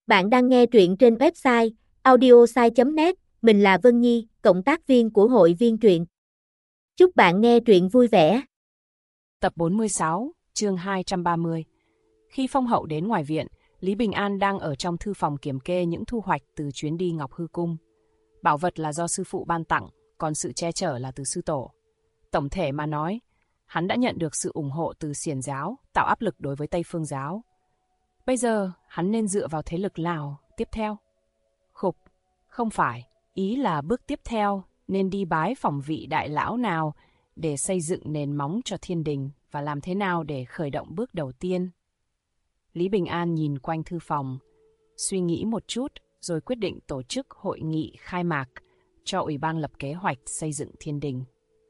Bạn đang nghe truyện trên website audiosai.net, mình là Vân Nhi, cộng tác viên của hội viên truyện. Chúc bạn nghe truyện vui vẻ. Tập 46, chương 230. Khi Phong Hậu đến ngoài viện, Lý Bình An đang ở trong thư phòng kiểm kê những thu hoạch từ chuyến đi Ngọc Hư Cung. Bảo vật là do sư phụ ban tặng, còn sự che chở là từ sư tổ. Tổng thể mà nói, hắn đã nhận được sự ủng hộ từ Xiển giáo, tạo áp lực đối với Tây Phương giáo. Bây giờ, hắn nên dựa vào thế lực nào tiếp theo? Không phải, ý là bước tiếp theo nên đi bái phỏng vị đại lão nào để xây dựng nền móng cho thiên đình và làm thế nào để khởi động bước đầu tiên. Lý Bình An nhìn quanh thư phòng, suy nghĩ một chút rồi quyết định tổ chức hội nghị khai mạc cho Ủy ban lập kế hoạch xây dựng thiên đình.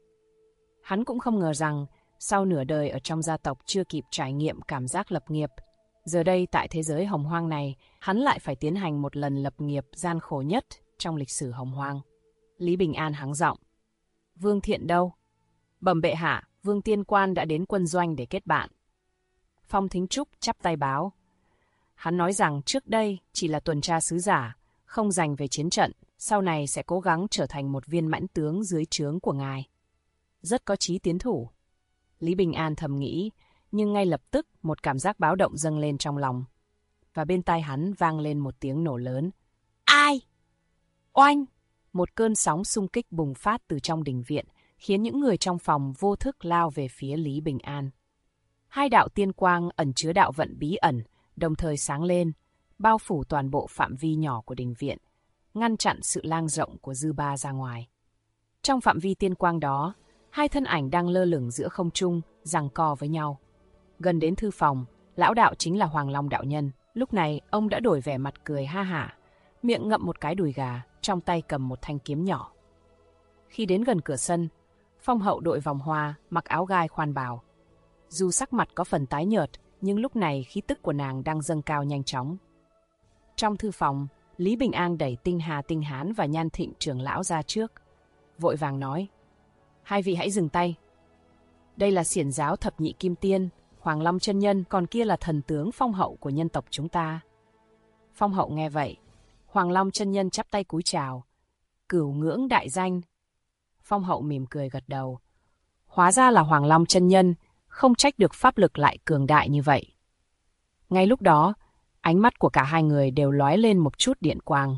Hắn cũng không ngờ rằng sau nửa đời ở trong gia tộc chưa kịp trải nghiệm cảm giác lập nghiệp, giờ đây tại thế giới hồng hoang này, hắn lại phải tiến hành một lần lập nghiệp gian khổ nhất trong lịch sử hồng hoang. Lý Bình An hắng giọng. Vương Thiện đâu? Bẩm bệ hạ, Vương Tiên Quan đã đến quân doanh để kết bạn. Phong Thính Trúc chắp tay báo. Hắn nói rằng trước đây chỉ là tuần tra sứ giả, không dành về chiến trận, sau này sẽ cố gắng trở thành một viên mãnh tướng dưới trướng của ngài. Rất có chí tiến thủ. Lý Bình An thầm nghĩ, nhưng ngay lập tức một cảm giác báo động dâng lên trong lòng. Và bên tai hắn vang lên một tiếng nổ lớn. Ai? Oanh! Một cơn sóng xung kích bùng phát từ trong đình viện, khiến những người trong phòng vô thức lao về phía Lý Bình An. Hai đạo tiên quang ẩn chứa đạo vận bí ẩn, đồng thời sáng lên, bao phủ toàn bộ phạm vi nhỏ của đình viện, ngăn chặn sự lan rộng của dư ba ra ngoài. Trong phạm vi tiên quang đó, hai thân ảnh đang lơ lửng giữa không trung, giằng co với nhau. Gần đến thư phòng, lão đạo chính là Hoàng Long đạo nhân. Lúc này, ông đã đổi vẻ mặt cười ha hả, miệng ngậm một cái đùi gà, trong tay cầm một thanh kiếm nhỏ. Khi đến gần cửa sân, Phong Hậu đội vòng hoa, mặc áo gai khoan bào. Dù sắc mặt có phần tái nhợt, nhưng lúc này khí tức của nàng đang dâng cao nhanh chóng. Trong thư phòng, Lý Bình An đẩy Tinh Hà Tinh Hán và Nhan Thịnh trưởng lão ra trước. Vội vàng nói, hai vị hãy dừng tay. Đây là Xiển giáo thập nhị kim tiên, Hoàng Long chân nhân, còn kia là thần tướng Phong Hậu của nhân tộc chúng ta. Phong Hậu nghe vậy, Hoàng Long chân nhân chắp tay cúi chào. Cửu ngưỡng đại danh. Phong Hậu mỉm cười gật đầu. Hóa ra là Hoàng Long chân nhân, không trách được pháp lực lại cường đại như vậy. Ngay lúc đó, ánh mắt của cả hai người đều lóe lên một chút điện quang.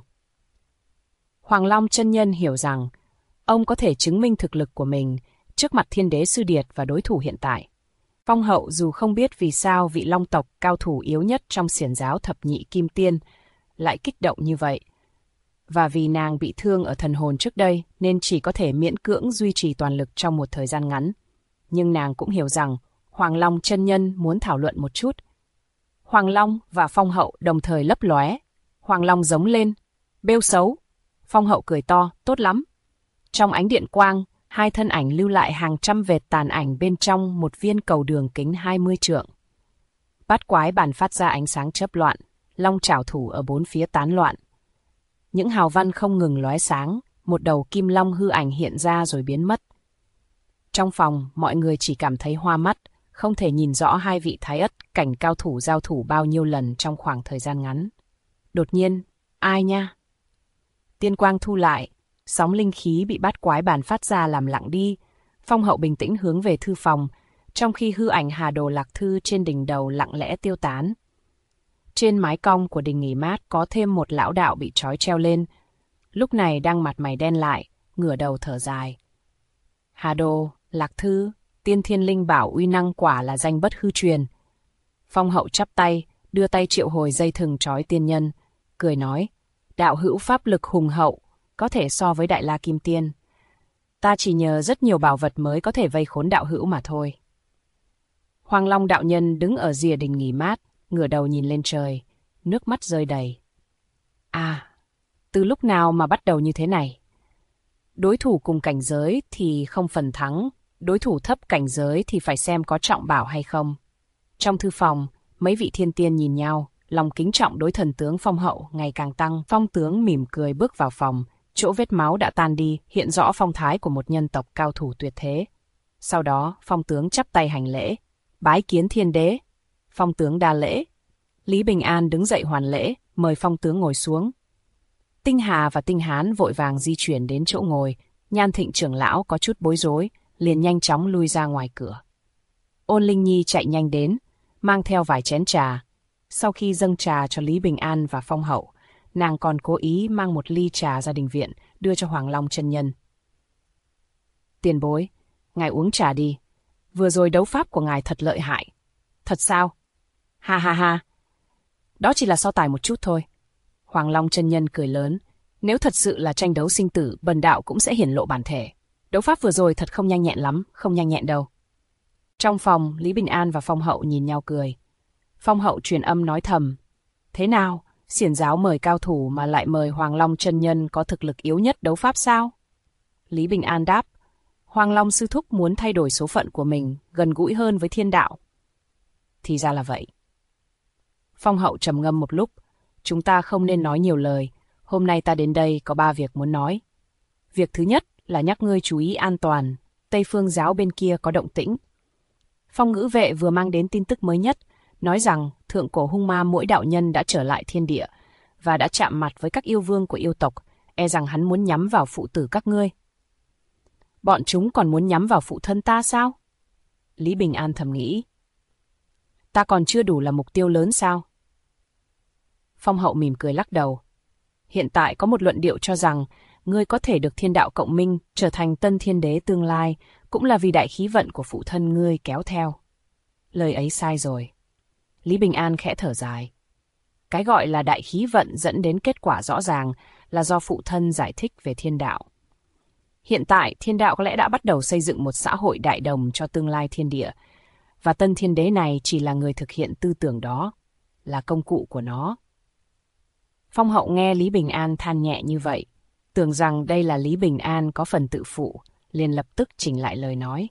Hoàng Long chân nhân hiểu rằng, ông có thể chứng minh thực lực của mình trước mặt Thiên Đế Sư Điệt và đối thủ hiện tại. Phong Hậu dù không biết vì sao vị Long tộc cao thủ yếu nhất trong Xiển giáo thập nhị kim tiên lại kích động như vậy, và vì nàng bị thương ở thần hồn trước đây nên chỉ có thể miễn cưỡng duy trì toàn lực trong một thời gian ngắn. Nhưng nàng cũng hiểu rằng Hoàng Long chân nhân muốn thảo luận một chút. Hoàng Long và Phong Hậu đồng thời lấp lóe. Hoàng Long giống lên, bêu xấu. Phong Hậu cười to, tốt lắm. Trong ánh điện quang, hai thân ảnh lưu lại hàng trăm vệt tàn ảnh bên trong một viên cầu đường kính 20 trượng. Bát quái bàn phát ra ánh sáng chớp loạn, long trảo thủ ở bốn phía tán loạn. Những hào văn không ngừng lóe sáng, một đầu kim long hư ảnh hiện ra rồi biến mất. Trong phòng, mọi người chỉ cảm thấy hoa mắt, không thể nhìn rõ hai vị thái ất cảnh cao thủ giao thủ bao nhiêu lần trong khoảng thời gian ngắn. Đột nhiên, ai nha? Tiên quang thu lại, sóng linh khí bị bát quái bàn phát ra làm lặng đi. Phong Hậu bình tĩnh hướng về thư phòng, trong khi hư ảnh Hà Đồ Lạc Thư trên đỉnh đầu lặng lẽ tiêu tán. Trên mái cong của đình nghỉ mát có thêm một lão đạo bị trói treo lên. Lúc này đang mặt mày đen lại, ngửa đầu thở dài. Hà Đồ, Lạc Thư, Tiên Thiên Linh Bảo uy năng quả là danh bất hư truyền. Phong Hậu chắp tay, đưa tay triệu hồi dây thừng trói tiên nhân, cười nói, đạo hữu pháp lực hùng hậu, có thể so với Đại La Kim Tiên. Ta chỉ nhờ rất nhiều bảo vật mới có thể vây khốn đạo hữu mà thôi. Hoàng Long đạo nhân đứng ở rìa đình nghỉ mát, ngửa đầu nhìn lên trời, nước mắt rơi đầy. À, từ lúc nào mà bắt đầu như thế này? Đối thủ cùng cảnh giới thì không phần thắng, đối thủ thấp cảnh giới thì phải xem có trọng bảo hay không. Trong thư phòng, mấy vị thiên tiên nhìn nhau, lòng kính trọng đối thần tướng Phong Hậu ngày càng tăng. Phong tướng mỉm cười bước vào phòng, chỗ vết máu đã tan đi, hiện rõ phong thái của một nhân tộc cao thủ tuyệt thế. Sau đó, Phong tướng chắp tay hành lễ, bái kiến Thiên Đế. Phong tướng đa lễ. Lý Bình An đứng dậy hoàn lễ, mời Phong tướng ngồi xuống. Tinh Hà và Tinh Hán vội vàng di chuyển đến chỗ ngồi, Nhan Thịnh trưởng lão có chút bối rối, liền nhanh chóng lui ra ngoài cửa. Ôn Linh Nhi chạy nhanh đến, mang theo vài chén trà. Sau khi dâng trà cho Lý Bình An và Phong hậu, nàng còn cố ý mang một ly trà ra đình viện, đưa cho Hoàng Long chân nhân. Tiền bối, ngài uống trà đi. Vừa rồi đấu pháp của ngài thật lợi hại. Thật sao? Ha ha ha. Đó chỉ là so tài một chút thôi. Hoàng Long chân nhân cười lớn. Nếu thật sự là tranh đấu sinh tử, bần đạo cũng sẽ hiển lộ bản thể. Đấu pháp vừa rồi thật không nhanh nhẹn lắm, không nhanh nhẹn đâu. Trong phòng, Lý Bình An và Phong hậu nhìn nhau cười. Phong hậu truyền âm nói thầm. Thế nào, xiển giáo mời cao thủ mà lại mời Hoàng Long chân nhân có thực lực yếu nhất đấu pháp sao? Lý Bình An đáp. Hoàng Long sư thúc muốn thay đổi số phận của mình, gần gũi hơn với thiên đạo. Thì ra là vậy. Phong hậu trầm ngâm một lúc. Chúng ta không nên nói nhiều lời. Hôm nay ta đến đây có 3 việc muốn nói. Việc thứ nhất là nhắc ngươi chú ý an toàn. Tây Phương giáo bên kia có động tĩnh. Phong ngữ vệ vừa mang đến tin tức mới nhất, nói rằng thượng cổ hung ma mỗi đạo nhân đã trở lại thiên địa và đã chạm mặt với các yêu vương của yêu tộc, e rằng hắn muốn nhắm vào phụ tử các ngươi. Bọn chúng còn muốn nhắm vào phụ thân ta sao? Lý Bình An thầm nghĩ. Ta còn chưa đủ là mục tiêu lớn sao? Phong hậu mỉm cười lắc đầu. Hiện tại có một luận điệu cho rằng ngươi có thể được thiên đạo cộng minh trở thành tân thiên đế tương lai, cũng là vì đại khí vận của phụ thân ngươi kéo theo. Lời ấy sai rồi. Lý Bình An khẽ thở dài. Cái gọi là đại khí vận dẫn đến kết quả rõ ràng là do phụ thân giải thích về thiên đạo. Hiện tại, thiên đạo có lẽ đã bắt đầu xây dựng một xã hội đại đồng cho tương lai thiên địa, và tân thiên đế này chỉ là người thực hiện tư tưởng đó, là công cụ của nó. Phong hậu nghe Lý Bình An than nhẹ như vậy, tưởng rằng đây là Lý Bình An có phần tự phụ, liền lập tức chỉnh lại lời nói.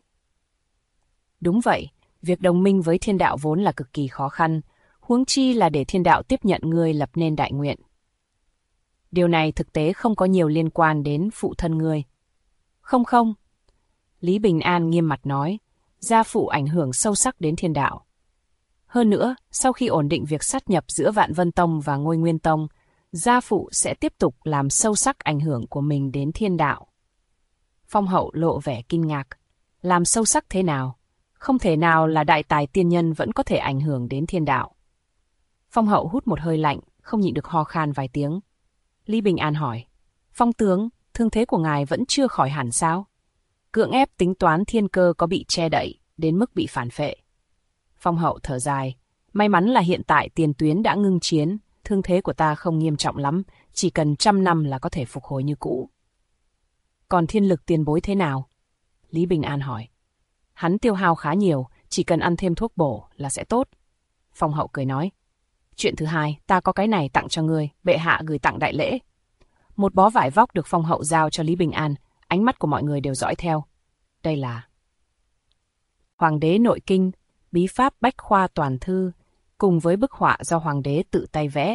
Đúng vậy, việc đồng minh với thiên đạo vốn là cực kỳ khó khăn, huống chi là để thiên đạo tiếp nhận ngươi lập nên đại nguyện. Điều này thực tế không có nhiều liên quan đến phụ thân ngươi. Không. Lý Bình An nghiêm mặt nói, gia phụ ảnh hưởng sâu sắc đến thiên đạo. Hơn nữa, sau khi ổn định việc sát nhập giữa Vạn Vân Tông và Ngôi Nguyên Tông, gia phụ sẽ tiếp tục làm sâu sắc ảnh hưởng của mình đến thiên đạo. Phong hậu lộ vẻ kinh ngạc. Làm sâu sắc thế nào? Không thể nào là đại tài tiên nhân vẫn có thể ảnh hưởng đến thiên đạo. Phong hậu hút một hơi lạnh, không nhịn được ho khan vài tiếng. Lý Bình An hỏi, Phong tướng, thương thế của ngài vẫn chưa khỏi hẳn sao? Cưỡng ép tính toán thiên cơ có bị che đậy, đến mức bị phản phệ. Phong hậu thở dài, may mắn là hiện tại tiền tuyến đã ngưng chiến, thương thế của ta không nghiêm trọng lắm, chỉ cần 100 năm là có thể phục hồi như cũ. Còn thiên lực tiền bối thế nào? Lý Bình An hỏi. Hắn tiêu hao khá nhiều, chỉ cần ăn thêm thuốc bổ là sẽ tốt. Phong hậu cười nói. Chuyện thứ hai, ta có cái này tặng cho ngươi, bệ hạ gửi tặng đại lễ. Một bó vải vóc được phong hậu giao cho Lý Bình An, ánh mắt của mọi người đều dõi theo. Đây là Hoàng đế nội kinh, bí pháp bách khoa toàn thư, cùng với bức họa do hoàng đế tự tay vẽ.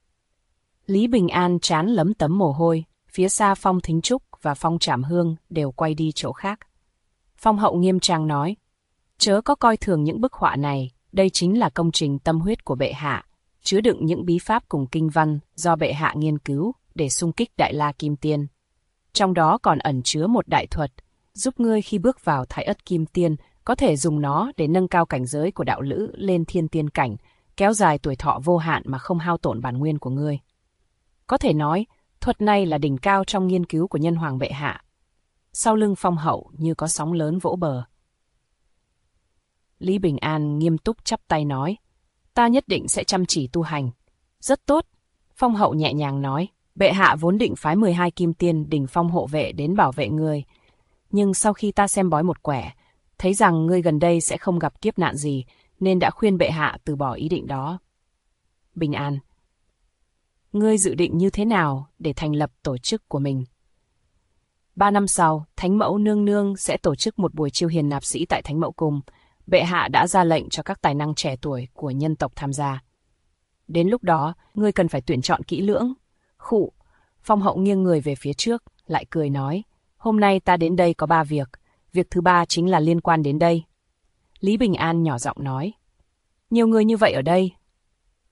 Lý Bình An trán lấm tấm mồ hôi, phía xa Phong Thính Trúc và Phong Trảm Hương đều quay đi chỗ khác. Phong hậu nghiêm trang nói, chớ có coi thường những bức họa này, đây chính là công trình tâm huyết của bệ hạ, chứa đựng những bí pháp cùng kinh văn do bệ hạ nghiên cứu để xung kích Đại La Kim Tiên. Trong đó còn ẩn chứa một đại thuật, giúp ngươi khi bước vào Thái Ất Kim Tiên có thể dùng nó để nâng cao cảnh giới của đạo lữ lên thiên tiên cảnh, kéo dài tuổi thọ vô hạn mà không hao tổn bản nguyên của ngươi. Có thể nói, thuật này là đỉnh cao trong nghiên cứu của nhân hoàng bệ hạ. Sau lưng Phong hậu như có sóng lớn vỗ bờ. Lý Bình An nghiêm túc chắp tay nói, ta nhất định sẽ chăm chỉ tu hành. Rất tốt. Phong hậu nhẹ nhàng nói, bệ hạ vốn định phái 12 kim tiên đỉnh phong hộ vệ đến bảo vệ ngươi. Nhưng sau khi ta xem bói một quẻ, thấy rằng ngươi gần đây sẽ không gặp kiếp nạn gì, nên đã khuyên bệ hạ từ bỏ ý định đó. Bình An, ngươi dự định như thế nào để thành lập tổ chức của mình? 3 năm sau, Thánh Mẫu Nương Nương sẽ tổ chức một buổi chiêu hiền nạp sĩ tại Thánh Mẫu Cung. Bệ hạ đã ra lệnh cho các tài năng trẻ tuổi của nhân tộc tham gia. Đến lúc đó, ngươi cần phải tuyển chọn kỹ lưỡng. Khụ, Phong hậu nghiêng người về phía trước, lại cười nói, hôm nay ta đến đây có 3 việc. Việc thứ 3 chính là liên quan đến đây. Lý Bình An nhỏ giọng nói, nhiều người như vậy ở đây.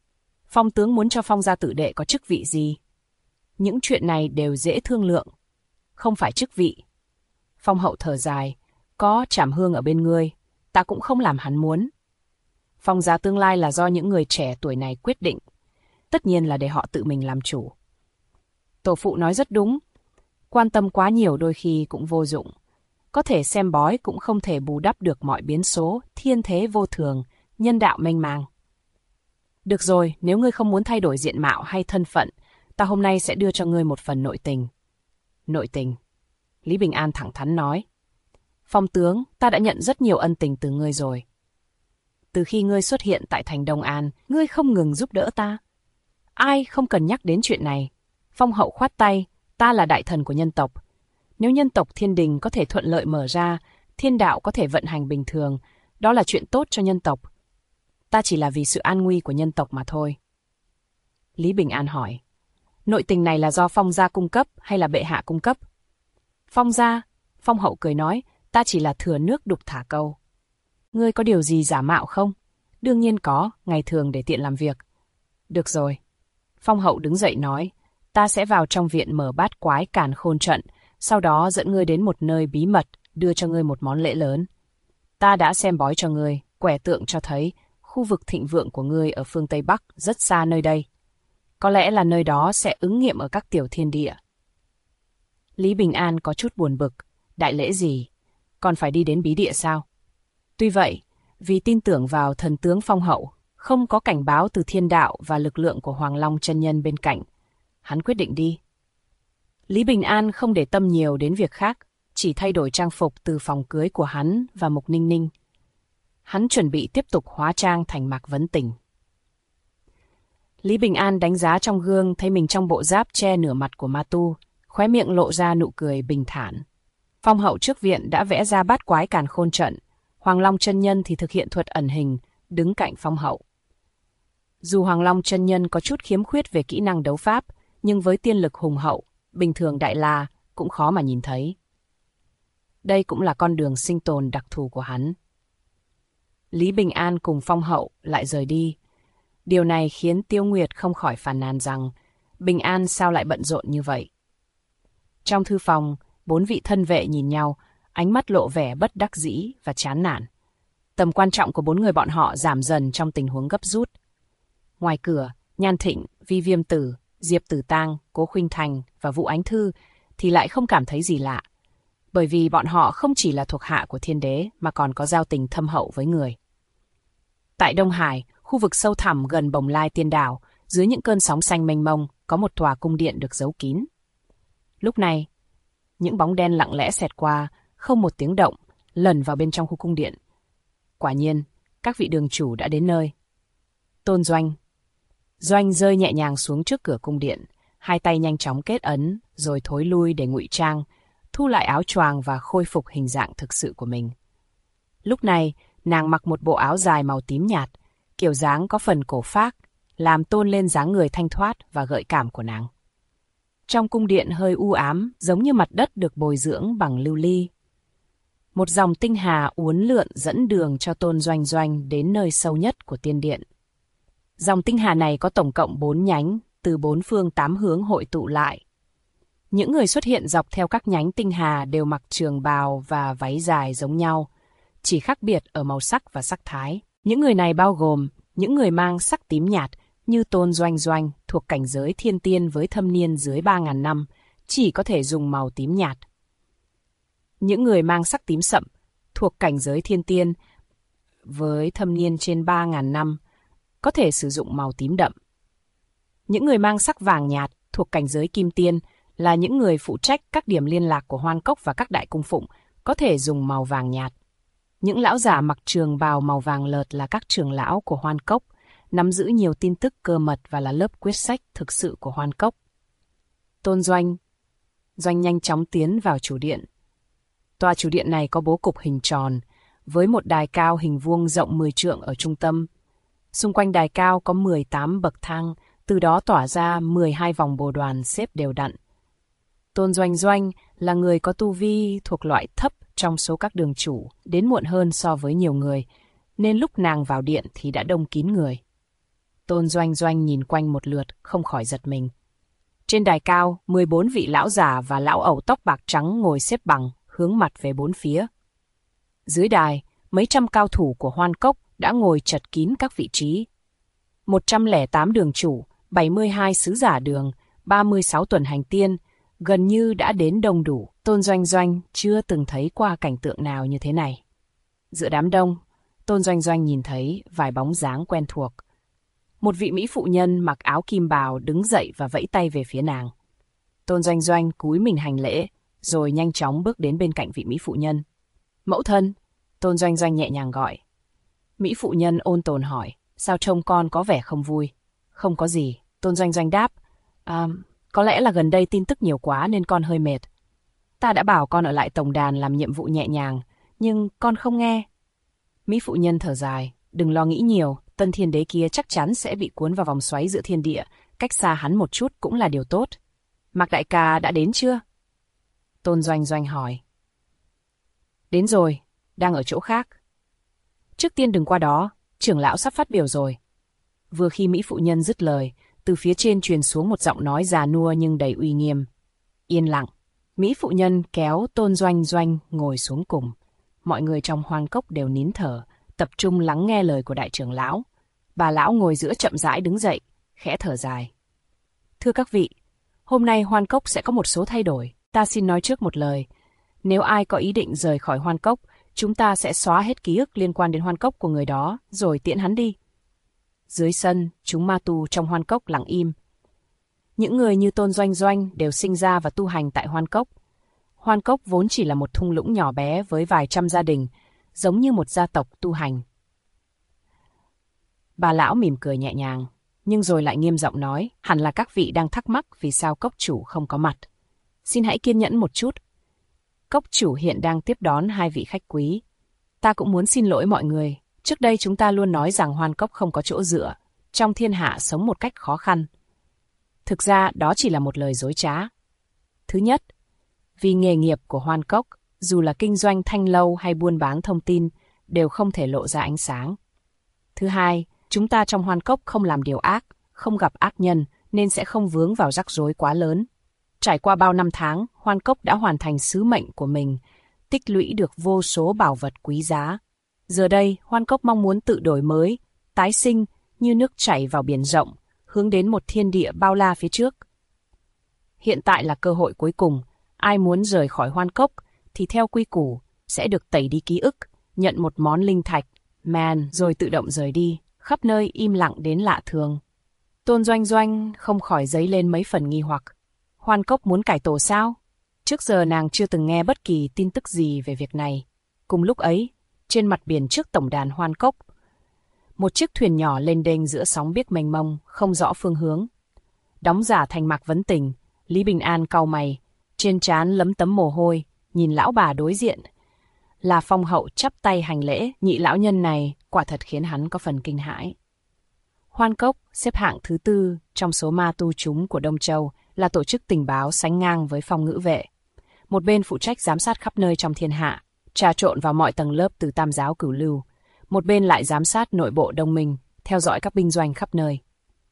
Phong tướng muốn cho Phong gia tử đệ có chức vị gì? Những chuyện này đều dễ thương lượng, không phải chức vị. Phong hậu thở dài, có Trảm Hương ở bên ngươi, ta cũng không làm hắn muốn. Phong gia tương lai là do những người trẻ tuổi này quyết định, tất nhiên là để họ tự mình làm chủ. Tổ phụ nói rất đúng, quan tâm quá nhiều đôi khi cũng vô dụng. Có thể xem bói cũng không thể bù đắp được mọi biến số, thiên thế vô thường, nhân đạo mênh mang. Được rồi, nếu ngươi không muốn thay đổi diện mạo hay thân phận, ta hôm nay sẽ đưa cho ngươi một phần nội tình. Nội tình? Lý Bình An thẳng thắn nói. Phong tướng, ta đã nhận rất nhiều ân tình từ ngươi rồi. Từ khi ngươi xuất hiện tại thành Đông An, ngươi không ngừng giúp đỡ ta. Ai không cần nhắc đến chuyện này. Phong hậu khoát tay, ta là đại thần của nhân tộc. Nếu nhân tộc thiên đình có thể thuận lợi mở ra, thiên đạo có thể vận hành bình thường, đó là chuyện tốt cho nhân tộc. Ta chỉ là vì sự an nguy của nhân tộc mà thôi. Lý Bình An hỏi, nội tình này là do Phong gia cung cấp hay là bệ hạ cung cấp? Phong gia, Phong hậu cười nói, ta chỉ là thừa nước đục thả câu. Ngươi có điều gì giả mạo không? Đương nhiên có, ngày thường để tiện làm việc. Được rồi. Phong hậu đứng dậy nói, ta sẽ vào trong viện mở bát quái càn khôn trận, sau đó dẫn ngươi đến một nơi bí mật, đưa cho ngươi một món lễ lớn. Ta đã xem bói cho ngươi, quẻ tượng cho thấy, khu vực thịnh vượng của ngươi ở phương Tây Bắc rất xa nơi đây. Có lẽ là nơi đó sẽ ứng nghiệm ở các tiểu thiên địa. Lý Bình An có chút buồn bực, đại lễ gì? Còn phải đi đến bí địa sao? Tuy vậy, vì tin tưởng vào thần tướng Phong hậu, không có cảnh báo từ thiên đạo và lực lượng của Hoàng Long chân nhân bên cạnh, hắn quyết định đi. Lý Bình An không để tâm nhiều đến việc khác, chỉ thay đổi trang phục từ phòng cưới của hắn và Mục Ninh Ninh. Hắn chuẩn bị tiếp tục hóa trang thành Mạc Vấn Tình. Lý Bình An đánh giá trong gương thấy mình trong bộ giáp che nửa mặt của ma tu, khóe miệng lộ ra nụ cười bình thản. Phong hậu trước viện đã vẽ ra bát quái càn khôn trận, Hoàng Long chân nhân thì thực hiện thuật ẩn hình, đứng cạnh phong hậu. Dù Hoàng Long chân nhân có chút khiếm khuyết về kỹ năng đấu pháp, nhưng với tiên lực hùng hậu, bình thường đại la cũng khó mà nhìn thấy. Đây cũng là con đường sinh tồn đặc thù của hắn. Lý Bình An cùng phong hậu lại rời đi. Điều này khiến Tiêu Nguyệt không khỏi phàn nàn rằng Bình An sao lại bận rộn như vậy. Trong thư phòng, 4 vị thân vệ nhìn nhau, ánh mắt lộ vẻ bất đắc dĩ và chán nản. Tầm quan trọng của 4 người bọn họ giảm dần trong tình huống gấp rút. Ngoài cửa, Nhan Thịnh, Vi Viêm Tử, Diệp Tử Tang, Cố Khuynh Thành và Vũ Ánh Thư thì lại không cảm thấy gì lạ. Bởi vì bọn họ không chỉ là thuộc hạ của thiên đế mà còn có giao tình thâm hậu với người. Tại Đông Hải, khu vực sâu thẳm gần Bồng Lai Tiên Đảo, dưới những cơn sóng xanh mênh mông, có một tòa cung điện được giấu kín. Lúc này, những bóng đen lặng lẽ xẹt qua, không một tiếng động, lẩn vào bên trong khu cung điện. Quả nhiên, các vị đường chủ đã đến nơi. Tôn Doanh. Doanh rơi nhẹ nhàng xuống trước cửa cung điện, hai tay nhanh chóng kết ấn, rồi thối lui để ngụy trang, thu lại áo choàng và khôi phục hình dạng thực sự của mình. Lúc này, nàng mặc một bộ áo dài màu tím nhạt, kiểu dáng có phần cổ phác, làm tôn lên dáng người thanh thoát và gợi cảm của nàng. Trong cung điện hơi u ám, giống như mặt đất được bồi dưỡng bằng lưu ly. Một dòng tinh hà uốn lượn dẫn đường cho Tôn Doanh Doanh đến nơi sâu nhất của tiên điện. Dòng tinh hà này có tổng cộng 4 nhánh, từ 4 phương 8 hướng hội tụ lại. Những người xuất hiện dọc theo các nhánh tinh hà đều mặc trường bào và váy dài giống nhau, chỉ khác biệt ở màu sắc và sắc thái. Những người này bao gồm những người mang sắc tím nhạt như Tôn Doanh Doanh thuộc cảnh giới thiên tiên với thâm niên dưới 3.000 năm, chỉ có thể dùng màu tím nhạt. Những người mang sắc tím sậm thuộc cảnh giới thiên tiên với thâm niên trên 3.000 năm, có thể sử dụng màu tím đậm. Những người mang sắc vàng nhạt thuộc cảnh giới kim tiên là những người phụ trách các điểm liên lạc của Hoan Cốc và các đại cung phụng, có thể dùng màu vàng nhạt. Những lão giả mặc trường bào màu vàng lợt là các trưởng lão của Hoan Cốc, nắm giữ nhiều tin tức cơ mật và là lớp quyết sách thực sự của Hoan Cốc. Tôn Doanh. Doanh nhanh chóng tiến vào chủ điện. Tòa chủ điện này có bố cục hình tròn, với một đài cao hình vuông rộng 10 trượng ở trung tâm. Xung quanh đài cao có 18 bậc thang, từ đó tỏa ra 12 vòng bồ đoàn xếp đều đặn. Tôn Doanh Doanh là người có tu vi thuộc loại thấp trong số các đường chủ, đến muộn hơn so với nhiều người, nên lúc nàng vào điện thì đã đông kín người. Tôn Doanh Doanh nhìn quanh một lượt, không khỏi giật mình. Trên đài cao, 14 vị lão già và lão ẩu tóc bạc trắng ngồi xếp bằng, hướng mặt về bốn phía. Dưới đài, mấy trăm cao thủ của Hoan Cốc đã ngồi chật kín các vị trí. 108 đường chủ, 72 sứ giả đường, 36 tuần hành tiên, gần như đã đến đông đủ. Tôn Doanh Doanh chưa từng thấy qua cảnh tượng nào như thế này. Giữa đám đông, Tôn Doanh Doanh nhìn thấy vài bóng dáng quen thuộc. Một vị mỹ phụ nhân mặc áo kim bào đứng dậy và vẫy tay về phía nàng. Tôn Doanh Doanh cúi mình hành lễ, rồi nhanh chóng bước đến bên cạnh vị mỹ phụ nhân. Mẫu thân, Tôn Doanh Doanh nhẹ nhàng gọi. Mỹ phụ nhân ôn tồn hỏi, sao trông con có vẻ không vui? Không có gì, Tôn Doanh Doanh đáp. Có lẽ là gần đây tin tức nhiều quá nên con hơi mệt. Ta đã bảo con ở lại tổng đàn làm nhiệm vụ nhẹ nhàng, nhưng con không nghe. Mỹ phụ nhân thở dài, đừng lo nghĩ nhiều, Tân Thiên Đế kia chắc chắn sẽ bị cuốn vào vòng xoáy giữa thiên địa, cách xa hắn một chút cũng là điều tốt. Mạc đại ca đã đến chưa? Tôn Doanh Doanh hỏi. Đến rồi, đang ở chỗ khác. Trước tiên đừng qua đó, trưởng lão sắp phát biểu rồi. Vừa khi Mỹ phụ nhân dứt lời, từ phía trên truyền xuống một giọng nói già nua nhưng đầy uy nghiêm. Yên lặng, Mỹ phụ nhân kéo Tôn Doanh Doanh ngồi xuống cùng. Mọi người trong Hoan Cốc đều nín thở, tập trung lắng nghe lời của đại trưởng lão. Bà lão ngồi giữa chậm rãi đứng dậy, khẽ thở dài. Thưa các vị, hôm nay Hoan Cốc sẽ có một số thay đổi. Ta xin nói trước một lời. Nếu ai có ý định rời khỏi Hoan Cốc, chúng ta sẽ xóa hết ký ức liên quan đến Hoan Cốc của người đó, rồi tiễn hắn đi. Dưới sân, chúng ma tu trong Hoan Cốc lặng im. Những người như Tôn Doanh Doanh đều sinh ra và tu hành tại Hoan Cốc. Hoan Cốc vốn chỉ là một thung lũng nhỏ bé với vài trăm gia đình, giống như một gia tộc tu hành. Bà lão mỉm cười nhẹ nhàng, nhưng rồi lại nghiêm giọng nói, hẳn là các vị đang thắc mắc vì sao cốc chủ không có mặt. Xin hãy kiên nhẫn một chút. Cốc chủ hiện đang tiếp đón hai vị khách quý. Ta cũng muốn xin lỗi mọi người. Trước đây chúng ta luôn nói rằng Hoan Cốc không có chỗ dựa, trong thiên hạ sống một cách khó khăn. Thực ra đó chỉ là một lời dối trá. Thứ nhất, vì nghề nghiệp của Hoan Cốc, dù là kinh doanh thanh lâu hay buôn bán thông tin, đều không thể lộ ra ánh sáng. Thứ hai, chúng ta trong Hoan Cốc không làm điều ác, không gặp ác nhân, nên sẽ không vướng vào rắc rối quá lớn. Trải qua bao năm tháng, Hoan Cốc đã hoàn thành sứ mệnh của mình, tích lũy được vô số bảo vật quý giá. Giờ đây, Hoan Cốc mong muốn tự đổi mới, tái sinh như nước chảy vào biển rộng, hướng đến một thiên địa bao la phía trước. Hiện tại là cơ hội cuối cùng, ai muốn rời khỏi Hoan Cốc thì theo quy củ sẽ được tẩy đi ký ức, nhận một món linh thạch, rồi tự động rời đi, khắp nơi im lặng đến lạ thường. Tôn Doanh Doanh không khỏi dấy lên mấy phần nghi hoặc. Hoan Cốc muốn cải tổ sao? Trước giờ nàng chưa từng nghe bất kỳ tin tức gì về việc này. Cùng lúc ấy, trên mặt biển trước tổng đàn Hoan Cốc, một chiếc thuyền nhỏ lênh đênh giữa sóng biếc mênh mông, không rõ phương hướng. Đóng giả thành Mạc Vấn Tình, Lý Bình An cau mày, trên trán lấm tấm mồ hôi, nhìn lão bà đối diện. Là Phong Hậu chắp tay hành lễ, nhị lão nhân này quả thật khiến hắn có phần kinh hãi. Hoan Cốc xếp hạng thứ 4 trong số ma tu chúng của Đông Châu, là tổ chức tình báo sánh ngang với Phong Ngữ Vệ. Một bên phụ trách giám sát khắp nơi trong thiên hạ, trà trộn vào mọi tầng lớp từ tam giáo cửu lưu. Một bên lại giám sát nội bộ đồng minh, theo dõi các binh doanh khắp nơi.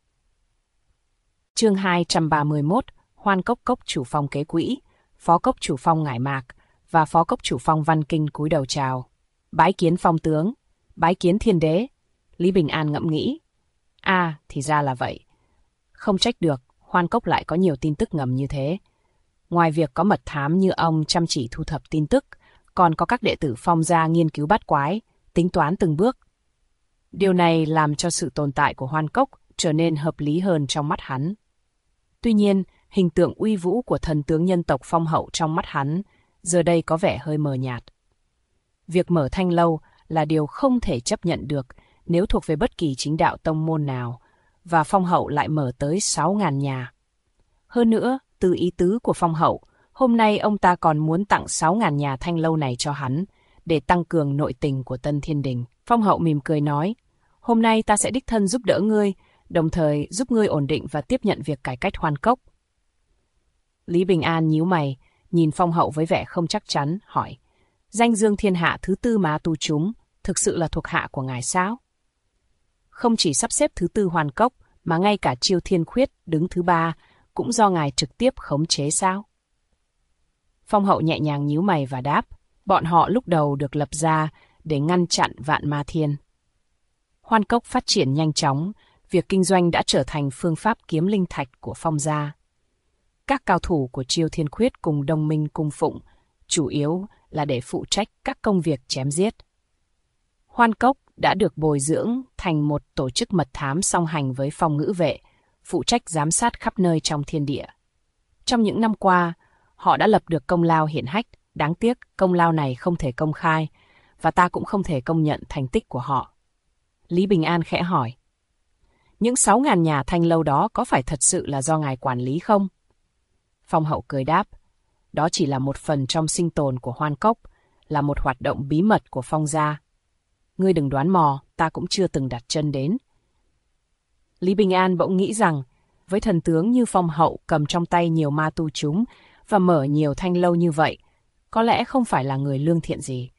Chương 231, Hoan Cốc cốc chủ phong Kế Quỹ, phó cốc chủ phong Ngải Mạc và phó cốc chủ phong Văn Kinh cúi đầu chào. Bái kiến phong tướng, bái kiến thiên đế. Lý Bình An ngẫm nghĩ. Thì ra là vậy. Không trách được, Hoan Cốc lại có nhiều tin tức ngầm như thế. Ngoài việc có mật thám như ông chăm chỉ thu thập tin tức, còn có các đệ tử Phong gia nghiên cứu bát quái, tính toán từng bước. Điều này làm cho sự tồn tại của Hoan Cốc trở nên hợp lý hơn trong mắt hắn. Tuy nhiên, hình tượng uy vũ của thần tướng nhân tộc Phong Hậu trong mắt hắn giờ đây có vẻ hơi mờ nhạt. Việc mở thanh lâu là điều không thể chấp nhận được nếu thuộc về bất kỳ chính đạo tông môn nào, và Phong Hậu lại mở tới 6.000 nhà. Hơn nữa, từ ý tứ của Phong Hậu, hôm nay ông ta còn muốn tặng 6.000 nhà thanh lâu này cho hắn, để tăng cường nội tình của Tân Thiên Đình. Phong Hậu mỉm cười nói, hôm nay ta sẽ đích thân giúp đỡ ngươi, đồng thời giúp ngươi ổn định và tiếp nhận việc cải cách Hoan Cốc. Lý Bình An nhíu mày, nhìn Phong Hậu với vẻ không chắc chắn, hỏi, danh dương thiên hạ thứ 4 ma tu chúng, thực sự là thuộc hạ của ngài sao? Không chỉ sắp xếp thứ tư Hoan Cốc, mà ngay cả Chiêu Thiên Khuyết đứng thứ ba cũng do ngài trực tiếp khống chế sao? Phong hậu nhẹ nhàng nhíu mày và đáp, bọn họ lúc đầu được lập ra để ngăn chặn Vạn Ma Thiên. Hoan Cốc phát triển nhanh chóng, việc kinh doanh đã trở thành phương pháp kiếm linh thạch của Phong gia. Các cao thủ của Chiêu Thiên Khuyết cùng đồng minh cung phụng, chủ yếu là để phụ trách các công việc chém giết. Hoan Cốc đã được bồi dưỡng thành một tổ chức mật thám song hành với Phong Ngữ Vệ, phụ trách giám sát khắp nơi trong thiên địa. Trong những năm qua, họ đã lập được công lao hiển hách, đáng tiếc công lao này không thể công khai, và ta cũng không thể công nhận thành tích của họ. Lý Bình An khẽ hỏi, những 6.000 nhà thanh lâu đó có phải thật sự là do ngài quản lý không? Phong hậu cười đáp, đó chỉ là một phần trong sinh tồn của Hoan Cốc, là một hoạt động bí mật của Phong gia. Ngươi đừng đoán mò, ta cũng chưa từng đặt chân đến. Lý Bình An bỗng nghĩ rằng, với thần tướng như Phong hậu cầm trong tay nhiều ma tu chúng và mở nhiều thanh lâu như vậy, có lẽ không phải là người lương thiện gì.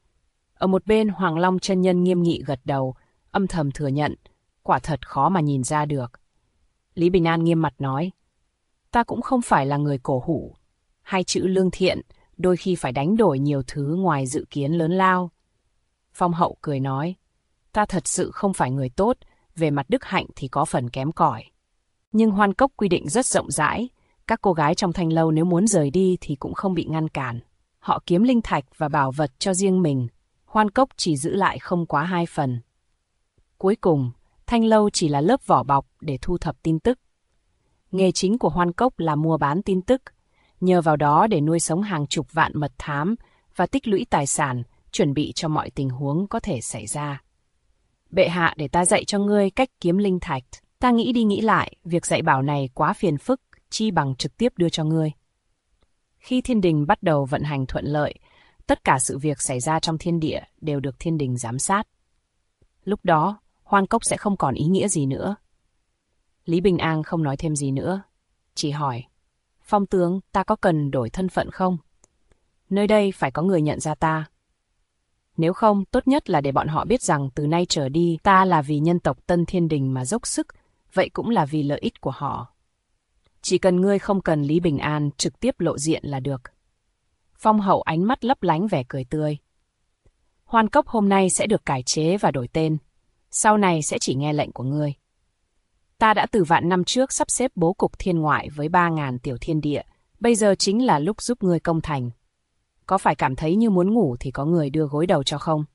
Ở một bên Hoàng Long chân nhân nghiêm nghị gật đầu, âm thầm thừa nhận, quả thật khó mà nhìn ra được. Lý Bình An nghiêm mặt nói, ta cũng không phải là người cổ hủ. Hai chữ lương thiện đôi khi phải đánh đổi nhiều thứ ngoài dự kiến lớn lao. Phong hậu cười nói, ta thật sự không phải người tốt, về mặt đức hạnh thì có phần kém cỏi. Nhưng Hoan Cốc quy định rất rộng rãi, các cô gái trong thanh lâu nếu muốn rời đi thì cũng không bị ngăn cản. Họ kiếm linh thạch và bảo vật cho riêng mình, Hoan Cốc chỉ giữ lại không quá 2 phần. Cuối cùng, thanh lâu chỉ là lớp vỏ bọc để thu thập tin tức. Nghề chính của Hoan Cốc là mua bán tin tức, nhờ vào đó để nuôi sống hàng chục vạn mật thám và tích lũy tài sản, chuẩn bị cho mọi tình huống có thể xảy ra. Bệ hạ để ta dạy cho ngươi cách kiếm linh thạch. Ta nghĩ đi nghĩ lại, việc dạy bảo này quá phiền phức, chi bằng trực tiếp đưa cho ngươi. Khi thiên đình bắt đầu vận hành thuận lợi, tất cả sự việc xảy ra trong thiên địa đều được thiên đình giám sát. Lúc đó, Hoan Cốc sẽ không còn ý nghĩa gì nữa. Lý Bình An không nói thêm gì nữa, chỉ hỏi, Phong tướng, ta có cần đổi thân phận không? Nơi đây phải có người nhận ra ta. Nếu không, tốt nhất là để bọn họ biết rằng từ nay trở đi ta là vì nhân tộc Tân Thiên Đình mà dốc sức, vậy cũng là vì lợi ích của họ. Chỉ cần ngươi không cần Lý Bình An trực tiếp lộ diện là được. Phong hậu ánh mắt lấp lánh vẻ cười tươi. Hoan Cốc hôm nay sẽ được cải chế và đổi tên, sau này sẽ chỉ nghe lệnh của ngươi. Ta đã từ vạn năm trước sắp xếp bố cục thiên ngoại với 3.000 tiểu thiên địa, bây giờ chính là lúc giúp ngươi công thành. Có phải cảm thấy như muốn ngủ thì có người đưa gối đầu cho không?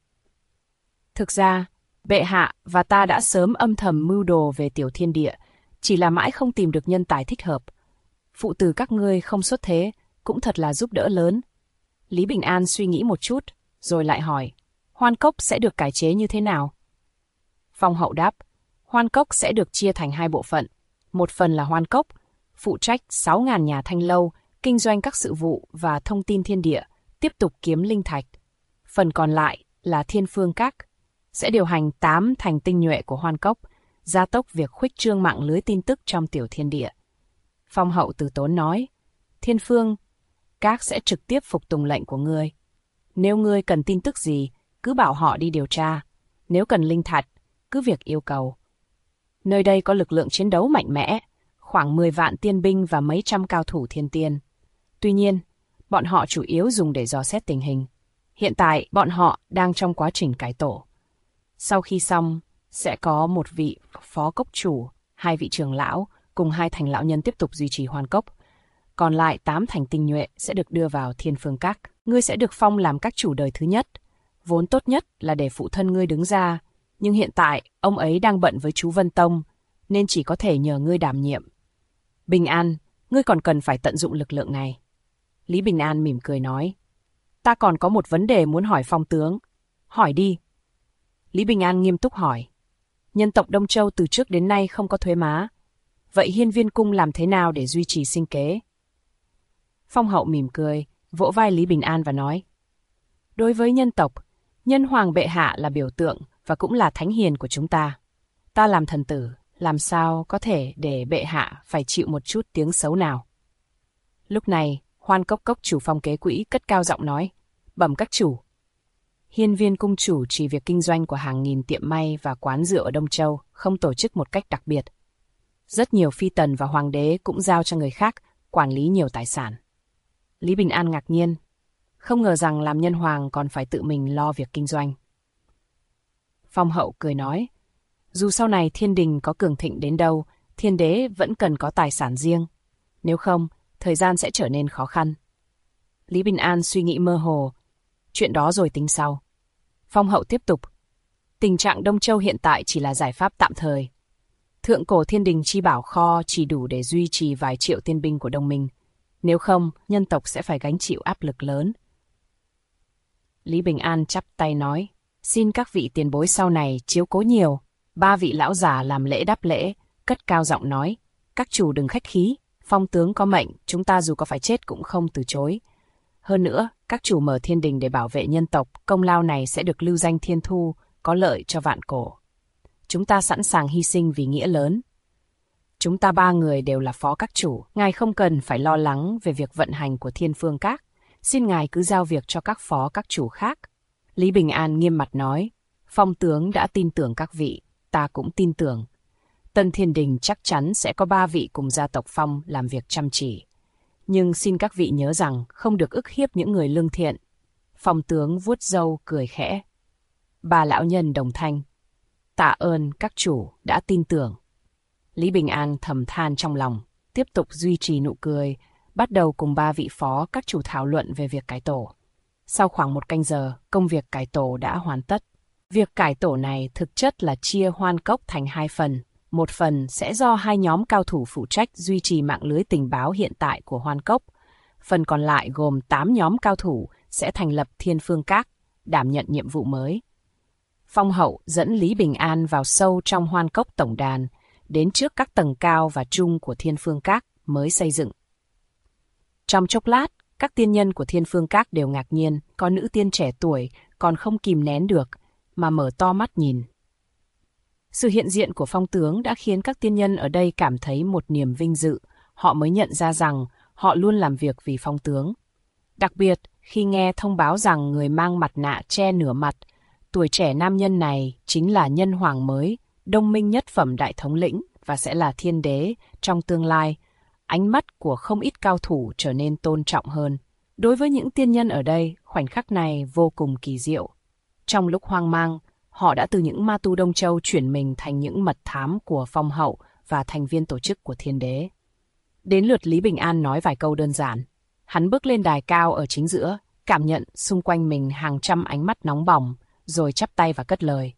Thực ra, bệ hạ và ta đã sớm âm thầm mưu đồ về tiểu thiên địa, chỉ là mãi không tìm được nhân tài thích hợp. Phụ tử các ngươi không xuất thế, cũng thật là giúp đỡ lớn. Lý Bình An suy nghĩ một chút, rồi lại hỏi, Hoan Cốc sẽ được cải chế như thế nào? Phong hậu đáp, Hoan Cốc sẽ được chia thành 2 bộ phận. Một phần là Hoan Cốc, phụ trách 6.000 nhà thanh lâu, kinh doanh các sự vụ và thông tin thiên địa, tiếp tục kiếm linh thạch. Phần còn lại là Thiên Phương Các, sẽ điều hành 8 thành tinh nhuệ của Hoan Cốc, gia tốc việc khuếch trương mạng lưới tin tức trong tiểu thiên địa. Phong hậu từ tốn nói, Thiên Phương Các sẽ trực tiếp phục tùng lệnh của ngươi. Nếu ngươi cần tin tức gì, cứ bảo họ đi điều tra. Nếu cần linh thạch, cứ việc yêu cầu. Nơi đây có lực lượng chiến đấu mạnh mẽ, khoảng 10 vạn tiên binh và mấy trăm cao thủ thiên tiên. Tuy nhiên, bọn họ chủ yếu dùng để dò xét tình hình. Hiện tại, bọn họ đang trong quá trình cải tổ. Sau khi xong, sẽ có một vị phó cốc chủ, 2 vị trưởng lão, cùng 2 thành lão nhân tiếp tục duy trì Hoan Cốc. Còn lại 8 thành tinh nhuệ sẽ được đưa vào Thiên Phương Các. Ngươi sẽ được phong làm các chủ đời thứ nhất. Vốn tốt nhất là để phụ thân ngươi đứng ra, nhưng hiện tại ông ấy đang bận với chú Vân Tông, nên chỉ có thể nhờ ngươi đảm nhiệm. Bình An, ngươi còn cần phải tận dụng lực lượng này. Lý Bình An mỉm cười nói, ta còn có một vấn đề muốn hỏi Phong tướng. Hỏi đi. Lý Bình An nghiêm túc hỏi, nhân tộc Đông Châu từ trước đến nay không có thuế má, vậy Hiên Viên Cung làm thế nào để duy trì sinh kế? Phong hậu mỉm cười, vỗ vai Lý Bình An và nói, đối với nhân tộc, nhân hoàng bệ hạ là biểu tượng và cũng là thánh hiền của chúng ta. Ta làm thần tử, làm sao có thể để bệ hạ phải chịu một chút tiếng xấu nào? Lúc này, Hoan Cốc cốc chủ Phong Kế Quỹ cất cao giọng nói, bẩm các chủ. Hiên Viên cung chủ chỉ việc kinh doanh của hàng nghìn tiệm may và quán rượu ở Đông Châu, không tổ chức một cách đặc biệt. Rất nhiều phi tần và hoàng đế cũng giao cho người khác quản lý nhiều tài sản. Lý Bình An ngạc nhiên, không ngờ rằng làm nhân hoàng còn phải tự mình lo việc kinh doanh. Phong hậu cười nói, dù sau này thiên đình có cường thịnh đến đâu, thiên đế vẫn cần có tài sản riêng. Nếu không, thời gian sẽ trở nên khó khăn. Lý Bình An suy nghĩ mơ hồ, chuyện đó rồi tính sau. Phong hậu tiếp tục, tình trạng Đông Châu hiện tại chỉ là giải pháp tạm thời. Thượng cổ thiên đình chi bảo kho chỉ đủ để duy trì vài triệu tiên binh của Đông Minh. Nếu không, nhân tộc sẽ phải gánh chịu áp lực lớn. Lý Bình An chắp tay nói, xin các vị tiền bối sau này chiếu cố nhiều. 3 vị lão già làm lễ đáp lễ, cất cao giọng nói, các chủ đừng khách khí, phong tướng có mệnh, chúng ta dù có phải chết cũng không từ chối. Hơn nữa, các chủ mở thiên đình để bảo vệ nhân tộc, công lao này sẽ được lưu danh thiên thu, có lợi cho vạn cổ. Chúng ta sẵn sàng hy sinh vì nghĩa lớn. Chúng ta 3 người đều là phó các chủ, ngài không cần phải lo lắng về việc vận hành của Thiên Phương Các. Xin ngài cứ giao việc cho các phó các chủ khác. Lý Bình An nghiêm mặt nói, phong tướng đã tin tưởng các vị, ta cũng tin tưởng. Tân Thiên Đình chắc chắn sẽ có 3 vị cùng gia tộc Phong làm việc chăm chỉ. Nhưng xin các vị nhớ rằng không được ức hiếp những người lương thiện. Phong tướng vuốt râu cười khẽ. 3 lão nhân đồng thanh. Tạ ơn các chủ đã tin tưởng. Lý Bình An thầm than trong lòng, tiếp tục duy trì nụ cười, bắt đầu cùng 3 vị phó các chủ thảo luận về việc cải tổ. Sau khoảng 1 canh giờ, công việc cải tổ đã hoàn tất. Việc cải tổ này thực chất là chia Hoan Cốc thành 2 phần. Một phần sẽ do 2 nhóm cao thủ phụ trách duy trì mạng lưới tình báo hiện tại của Hoan Cốc. Phần còn lại gồm 8 nhóm cao thủ sẽ thành lập Thiên Phương Các, đảm nhận nhiệm vụ mới. Phong hậu dẫn Lý Bình An vào sâu trong Hoan Cốc tổng đàn, đến trước các tầng cao và trung của Thiên Phương Các mới xây dựng. Trong chốc lát, các tiên nhân của Thiên Phương Các đều ngạc nhiên, có nữ tiên trẻ tuổi còn không kìm nén được, mà mở to mắt nhìn. Sự hiện diện của phong tướng đã khiến các tiên nhân ở đây cảm thấy một niềm vinh dự, họ mới nhận ra rằng họ luôn làm việc vì phong tướng. Đặc biệt, khi nghe thông báo rằng người mang mặt nạ che nửa mặt, tuổi trẻ nam nhân này chính là nhân hoàng mới, Đông Minh nhất phẩm đại thống lĩnh và sẽ là thiên đế trong tương lai, ánh mắt của không ít cao thủ trở nên tôn trọng hơn. Đối với những tiên nhân ở đây, khoảnh khắc này vô cùng kỳ diệu. Trong lúc hoang mang, họ đã từ những ma tu Đông Châu chuyển mình thành những mật thám của phong hậu và thành viên tổ chức của thiên đế. Đến lượt Lý Bình An nói vài câu đơn giản. Hắn bước lên đài cao ở chính giữa, cảm nhận xung quanh mình hàng trăm ánh mắt nóng bỏng, rồi chắp tay và cất lời.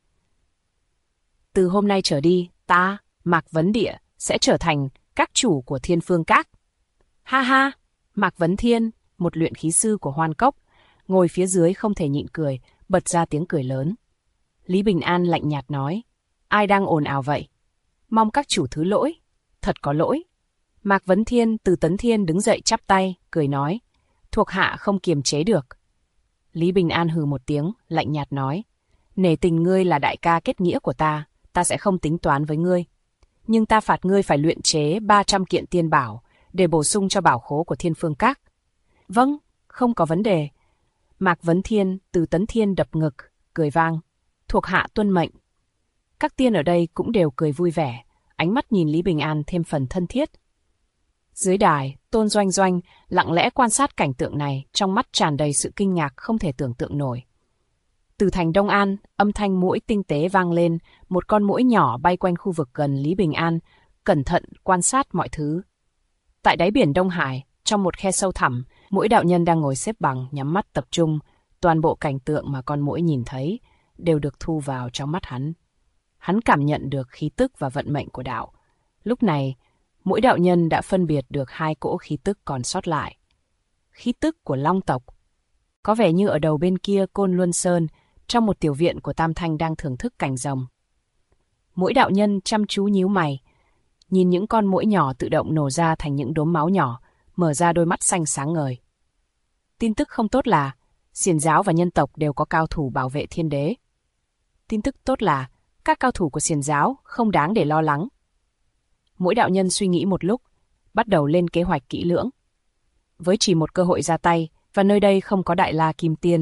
Từ hôm nay trở đi, ta, Mạc Vấn Địa, sẽ trở thành các chủ của Thiên Phương Các. Ha ha, Mạc Vấn Thiên, một luyện khí sư của Hoan Cốc, ngồi phía dưới không thể nhịn cười, bật ra tiếng cười lớn. Lý Bình An lạnh nhạt nói, ai đang ồn ào vậy? Mong các chủ thứ lỗi, thật có lỗi. Mạc Vấn Thiên từ Tấn Thiên đứng dậy chắp tay, cười nói, thuộc hạ không kiềm chế được. Lý Bình An hừ một tiếng, lạnh nhạt nói, nể tình ngươi là đại ca kết nghĩa của ta sẽ không tính toán với ngươi. Nhưng ta phạt ngươi phải luyện chế 300 kiện tiên bảo để bổ sung cho bảo khố của Thiên Phương Các. Vâng, không có vấn đề. Mạc Vấn Thiên từ Tấn Thiên đập ngực, cười vang, thuộc hạ tuân mệnh. Các tiên ở đây cũng đều cười vui vẻ, ánh mắt nhìn Lý Bình An thêm phần thân thiết. Dưới đài, Tôn Doanh Doanh lặng lẽ quan sát cảnh tượng này, trong mắt tràn đầy sự kinh ngạc không thể tưởng tượng nổi. Từ thành Đông An, âm thanh muỗi tinh tế vang lên, một con muỗi nhỏ bay quanh khu vực gần Lý Bình An, cẩn thận quan sát mọi thứ. Tại đáy biển Đông Hải, trong một khe sâu thẳm, muỗi đạo nhân đang ngồi xếp bằng, nhắm mắt tập trung. Toàn bộ cảnh tượng mà con muỗi nhìn thấy đều được thu vào trong mắt hắn. Hắn cảm nhận được khí tức và vận mệnh của đạo. Lúc này, muỗi đạo nhân đã phân biệt được 2 cỗ khí tức còn sót lại. Khí tức của Long tộc. Có vẻ như ở đầu bên kia Côn Luân Sơn, trong một tiểu viện của Tam Thanh đang thưởng thức cảnh rồng. Muỗi đạo nhân chăm chú nhíu mày, nhìn những con muỗi nhỏ tự động nổ ra thành những đốm máu nhỏ, mở ra đôi mắt xanh sáng ngời. Tin tức không tốt là Xiển giáo và nhân tộc đều có cao thủ bảo vệ thiên đế. Tin tức tốt là các cao thủ của Xiển giáo không đáng để lo lắng. Muỗi đạo nhân suy nghĩ một lúc, bắt đầu lên kế hoạch kỹ lưỡng. Với chỉ một cơ hội ra tay, và nơi đây không có Đại La Kim Tiên,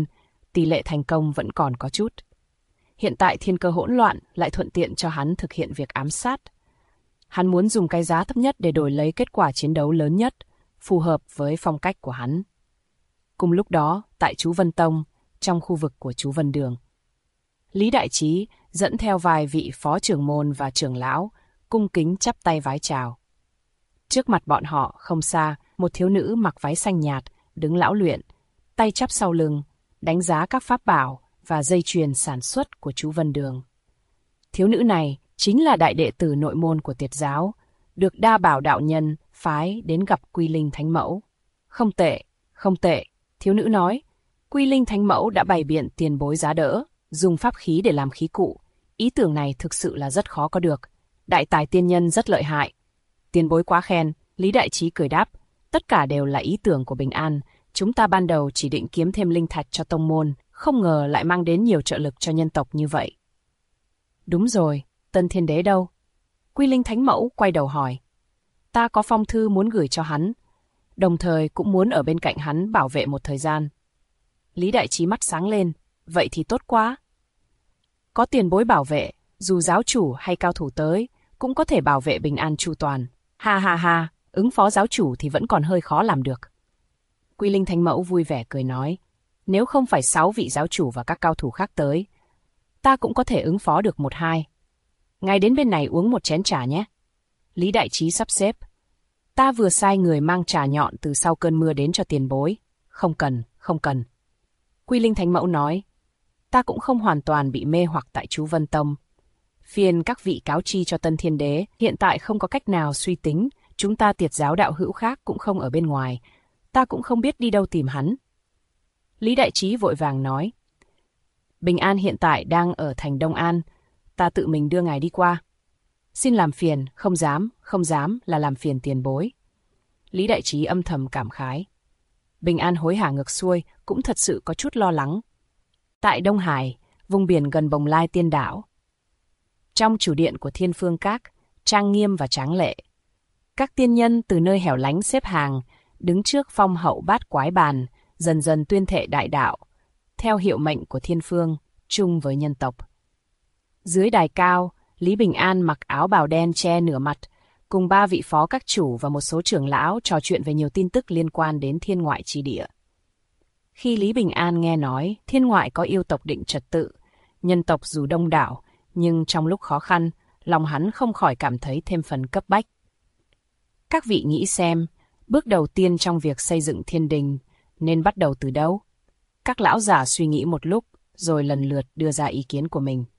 tỷ lệ thành công vẫn còn có chút. Hiện tại thiên cơ hỗn loạn lại thuận tiện cho hắn thực hiện việc ám sát. Hắn muốn dùng cái giá thấp nhất để đổi lấy kết quả chiến đấu lớn nhất, phù hợp với phong cách của hắn. Cùng lúc đó, tại chú Vân Tông, trong khu vực của chú Vân Đường, Lý Đại Trí dẫn theo vài vị phó trưởng môn và trưởng lão, cung kính chắp tay vái chào. Trước mặt bọn họ, không xa, một thiếu nữ mặc váy xanh nhạt, đứng lão luyện, tay chắp sau lưng, đánh giá các pháp bảo và dây chuyền sản xuất của chú Vân Đường. Thiếu nữ này chính là đại đệ tử nội môn của Tiệt giáo, được Đa Bảo đạo nhân phái đến gặp Quy Linh Thánh Mẫu. Không tệ, không tệ, thiếu nữ nói. Quy Linh Thánh Mẫu đã bày biện tiền bối giá đỡ, dùng pháp khí để làm khí cụ. Ý tưởng này thực sự là rất khó có được. Đại tài tiên nhân rất lợi hại. Tiền bối quá khen, Lý Đại Trí cười đáp. Tất cả đều là ý tưởng của Bình An. Chúng ta ban đầu chỉ định kiếm thêm linh thạch cho tông môn, không ngờ lại mang đến nhiều trợ lực cho nhân tộc như vậy. Đúng rồi, Tân Thiên Đế đâu? Quy Linh Thánh Mẫu quay đầu hỏi. Ta có phong thư muốn gửi cho hắn, đồng thời cũng muốn ở bên cạnh hắn bảo vệ một thời gian. Lý Đại Trí mắt sáng lên, vậy thì tốt quá. Có tiền bối bảo vệ, dù giáo chủ hay cao thủ tới, cũng có thể bảo vệ bình an chu toàn. Ha ha ha, ứng phó giáo chủ thì vẫn còn hơi khó làm được. Quy Linh Thánh Mẫu vui vẻ cười nói, nếu không phải 6 vị giáo chủ và các cao thủ khác tới, ta cũng có thể ứng phó được 1-2. Ngài đến bên này uống một chén trà nhé. Lý Đại Trí sắp xếp. Ta vừa sai người mang trà nhọn từ sau cơn mưa đến cho tiền bối. Không cần, không cần. Quy Linh Thánh Mẫu nói, ta cũng không hoàn toàn bị mê hoặc tại chú Vân Tông. Phiền các vị cáo chi cho Tân Thiên Đế, hiện tại không có cách nào suy tính, chúng ta Tiệt giáo đạo hữu khác cũng không ở bên ngoài. Ta cũng không biết đi đâu tìm hắn. Lý Đại Trí vội vàng nói, Bình An hiện tại đang ở thành Đông An, ta tự mình đưa ngài đi qua. Xin làm phiền, không dám là làm phiền tiền bối. Lý Đại Trí âm thầm cảm khái. Bình An hối hả ngược xuôi, cũng thật sự có chút lo lắng. Tại Đông Hải, vùng biển gần Bồng Lai Tiên Đảo, trong chủ điện của Thiên Phương Các, trang nghiêm và tráng lệ, các tiên nhân từ nơi hẻo lánh xếp hàng, đứng trước phong hậu bát quái bàn, dần dần tuyên thệ đại đạo, theo hiệu mệnh của Thiên Phương, chung với nhân tộc. Dưới đài cao, Lý Bình An mặc áo bào đen che nửa mặt, cùng 3 vị phó các chủ và một số trưởng lão trò chuyện về nhiều tin tức liên quan đến thiên ngoại chi địa. Khi Lý Bình An nghe nói thiên ngoại có yêu tộc định trật tự, nhân tộc dù đông đảo, nhưng trong lúc khó khăn, lòng hắn không khỏi cảm thấy thêm phần cấp bách. Các vị nghĩ xem, bước đầu tiên trong việc xây dựng thiên đình nên bắt đầu từ đâu? Các lão giả suy nghĩ một lúc, rồi lần lượt đưa ra ý kiến của mình.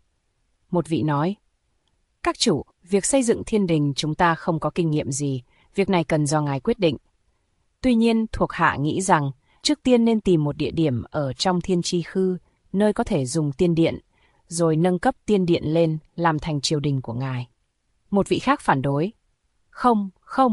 Một vị nói, các chủ, việc xây dựng thiên đình chúng ta không có kinh nghiệm gì, việc này cần do ngài quyết định. Tuy nhiên, thuộc hạ nghĩ rằng, trước tiên nên tìm một địa điểm ở trong thiên chi khư, nơi có thể dùng tiên điện, rồi nâng cấp tiên điện lên làm thành triều đình của ngài. Một vị khác phản đối. Không,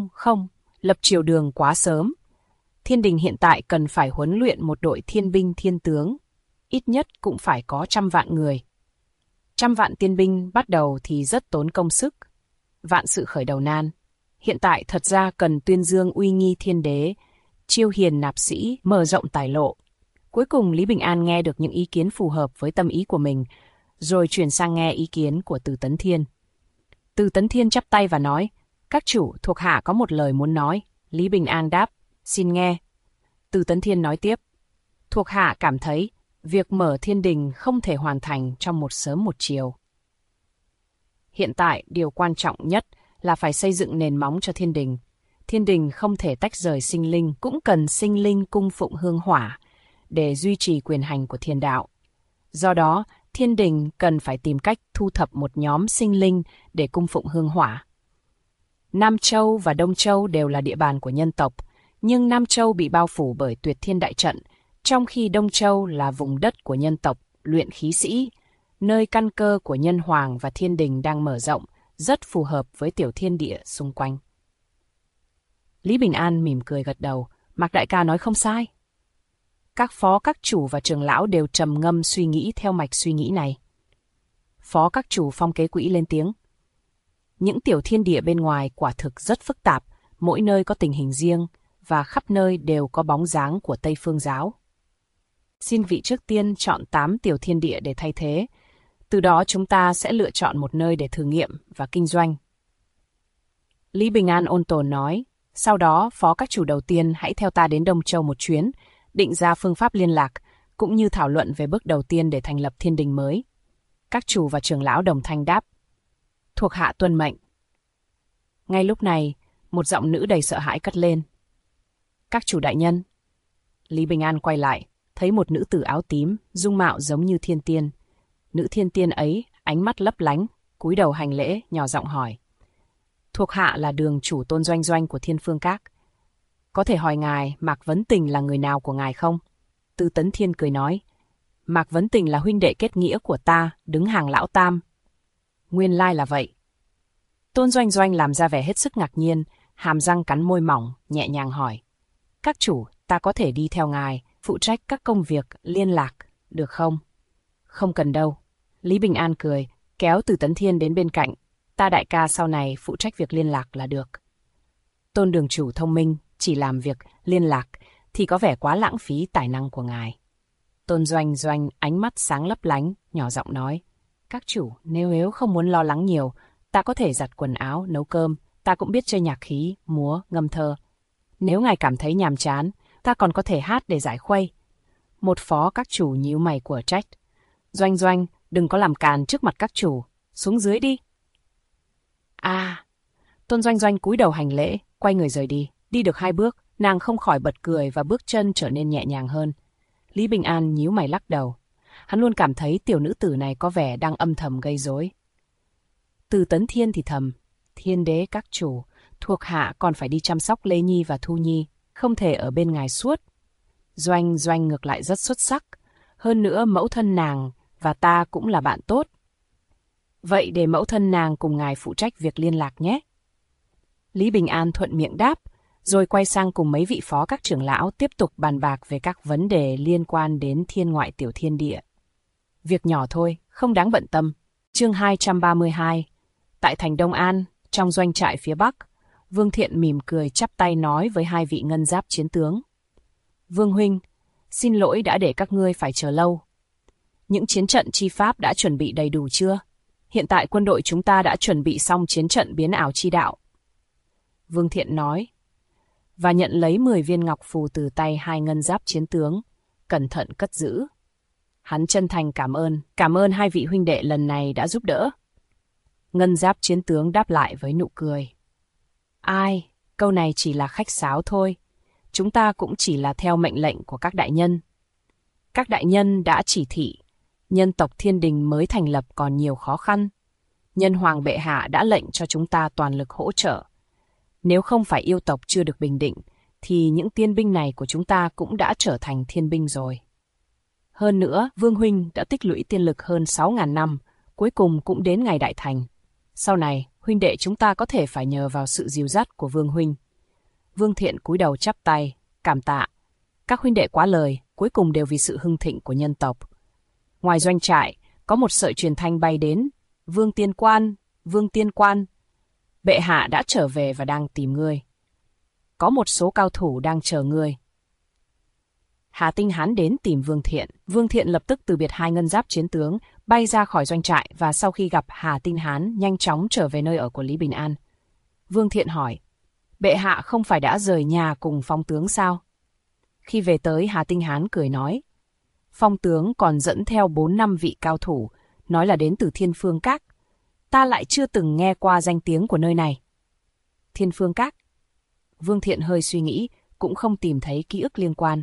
lập triều đường quá sớm. Thiên đình hiện tại cần phải huấn luyện một đội thiên binh thiên tướng, ít nhất cũng phải có 100 vạn người. 100 vạn tiên binh bắt đầu thì rất tốn công sức. Vạn sự khởi đầu nan. Hiện tại thật ra cần tuyên dương uy nghi thiên đế, chiêu hiền nạp sĩ, mở rộng tài lộ. Cuối cùng Lý Bình An nghe được những ý kiến phù hợp với tâm ý của mình, rồi chuyển sang nghe ý kiến của Từ Tấn Thiên. Từ Tấn Thiên chắp tay và nói, các chủ, thuộc hạ có một lời muốn nói. Lý Bình An đáp, xin nghe. Từ Tấn Thiên nói tiếp, thuộc hạ cảm thấy việc mở thiên đình không thể hoàn thành trong một sớm một chiều. Hiện tại, điều quan trọng nhất là phải xây dựng nền móng cho thiên đình. Thiên đình không thể tách rời sinh linh, cũng cần sinh linh cung phụng hương hỏa để duy trì quyền hành của thiên đạo. Do đó, thiên đình cần phải tìm cách thu thập một nhóm sinh linh để cung phụng hương hỏa. Nam Châu và Đông Châu đều là địa bàn của nhân tộc, nhưng Nam Châu bị bao phủ bởi Tuyệt Thiên Đại Trận, trong khi Đông Châu là vùng đất của nhân tộc, luyện khí sĩ, nơi căn cơ của nhân hoàng và thiên đình đang mở rộng, rất phù hợp với tiểu thiên địa xung quanh. Lý Bình An mỉm cười gật đầu, Mạc đại ca nói không sai. Các phó các chủ và trưởng lão đều trầm ngâm suy nghĩ theo mạch suy nghĩ này. Phó các chủ Phong Kế Quỹ lên tiếng. Những tiểu thiên địa bên ngoài quả thực rất phức tạp, mỗi nơi có tình hình riêng, và khắp nơi đều có bóng dáng của Tây Phương giáo. Xin vị trước tiên chọn 8 tiểu thiên địa để thay thế. Từ đó chúng ta sẽ lựa chọn một nơi để thử nghiệm và kinh doanh. Lý Bình An ôn tồn nói, sau đó phó các chủ đầu tiên hãy theo ta đến Đông Châu một chuyến, định ra phương pháp liên lạc, cũng như thảo luận về bước đầu tiên để thành lập thiên đình mới. Các chủ và trưởng lão đồng thanh đáp, thuộc hạ tuân mệnh. Ngay lúc này, một giọng nữ đầy sợ hãi cất lên. Các chủ đại nhân. Lý Bình An quay lại, thấy một nữ tử áo tím, dung mạo giống như thiên tiên. Nữ thiên tiên ấy, ánh mắt lấp lánh, cúi đầu hành lễ, nhỏ giọng hỏi. Thuộc hạ là đường chủ Tôn Doanh Doanh của Thiên Phương Các. Có thể hỏi ngài Mạc Vấn Tình là người nào của ngài không? Tư Tấn Thiên cười nói. Mạc Vấn Tình là huynh đệ kết nghĩa của ta, đứng hàng lão tam. Nguyên lai là vậy. Tôn Doanh Doanh làm ra vẻ hết sức ngạc nhiên, hàm răng cắn môi mỏng, nhẹ nhàng hỏi. Các chủ, ta có thể đi theo ngài, phụ trách các công việc liên lạc, được không? Không cần đâu. Lý Bình An cười, kéo Từ Tấn Thiên đến bên cạnh. Ta đại ca sau này phụ trách việc liên lạc là được. Tôn đường chủ thông minh, chỉ làm việc liên lạc thì có vẻ quá lãng phí tài năng của ngài. Tôn Doanh Doanh ánh mắt sáng lấp lánh, nhỏ giọng nói. Các chủ, nếu không muốn lo lắng nhiều, ta có thể giặt quần áo, nấu cơm, ta cũng biết chơi nhạc khí, múa, ngâm thơ. Nếu ngài cảm thấy nhàm chán, ta còn có thể hát để giải khuây. Một phó các chủ nhíu mày của trách. Doanh Doanh, đừng có làm càn trước mặt các chủ, xuống dưới đi. Tôn Doanh Doanh cúi đầu hành lễ, quay người rời đi. Đi được 2 bước, nàng không khỏi bật cười và bước chân trở nên nhẹ nhàng hơn. Lý Bình An nhíu mày lắc đầu. Hắn luôn cảm thấy tiểu nữ tử này có vẻ đang âm thầm gây rối. Từ Tấn Thiên thì thầm. Thiên đế các chủ, thuộc hạ còn phải đi chăm sóc Lê Nhi và Thu Nhi, không thể ở bên ngài suốt. Doanh Doanh ngược lại rất xuất sắc. Hơn nữa mẫu thân nàng và ta cũng là bạn tốt. Vậy để mẫu thân nàng cùng ngài phụ trách việc liên lạc nhé. Lý Bình An thuận miệng đáp, rồi quay sang cùng mấy vị phó các trưởng lão tiếp tục bàn bạc về các vấn đề liên quan đến thiên ngoại tiểu thiên địa. Việc nhỏ thôi, không đáng bận tâm. Chương 232. Tại thành Đông An, trong doanh trại phía Bắc, Vương Thiện mỉm cười chắp tay nói với 2 vị ngân giáp chiến tướng. Vương huynh, xin lỗi đã để các ngươi phải chờ lâu. Những chiến trận chi pháp đã chuẩn bị đầy đủ chưa? Hiện tại quân đội chúng ta đã chuẩn bị xong chiến trận biến ảo chi đạo. Vương Thiện nói, và nhận lấy 10 viên ngọc phù từ tay 2 ngân giáp chiến tướng, cẩn thận cất giữ. Hắn chân thành cảm ơn 2 vị huynh đệ lần này đã giúp đỡ. Ngân giáp chiến tướng đáp lại với nụ cười. Ai, câu này chỉ là khách sáo thôi. Chúng ta cũng chỉ là theo mệnh lệnh của các đại nhân. Các đại nhân đã chỉ thị, nhân tộc thiên đình mới thành lập còn nhiều khó khăn. Nhân hoàng bệ hạ đã lệnh cho chúng ta toàn lực hỗ trợ. Nếu không phải yêu tộc chưa được bình định, thì những tiên binh này của chúng ta cũng đã trở thành thiên binh rồi. Hơn nữa, Vương huynh đã tích lũy tiên lực hơn 6.000 năm, cuối cùng cũng đến ngày đại thành. Sau này, huynh đệ chúng ta có thể phải nhờ vào sự dìu dắt của Vương huynh. Vương Thiện cúi đầu chắp tay, cảm tạ. Các huynh đệ quá lời, cuối cùng đều vì sự hưng thịnh của nhân tộc. Ngoài doanh trại, có một sợi truyền thanh bay đến. Vương Tiên Quan, bệ hạ đã trở về và đang tìm ngươi. Có một số cao thủ đang chờ ngươi. Hà Tinh Hán đến tìm Vương Thiện. Vương Thiện lập tức từ biệt 2 ngân giáp chiến tướng, bay ra khỏi doanh trại và sau khi gặp Hà Tinh Hán nhanh chóng trở về nơi ở của Lý Bình An. Vương Thiện hỏi, bệ hạ không phải đã rời nhà cùng phong tướng sao? Khi về tới, Hà Tinh Hán cười nói, phong tướng còn dẫn theo 4-5 vị cao thủ, nói là đến từ Thiên Phương Các. Ta lại chưa từng nghe qua danh tiếng của nơi này. Thiên Phương Các? Vương Thiện hơi suy nghĩ, cũng không tìm thấy ký ức liên quan.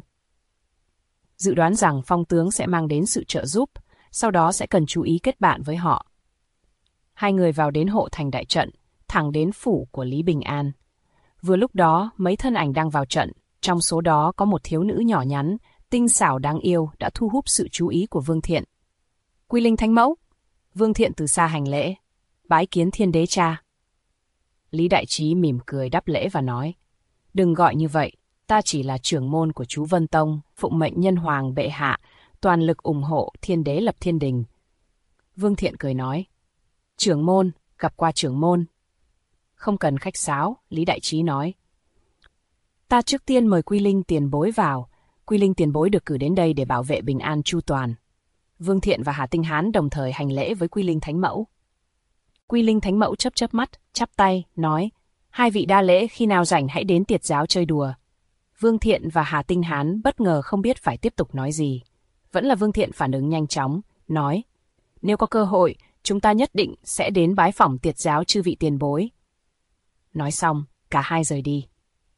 Dự đoán rằng phong tướng sẽ mang đến sự trợ giúp, sau đó sẽ cần chú ý kết bạn với họ. 2 người vào đến hộ thành đại trận, thẳng đến phủ của Lý Bình An. Vừa lúc đó, mấy thân ảnh đang vào trận, trong số đó có một thiếu nữ nhỏ nhắn, tinh xảo đáng yêu đã thu hút sự chú ý của Vương Thiện. Quy Linh Thánh Mẫu. Vương Thiện từ xa hành lễ, bái kiến thiên đế cha. Lý Đại Trí mỉm cười đáp lễ và nói, đừng gọi như vậy, ta chỉ là trưởng môn của chú Vân Tông, phụng mệnh nhân hoàng bệ hạ, toàn lực ủng hộ thiên đế lập thiên đình. Vương Thiện cười nói, trưởng môn, gặp qua trưởng môn. Không cần khách sáo, Lý Đại Trí nói. Ta trước tiên mời Quy Linh tiền bối vào, Quy Linh tiền bối được cử đến đây để bảo vệ bình an chu toàn. Vương Thiện và Hà Tinh Hán đồng thời hành lễ với Quy Linh Thánh Mẫu. Quy Linh Thánh Mẫu chớp chớp mắt, chắp tay, nói, hai vị đa lễ, khi nào rảnh hãy đến tiệt giáo chơi đùa. Vương Thiện và Hà Tinh Hán bất ngờ không biết phải tiếp tục nói gì. Vẫn là Vương Thiện phản ứng nhanh chóng, nói, nếu có cơ hội, chúng ta nhất định sẽ đến bái phỏng tiệt giáo chư vị tiền bối. Nói xong, cả hai rời đi.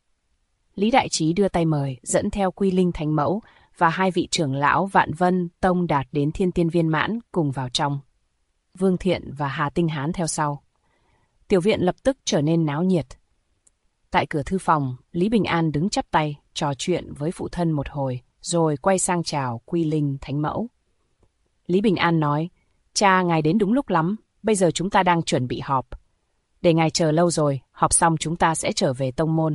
Lý Đại Trí đưa tay mời, dẫn theo Quy Linh Thánh Mẫu và hai vị trưởng lão Vạn Vân Tông đạt đến Thiên Tiên Viên Mãn cùng vào trong. Vương Thiện và Hà Tinh Hán theo sau. Tiểu viện lập tức trở nên náo nhiệt. Tại cửa thư phòng, Lý Bình An đứng chắp tay, trò chuyện với phụ thân một hồi, rồi quay sang chào Quy Linh Thánh Mẫu. Lý Bình An nói, cha ngài đến đúng lúc lắm, bây giờ chúng ta đang chuẩn bị họp. Để ngài chờ lâu rồi, họp xong chúng ta sẽ trở về tông môn.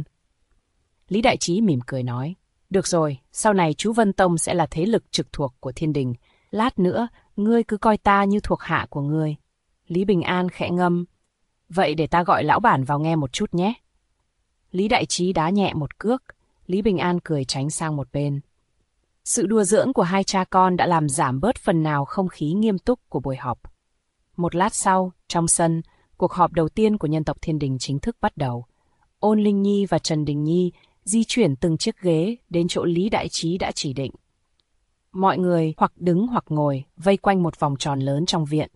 Lý Đại Trí mỉm cười nói, được rồi, sau này chú Vân Tông sẽ là thế lực trực thuộc của Thiên Đình. Lát nữa, ngươi cứ coi ta như thuộc hạ của ngươi. Lý Bình An khẽ ngâm, vậy để ta gọi lão bản vào nghe một chút nhé. Lý Đại Trí đá nhẹ một cước, Lý Bình An cười tránh sang một bên. Sự đùa giỡn của hai cha con đã làm giảm bớt phần nào không khí nghiêm túc của buổi họp. Một lát sau, trong sân, cuộc họp đầu tiên của nhân tộc Thiên Đình chính thức bắt đầu. Ôn Linh Nhi và Trần Đình Nhi di chuyển từng chiếc ghế đến chỗ Lý Đại Trí đã chỉ định. Mọi người hoặc đứng hoặc ngồi, vây quanh một vòng tròn lớn trong viện.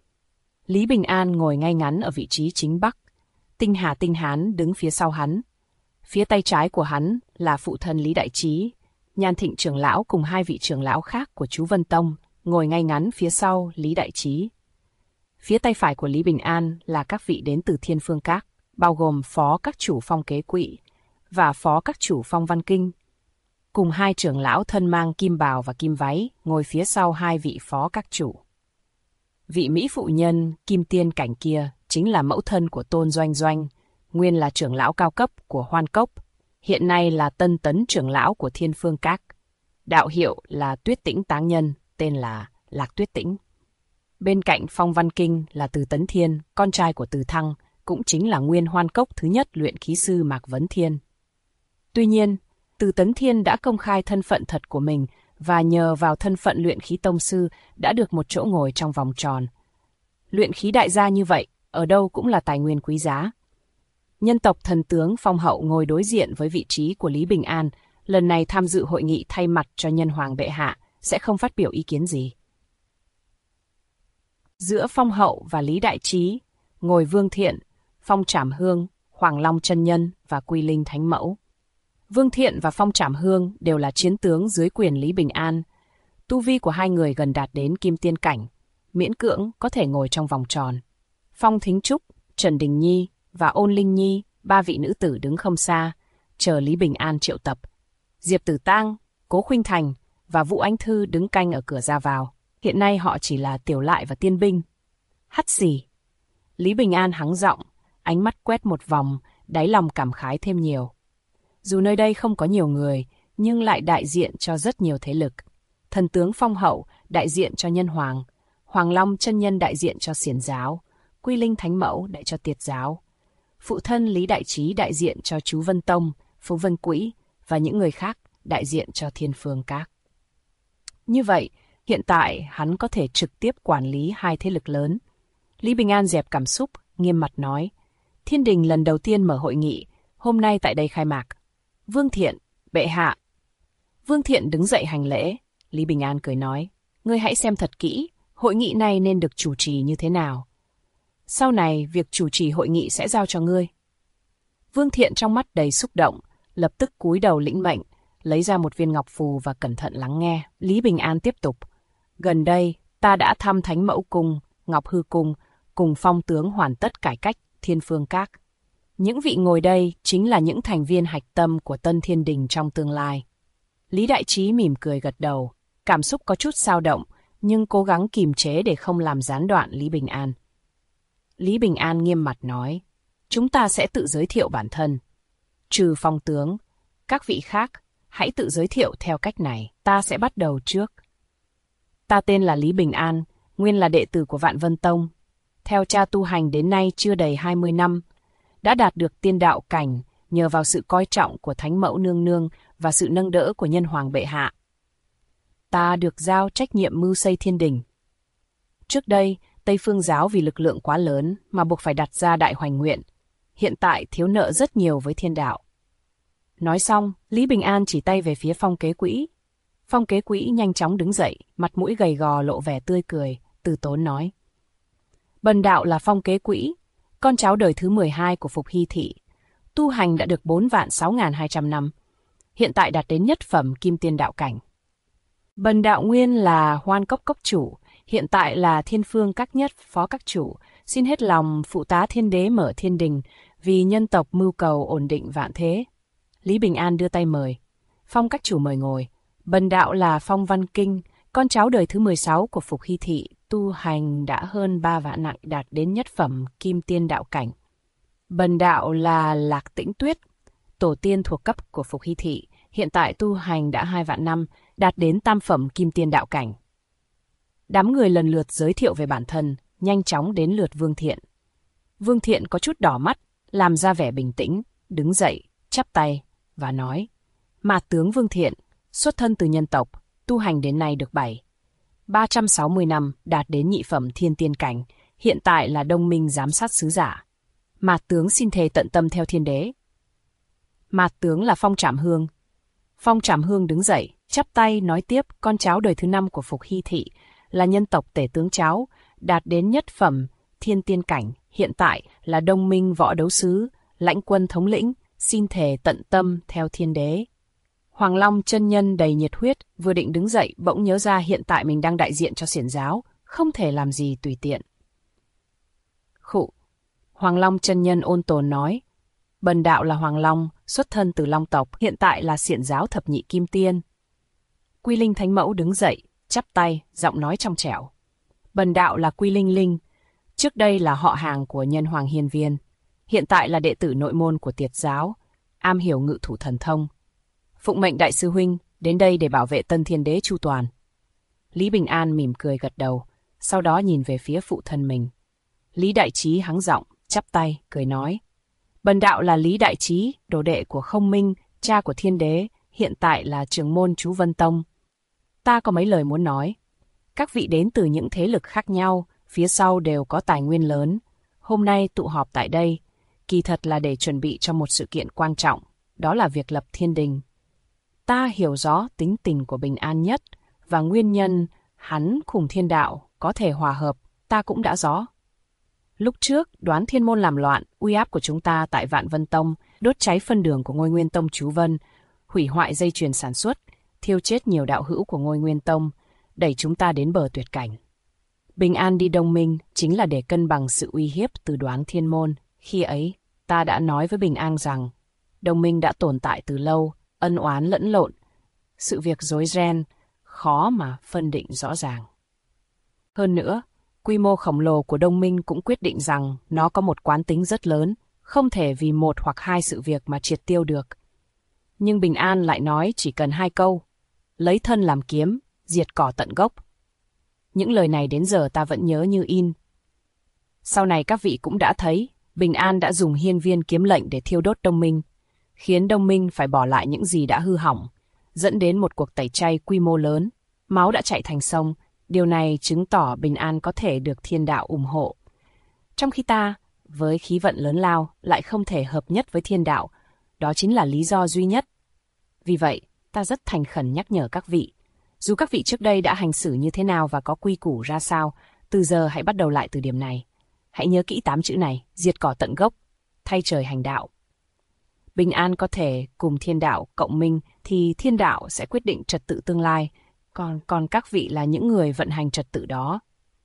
Lý Bình An ngồi ngay ngắn ở vị trí chính bắc, Hà Tinh Hán đứng phía sau hắn. Phía tay trái của hắn là phụ thân Lý Đại Trí, Nhan Thịnh trưởng lão cùng hai vị trưởng lão khác của chú Vân Tông, ngồi ngay ngắn phía sau Lý Đại Trí. Phía tay phải của Lý Bình An là các vị đến từ Thiên Phương Các, bao gồm phó các chủ phong Kế Quỵ và phó các chủ phong Văn Kinh, cùng hai trưởng lão thân mang kim bào và kim váy ngồi phía sau hai vị phó các chủ. Vị mỹ phụ nhân Kim Tiên Cảnh kia chính là mẫu thân của Tôn Doanh Doanh, nguyên là trưởng lão cao cấp của Hoan Cốc, hiện nay là tân tấn trưởng lão của Thiên Phương Các. Đạo hiệu là Tuyết Tĩnh Táng Nhân, tên là Lạc Tuyết Tĩnh. Bên cạnh Phong Văn Kinh là Từ Tấn Thiên, con trai của Từ Thăng, cũng chính là nguyên Hoan Cốc thứ nhất luyện khí sư Mạc Vấn Thiên. Tuy nhiên, Từ Tấn Thiên đã công khai thân phận thật của mình và nhờ vào thân phận luyện khí tông sư đã được một chỗ ngồi trong vòng tròn. Luyện khí đại gia như vậy, ở đâu cũng là tài nguyên quý giá. Nhân tộc thần tướng Phong Hậu ngồi đối diện với vị trí của Lý Bình An, lần này tham dự hội nghị thay mặt cho Nhân Hoàng bệ hạ, sẽ không phát biểu ý kiến gì. Giữa Phong Hậu và Lý Đại Trí, ngồi Vương Thiện, Phong Trảm Hương, Hoàng Long Chân Nhân và Quy Linh Thánh Mẫu. Vương Thiện và Phong Trảm Hương đều là chiến tướng dưới quyền Lý Bình An. Tu vi của hai người gần đạt đến Kim Tiên Cảnh, miễn cưỡng có thể ngồi trong vòng tròn. Phong Thính Trúc, Trần Đình Nhi và Ôn Linh Nhi, ba vị nữ tử đứng không xa, chờ Lý Bình An triệu tập. Diệp Tử Tang, Cố Khuynh Thành và Vũ Ánh Thư đứng canh ở cửa ra vào. Hiện nay họ chỉ là tiểu lại và tiên binh. Hắt xì. Lý Bình An hắng giọng, ánh mắt quét một vòng, đáy lòng cảm khái thêm nhiều. Dù nơi đây không có nhiều người, nhưng lại đại diện cho rất nhiều thế lực. Thần tướng Phong Hậu đại diện cho Nhân Hoàng, Hoàng Long Chân Nhân đại diện cho Xiển giáo, Quy Linh Thánh Mẫu đại cho Tiệt giáo. Phụ thân Lý Đại Trí đại diện cho chú Vân Tông, Phú Vân Quỹ và những người khác đại diện cho Thiên Phương Các. Như vậy, hiện tại hắn có thể trực tiếp quản lý hai thế lực lớn. Lý Bình An dẹp cảm xúc, nghiêm mặt nói, Thiên Đình lần đầu tiên mở hội nghị, hôm nay tại đây khai mạc. Vương Thiện, bệ hạ. Vương Thiện đứng dậy hành lễ. Lý Bình An cười nói, ngươi hãy xem thật kỹ, hội nghị này nên được chủ trì như thế nào. Sau này, việc chủ trì hội nghị sẽ giao cho ngươi. Vương Thiện trong mắt đầy xúc động, lập tức cúi đầu lĩnh mệnh, lấy ra một viên ngọc phù và cẩn thận lắng nghe. Lý Bình An tiếp tục, gần đây, ta đã thăm Thánh Mẫu Cung, Ngọc Hư Cung, cùng Phong tướng hoàn tất cải cách Thiên Phương Các. Những vị ngồi đây chính là những thành viên hạch tâm của Tân Thiên Đình trong tương lai. Lý Đại Trí mỉm cười gật đầu, cảm xúc có chút xao động, nhưng cố gắng kìm chế để không làm gián đoạn Lý Bình An. Lý Bình An nghiêm mặt nói, chúng ta sẽ tự giới thiệu bản thân. Trừ Phong tướng, các vị khác, hãy tự giới thiệu theo cách này, ta sẽ bắt đầu trước. Ta tên là Lý Bình An, nguyên là đệ tử của Vạn Vân Tông. Theo cha tu hành đến nay chưa đầy 20 năm, đã đạt được tiên đạo cảnh nhờ vào sự coi trọng của Thánh Mẫu Nương Nương và sự nâng đỡ của nhân hoàng bệ hạ. Ta được giao trách nhiệm mưu xây thiên đình. Trước đây, Tây Phương giáo vì lực lượng quá lớn mà buộc phải đặt ra đại hoành nguyện. Hiện tại thiếu nợ rất nhiều với thiên đạo. Nói xong, Lý Bình An chỉ tay về phía Phong Kế Quỹ. Phong Kế Quỹ nhanh chóng đứng dậy, mặt mũi gầy gò lộ vẻ tươi cười, từ tốn nói. Bần đạo là Phong Kế Quỹ, con cháu đời thứ 12 của Phục Hy Thị. Tu hành đã được 4.6.200 năm. Hiện tại đạt đến nhất phẩm kim tiên đạo cảnh. Bần đạo nguyên là Hoan Cốc Cốc chủ, hiện tại là Thiên Phương Các Nhất phó các chủ, xin hết lòng phụ tá thiên đế mở thiên đình, vì nhân tộc mưu cầu ổn định vạn thế. Lý Bình An đưa tay mời. Phong các chủ mời ngồi. Bần đạo là Phong Văn Kinh, con cháu đời thứ 16 của Phục Hy Thị, tu hành đã hơn 3 vạn năm đạt đến nhất phẩm kim tiên đạo cảnh. Bần đạo là Lạc Tĩnh Tuyết, tổ tiên thuộc cấp của Phục Hy Thị, hiện tại tu hành đã 2 vạn năm, đạt đến tam phẩm kim tiên đạo cảnh. Đám người lần lượt giới thiệu về bản thân, nhanh chóng đến lượt Vương Thiện. Vương Thiện có chút đỏ mắt, làm ra vẻ bình tĩnh, đứng dậy, chắp tay và nói: Mạt tướng Vương Thiện, xuất thân từ nhân tộc, tu hành đến nay được 360 năm, đạt đến nhị phẩm thiên tiên cảnh, hiện tại là Đông Minh giám sát sứ giả. Mạt tướng xin thề tận tâm theo thiên đế. Mạt tướng là Phong Trảm Hương. Phong Trảm Hương đứng dậy, chắp tay nói tiếp: con cháu đời thứ 5 của Phục Hy Thị, là nhân tộc tể tướng cháu, đạt đến nhất phẩm thiên tiên cảnh, hiện tại là Đông Minh võ đấu sứ, lãnh quân thống lĩnh, xin thề tận tâm theo thiên đế. Hoàng Long chân nhân đầy nhiệt huyết, vừa định đứng dậy bỗng nhớ ra hiện tại mình đang đại diện cho xiển giáo, không thể làm gì tùy tiện. Khụ. Hoàng Long chân nhân ôn tồn nói: Bần đạo là Hoàng Long, xuất thân từ Long tộc, hiện tại là xiển giáo thập nhị kim tiên. Quy Linh Thánh Mẫu đứng dậy, chắp tay, giọng nói trong trẻo: Bần đạo là Quy Linh Linh, trước đây là họ hàng của nhân hoàng Hiên Viên, hiện tại là đệ tử nội môn của Tiệt giáo, am hiểu ngự thủ thần thông. Phụng mệnh đại sư huynh đến đây để bảo vệ Tân Thiên Đế chu toàn. Lý Bình An mỉm cười gật đầu, sau đó nhìn về phía phụ thân mình. Lý Đại Trí hắng giọng, chắp tay, cười nói: Bần đạo là Lý Đại Trí, đồ đệ của Không Minh, cha của Thiên Đế, hiện tại là trưởng môn chú Vân Tông. Ta có mấy lời muốn nói. Các vị đến từ những thế lực khác nhau, phía sau đều có tài nguyên lớn. Hôm nay tụ họp tại đây, kỳ thật là để chuẩn bị cho một sự kiện quan trọng, đó là việc lập thiên đình. Ta hiểu rõ tính tình của Bình An Nhất và nguyên nhân hắn cùng thiên đạo có thể hòa hợp, ta cũng đã rõ. Lúc trước, Đoán Thiên Môn làm loạn, uy áp của chúng ta tại Vạn Vân Tông, đốt cháy phân đường của Ngôi Nguyên Tông chú Vân, hủy hoại dây chuyền sản xuất, thiêu chết nhiều đạo hữu của Ngôi Nguyên Tông, đẩy chúng ta đến bờ tuyệt cảnh. Bình An đi Đông Minh chính là để cân bằng sự uy hiếp từ Đoán Thiên Môn. Khi ấy, ta đã nói với Bình An rằng, Đông Minh đã tồn tại từ lâu, ân oán lẫn lộn, sự việc rối ren, khó mà phân định rõ ràng. Hơn nữa, quy mô khổng lồ của Đông Minh cũng quyết định rằng nó có một quán tính rất lớn, không thể vì một hoặc hai sự việc mà triệt tiêu được. Nhưng Bình An lại nói chỉ cần 2 câu: lấy thân làm kiếm, diệt cỏ tận gốc. Những lời này đến giờ ta vẫn nhớ như in. Sau này các vị cũng đã thấy, Bình An đã dùng hiên viên kiếm lệnh để thiêu đốt Đông Minh, khiến Đông Minh phải bỏ lại những gì đã hư hỏng, dẫn đến một cuộc tẩy chay quy mô lớn, máu đã chảy thành sông. Điều này chứng tỏ Bình An có thể được thiên đạo ủng hộ. Trong khi ta, với khí vận lớn lao, lại không thể hợp nhất với thiên đạo, đó chính là lý do duy nhất. Vì vậy, ta rất thành khẩn nhắc nhở các vị, dù các vị trước đây đã hành xử như thế nào và có quy củ ra sao, từ giờ hãy bắt đầu lại từ điểm này. Hãy nhớ kỹ 8 chữ này: diệt cỏ tận gốc, thay trời hành đạo. Bình An có thể cùng thiên đạo cộng minh thì thiên đạo sẽ quyết định trật tự tương lai, còn các vị là những người vận hành trật tự đó.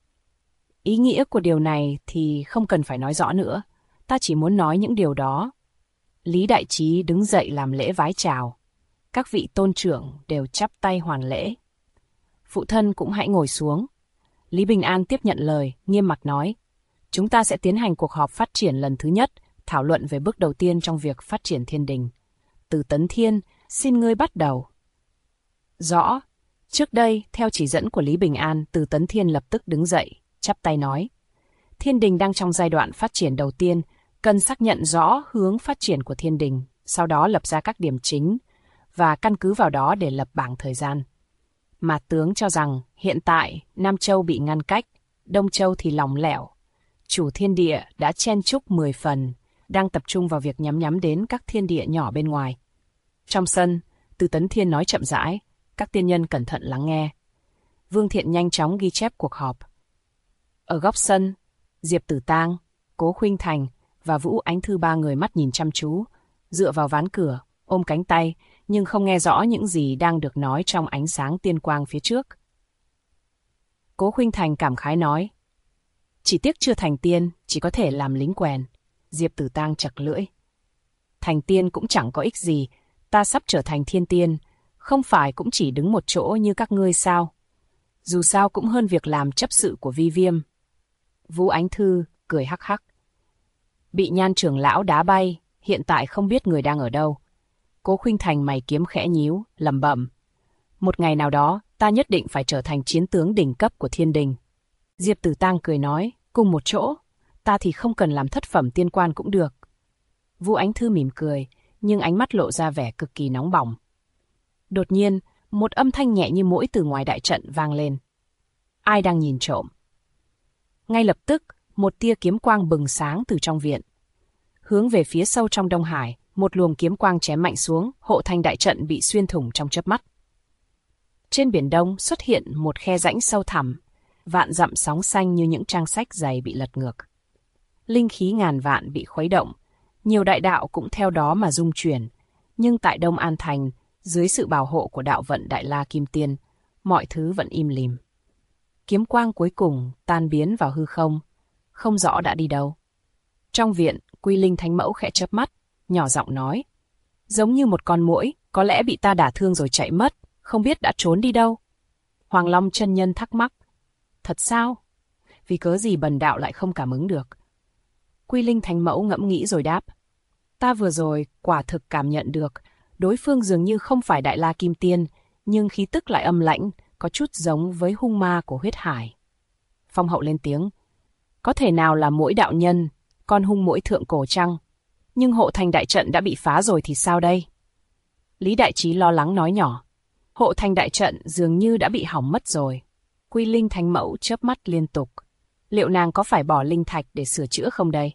Ý nghĩa của điều này thì không cần phải nói rõ nữa, ta chỉ muốn nói những điều đó. Lý Đại Trí đứng dậy làm lễ vái chào. Các vị tôn trưởng đều chắp tay hoàn lễ. Phụ thân cũng hãy ngồi xuống. Lý Bình An tiếp nhận lời, nghiêm mặt nói: chúng ta sẽ tiến hành cuộc họp phát triển lần thứ nhất, thảo luận về bước đầu tiên trong việc phát triển thiên đình. Từ Tấn Thiên, xin ngươi bắt đầu. Rõ. Trước đây, theo chỉ dẫn của Lý Bình An, Từ Tấn Thiên lập tức đứng dậy, chắp tay nói: thiên đình đang trong giai đoạn phát triển đầu tiên, cần xác nhận rõ hướng phát triển của thiên đình, sau đó lập ra các điểm chính, và căn cứ vào đó để lập bảng thời gian. Mạt tướng cho rằng hiện tại Nam Châu bị ngăn cách, Đông Châu thì lỏng lẻo. Chủ thiên địa đã chen chúc 10 phần, đang tập trung vào việc nhắm đến các thiên địa nhỏ bên ngoài. Trong sân, Từ Tấn Thiên nói chậm rãi, các tiên nhân cẩn thận lắng nghe. Vương Thiện nhanh chóng ghi chép cuộc họp. Ở góc sân, Diệp Tử Tang, Cố Khuynh Thành và Vũ Ánh Thư ba người mắt nhìn chăm chú, dựa vào ván cửa, ôm cánh tay, nhưng không nghe rõ những gì đang được nói trong ánh sáng tiên quang phía trước. Cố Khuynh Thành cảm khái nói, chỉ tiếc chưa thành tiên, chỉ có thể làm lính quèn. Diệp Tử Tang chặt lưỡi. Thành tiên cũng chẳng có ích gì, ta sắp trở thành thiên tiên, không phải cũng chỉ đứng một chỗ như các ngươi sao? Dù sao cũng hơn việc làm chấp sự của Vi Viêm. Vũ Ánh Thư cười hắc hắc. Bị Nhan trưởng lão đá bay, hiện tại không biết người đang ở đâu. Cố Khuynh Thành mày kiếm khẽ nhíu, lẩm bẩm. Một ngày nào đó, ta nhất định phải trở thành chiến tướng đỉnh cấp của thiên đình. Diệp Tử Tang cười nói, cùng một chỗ, ta thì không cần làm thất phẩm tiên quan cũng được. Vũ Ánh Thư mỉm cười, nhưng ánh mắt lộ ra vẻ cực kỳ nóng bỏng. Đột nhiên, một âm thanh nhẹ như muỗi từ ngoài đại trận vang lên. Ai đang nhìn trộm? Ngay lập tức, một tia kiếm quang bừng sáng từ trong viện. Hướng về phía sâu trong Đông Hải, một luồng kiếm quang chém mạnh xuống, hộ thành đại trận bị xuyên thủng trong chớp mắt. Trên biển Đông xuất hiện một khe rãnh sâu thẳm, vạn dặm sóng xanh như những trang sách dày bị lật ngược. Linh khí ngàn vạn bị khuấy động, nhiều đại đạo cũng theo đó mà rung chuyển, nhưng tại Đông An Thành, dưới sự bảo hộ của đạo vận Đại La Kim Tiên, mọi thứ vẫn im lìm. Kiếm quang cuối cùng tan biến vào hư không, không rõ đã đi đâu. Trong viện, Quy Linh Thánh Mẫu khẽ chớp mắt, nhỏ giọng nói, giống như một con muỗi, có lẽ bị ta đả thương rồi chạy mất, không biết đã trốn đi đâu. Hoàng Long chân nhân thắc mắc, thật sao? Vì cớ gì bần đạo lại không cảm ứng được? Quy Linh Thánh Mẫu ngẫm nghĩ rồi đáp, ta vừa rồi quả thực cảm nhận được, đối phương dường như không phải Đại La Kim Tiên, nhưng khí tức lại âm lãnh, có chút giống với hung ma của huyết hải. Phong Hậu lên tiếng, có thể nào là muỗi đạo nhân, con hung muỗi thượng cổ chăng? Nhưng hộ thành đại trận đã bị phá rồi thì sao đây? Lý Đại Trí lo lắng nói nhỏ, hộ thành đại trận dường như đã bị hỏng mất rồi. Quy Linh Thánh Mẫu chớp mắt liên tục. Liệu nàng có phải bỏ linh thạch để sửa chữa không đây?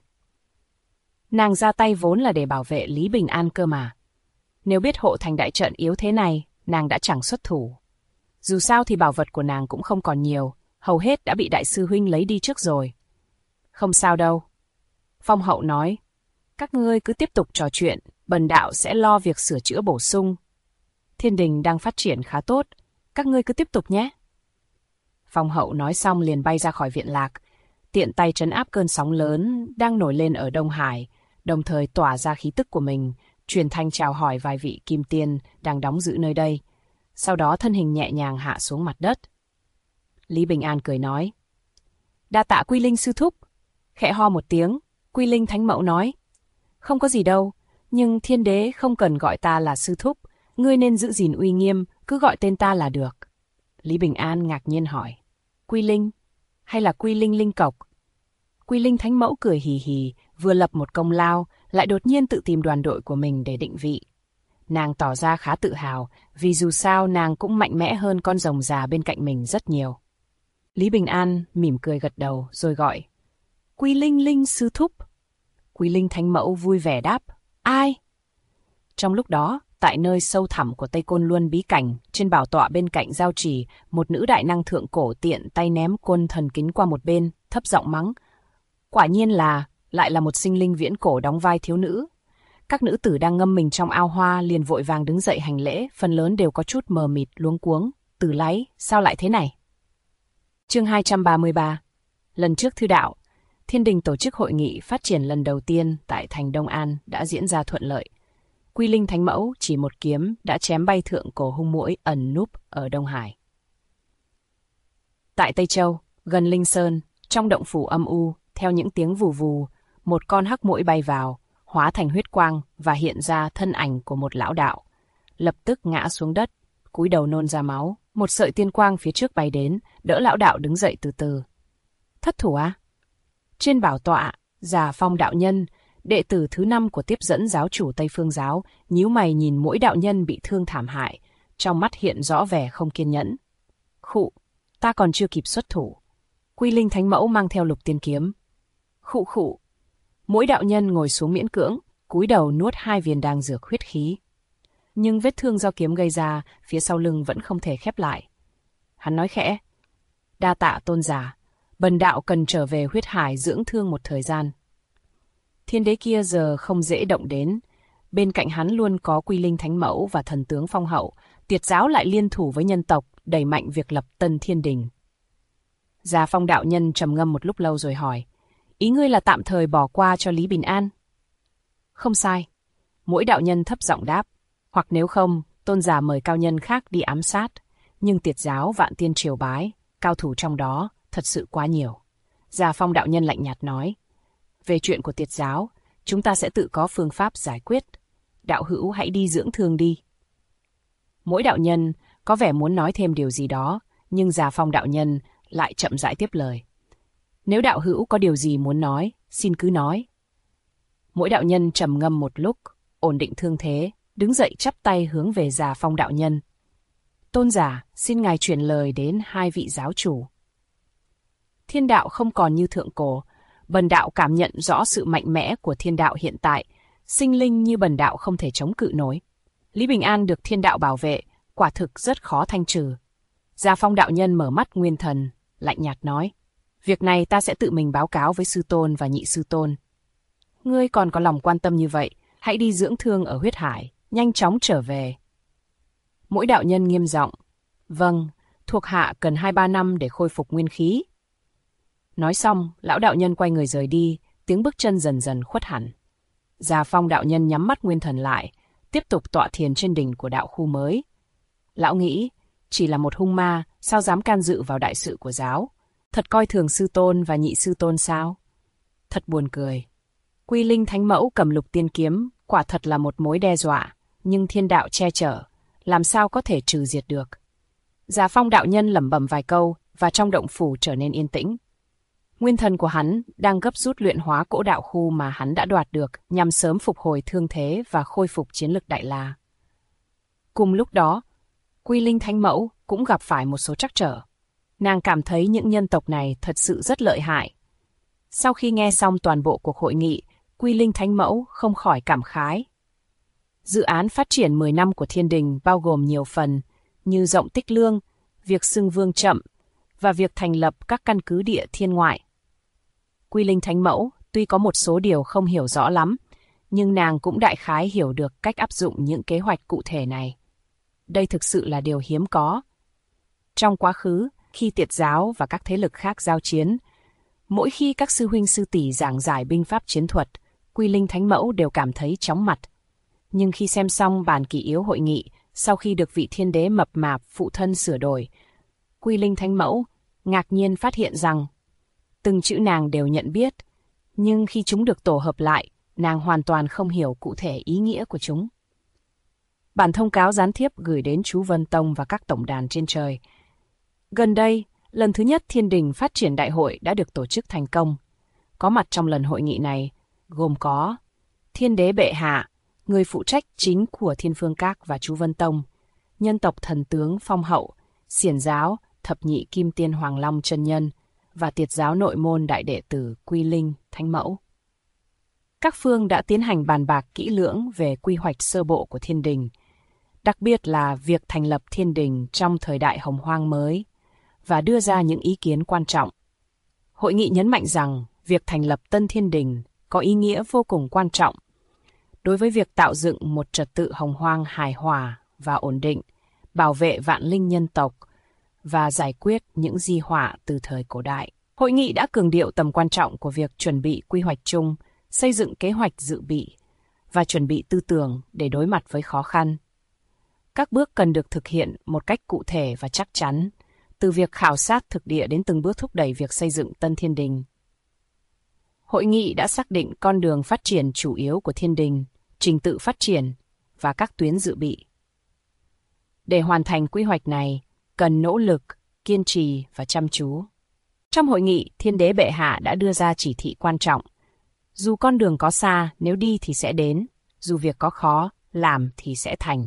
Nàng ra tay vốn là để bảo vệ Lý Bình An cơ mà. Nếu biết hộ thành đại trận yếu thế này, nàng đã chẳng xuất thủ. Dù sao thì bảo vật của nàng cũng không còn nhiều, hầu hết đã bị đại sư huynh lấy đi trước rồi. Không sao đâu. Phong Hậu nói, các ngươi cứ tiếp tục trò chuyện, bần đạo sẽ lo việc sửa chữa bổ sung. Thiên đình đang phát triển khá tốt, các ngươi cứ tiếp tục nhé. Phong Hậu nói xong liền bay ra khỏi viện lạc, tiện tay trấn áp cơn sóng lớn đang nổi lên ở Đông Hải, đồng thời tỏa ra khí tức của mình, truyền thanh chào hỏi vài vị kim tiên đang đóng giữ nơi đây. Sau đó thân hình nhẹ nhàng hạ xuống mặt đất. Lý Bình An cười nói, đa tạ Quy Linh sư thúc. Khẽ ho một tiếng, Quy Linh Thánh Mẫu nói, không có gì đâu, nhưng thiên đế không cần gọi ta là sư thúc, ngươi nên giữ gìn uy nghiêm, cứ gọi tên ta là được. Lý Bình An ngạc nhiên hỏi, Quy Linh, hay là Quy Linh Linh Cộc? Quy Linh Thánh Mẫu cười hì hì, vừa lập một công lao, lại đột nhiên tự tìm đoàn đội của mình để định vị. Nàng tỏ ra khá tự hào, vì dù sao nàng cũng mạnh mẽ hơn con rồng già bên cạnh mình rất nhiều. Lý Bình An mỉm cười gật đầu rồi gọi, Quy Linh Linh sư thúc. Quy Linh Thánh Mẫu vui vẻ đáp, ai? Trong lúc đó, tại nơi sâu thẳm của Tây Côn Luân bí cảnh, trên bảo tọa bên cạnh giao trì, một nữ đại năng thượng cổ tiện tay ném côn thần kính qua một bên, thấp giọng mắng. Quả nhiên lại là một sinh linh viễn cổ đóng vai thiếu nữ. Các nữ tử đang ngâm mình trong ao hoa liền vội vàng đứng dậy hành lễ, phần lớn đều có chút mờ mịt luống cuống. Tử Láy, sao lại thế này? Chương 233. Lần trước thư đạo, Thiên đình tổ chức hội nghị phát triển lần đầu tiên tại thành Đông An đã diễn ra thuận lợi. Quy Linh Thánh Mẫu chỉ một kiếm đã chém bay thượng cổ hung muỗi ẩn núp ở Đông Hải. Tại Tây Châu, gần Linh Sơn, trong động phủ âm u, theo những tiếng vù vù, một con hắc muỗi bay vào, hóa thành huyết quang và hiện ra thân ảnh của một lão đạo. Lập tức ngã xuống đất, cúi đầu nôn ra máu, một sợi tiên quang phía trước bay đến, đỡ lão đạo đứng dậy từ từ. Thất thủ á? Trên bảo tọa, Già Phong đạo nhân, đệ tử thứ 5 của tiếp dẫn giáo chủ Tây Phương giáo, nhíu mày nhìn mỗi đạo nhân bị thương thảm hại, trong mắt hiện rõ vẻ không kiên nhẫn. Khụ, ta còn chưa kịp xuất thủ. Quy Linh Thánh Mẫu mang theo Lục Tiên Kiếm. Khụ khụ. Mỗi đạo nhân ngồi xuống miễn cưỡng, cúi đầu nuốt 2 viên đan dược huyết khí. Nhưng vết thương do kiếm gây ra, phía sau lưng vẫn không thể khép lại. Hắn nói khẽ. Đa tạ tôn giả, bần đạo cần trở về huyết hải dưỡng thương một thời gian. Thiên đế kia giờ không dễ động đến. Bên cạnh hắn luôn có Quy Linh Thánh Mẫu và thần tướng Phong Hậu. Tiệt giáo lại liên thủ với nhân tộc, đẩy mạnh việc lập Tân Thiên Đình. Già Phong đạo nhân trầm ngâm một lúc lâu rồi hỏi. Ý ngươi là tạm thời bỏ qua cho Lý Bình An? Không sai. Mỗi đạo nhân thấp giọng đáp. Hoặc nếu không, tôn giả mời cao nhân khác đi ám sát. Nhưng tiệt giáo Vạn Tiên triều bái, cao thủ trong đó, thật sự quá nhiều. Già Phong đạo nhân lạnh nhạt nói. Về chuyện của tiệt giáo, chúng ta sẽ tự có phương pháp giải quyết. Đạo hữu hãy đi dưỡng thương đi. Mỗi đạo nhân có vẻ muốn nói thêm điều gì đó, nhưng Già Phong đạo nhân lại chậm rãi tiếp lời. Nếu đạo hữu có điều gì muốn nói, xin cứ nói. Mỗi đạo nhân trầm ngâm một lúc, ổn định thương thế, đứng dậy chắp tay hướng về Già Phong đạo nhân. Tôn giả, xin ngài truyền lời đến 2 vị giáo chủ. Thiên đạo không còn như thượng cổ, bần đạo cảm nhận rõ sự mạnh mẽ của thiên đạo hiện tại, sinh linh như bần đạo không thể chống cự nổi. Lý Bình An được thiên đạo bảo vệ, quả thực rất khó thanh trừ. Già Phong đạo nhân mở mắt nguyên thần, lạnh nhạt nói. Việc này ta sẽ tự mình báo cáo với sư tôn và nhị sư tôn. Ngươi còn có lòng quan tâm như vậy, hãy đi dưỡng thương ở huyết hải, nhanh chóng trở về. Mỗi đạo nhân nghiêm giọng. Vâng, thuộc hạ cần 2-3 năm để khôi phục nguyên khí. Nói xong, lão đạo nhân quay người rời đi, tiếng bước chân dần dần khuất hẳn. Già Phong đạo nhân nhắm mắt nguyên thần lại, tiếp tục tọa thiền trên đỉnh của đạo khu mới. Lão nghĩ, chỉ là một hung ma, sao dám can dự vào đại sự của giáo? Thật coi thường sư tôn và nhị sư tôn sao? Thật buồn cười. Quy Linh Thánh Mẫu cầm Lục Tiên Kiếm, quả thật là một mối đe dọa, nhưng thiên đạo che chở, làm sao có thể trừ diệt được? Già Phong đạo nhân lẩm bẩm vài câu, và trong động phủ trở nên yên tĩnh. Nguyên thần của hắn đang gấp rút luyện hóa cỗ đạo khu mà hắn đã đoạt được, nhằm sớm phục hồi thương thế và khôi phục chiến lực Đại La. Cùng lúc đó, Quy Linh Thánh Mẫu cũng gặp phải một số trắc trở. Nàng cảm thấy những nhân tộc này thật sự rất lợi hại. Sau khi nghe xong toàn bộ cuộc hội nghị, Quy Linh Thánh Mẫu không khỏi cảm khái. Dự án phát triển 10 năm của Thiên Đình bao gồm nhiều phần, như rộng tích lương, việc xưng vương chậm, và việc thành lập các căn cứ địa thiên ngoại. Quy Linh Thánh Mẫu tuy có một số điều không hiểu rõ lắm, nhưng nàng cũng đại khái hiểu được cách áp dụng những kế hoạch cụ thể này. Đây thực sự là điều hiếm có. Trong quá khứ, khi tiệt giáo và các thế lực khác giao chiến, mỗi khi các sư huynh sư tỷ giảng giải binh pháp chiến thuật, Quy Linh Thánh Mẫu đều cảm thấy chóng mặt. Nhưng khi xem xong bản kỷ yếu hội nghị, sau khi được vị thiên đế mập mạp phụ thân sửa đổi, Quy Linh Thánh Mẫu ngạc nhiên phát hiện rằng từng chữ nàng đều nhận biết, nhưng khi chúng được tổ hợp lại, nàng hoàn toàn không hiểu cụ thể ý nghĩa của chúng. Bản thông cáo gián tiếp gửi đến chú Vân Tông và các tổng đàn trên trời. Gần đây, lần thứ nhất Thiên Đình phát triển đại hội đã được tổ chức thành công. Có mặt trong lần hội nghị này, gồm có Thiên Đế Bệ Hạ, người phụ trách chính của Thiên Phương Các và chú Vân Tông, nhân tộc thần tướng Phong Hậu, Xiển giáo, Thập Nhị Kim Tiên Hoàng Long Chân Nhân và tiệt giáo nội môn đại đệ tử Quy Linh Thánh Mẫu. Các phương đã tiến hành bàn bạc kỹ lưỡng về quy hoạch sơ bộ của Thiên Đình, đặc biệt là việc thành lập Thiên Đình trong thời đại Hồng Hoang mới, và đưa ra những ý kiến quan trọng. Hội nghị nhấn mạnh rằng việc thành lập Tân Thiên Đình có ý nghĩa vô cùng quan trọng đối với việc tạo dựng một trật tự Hồng Hoang hài hòa và ổn định, bảo vệ vạn linh nhân tộc và giải quyết những di họa từ thời cổ đại. Hội nghị đã cường điệu tầm quan trọng của việc chuẩn bị quy hoạch chung, xây dựng kế hoạch dự bị và chuẩn bị tư tưởng để đối mặt với khó khăn. Các bước cần được thực hiện một cách cụ thể và chắc chắn, từ việc khảo sát thực địa đến từng bước thúc đẩy việc xây dựng Tân Thiên Đình. Hội nghị đã xác định con đường phát triển chủ yếu của Thiên Đình, trình tự phát triển và các tuyến dự bị. Để hoàn thành quy hoạch này, cần nỗ lực, kiên trì và chăm chú. Trong hội nghị, Thiên Đế Bệ Hạ đã đưa ra chỉ thị quan trọng. Dù con đường có xa, nếu đi thì sẽ đến. Dù việc có khó, làm thì sẽ thành.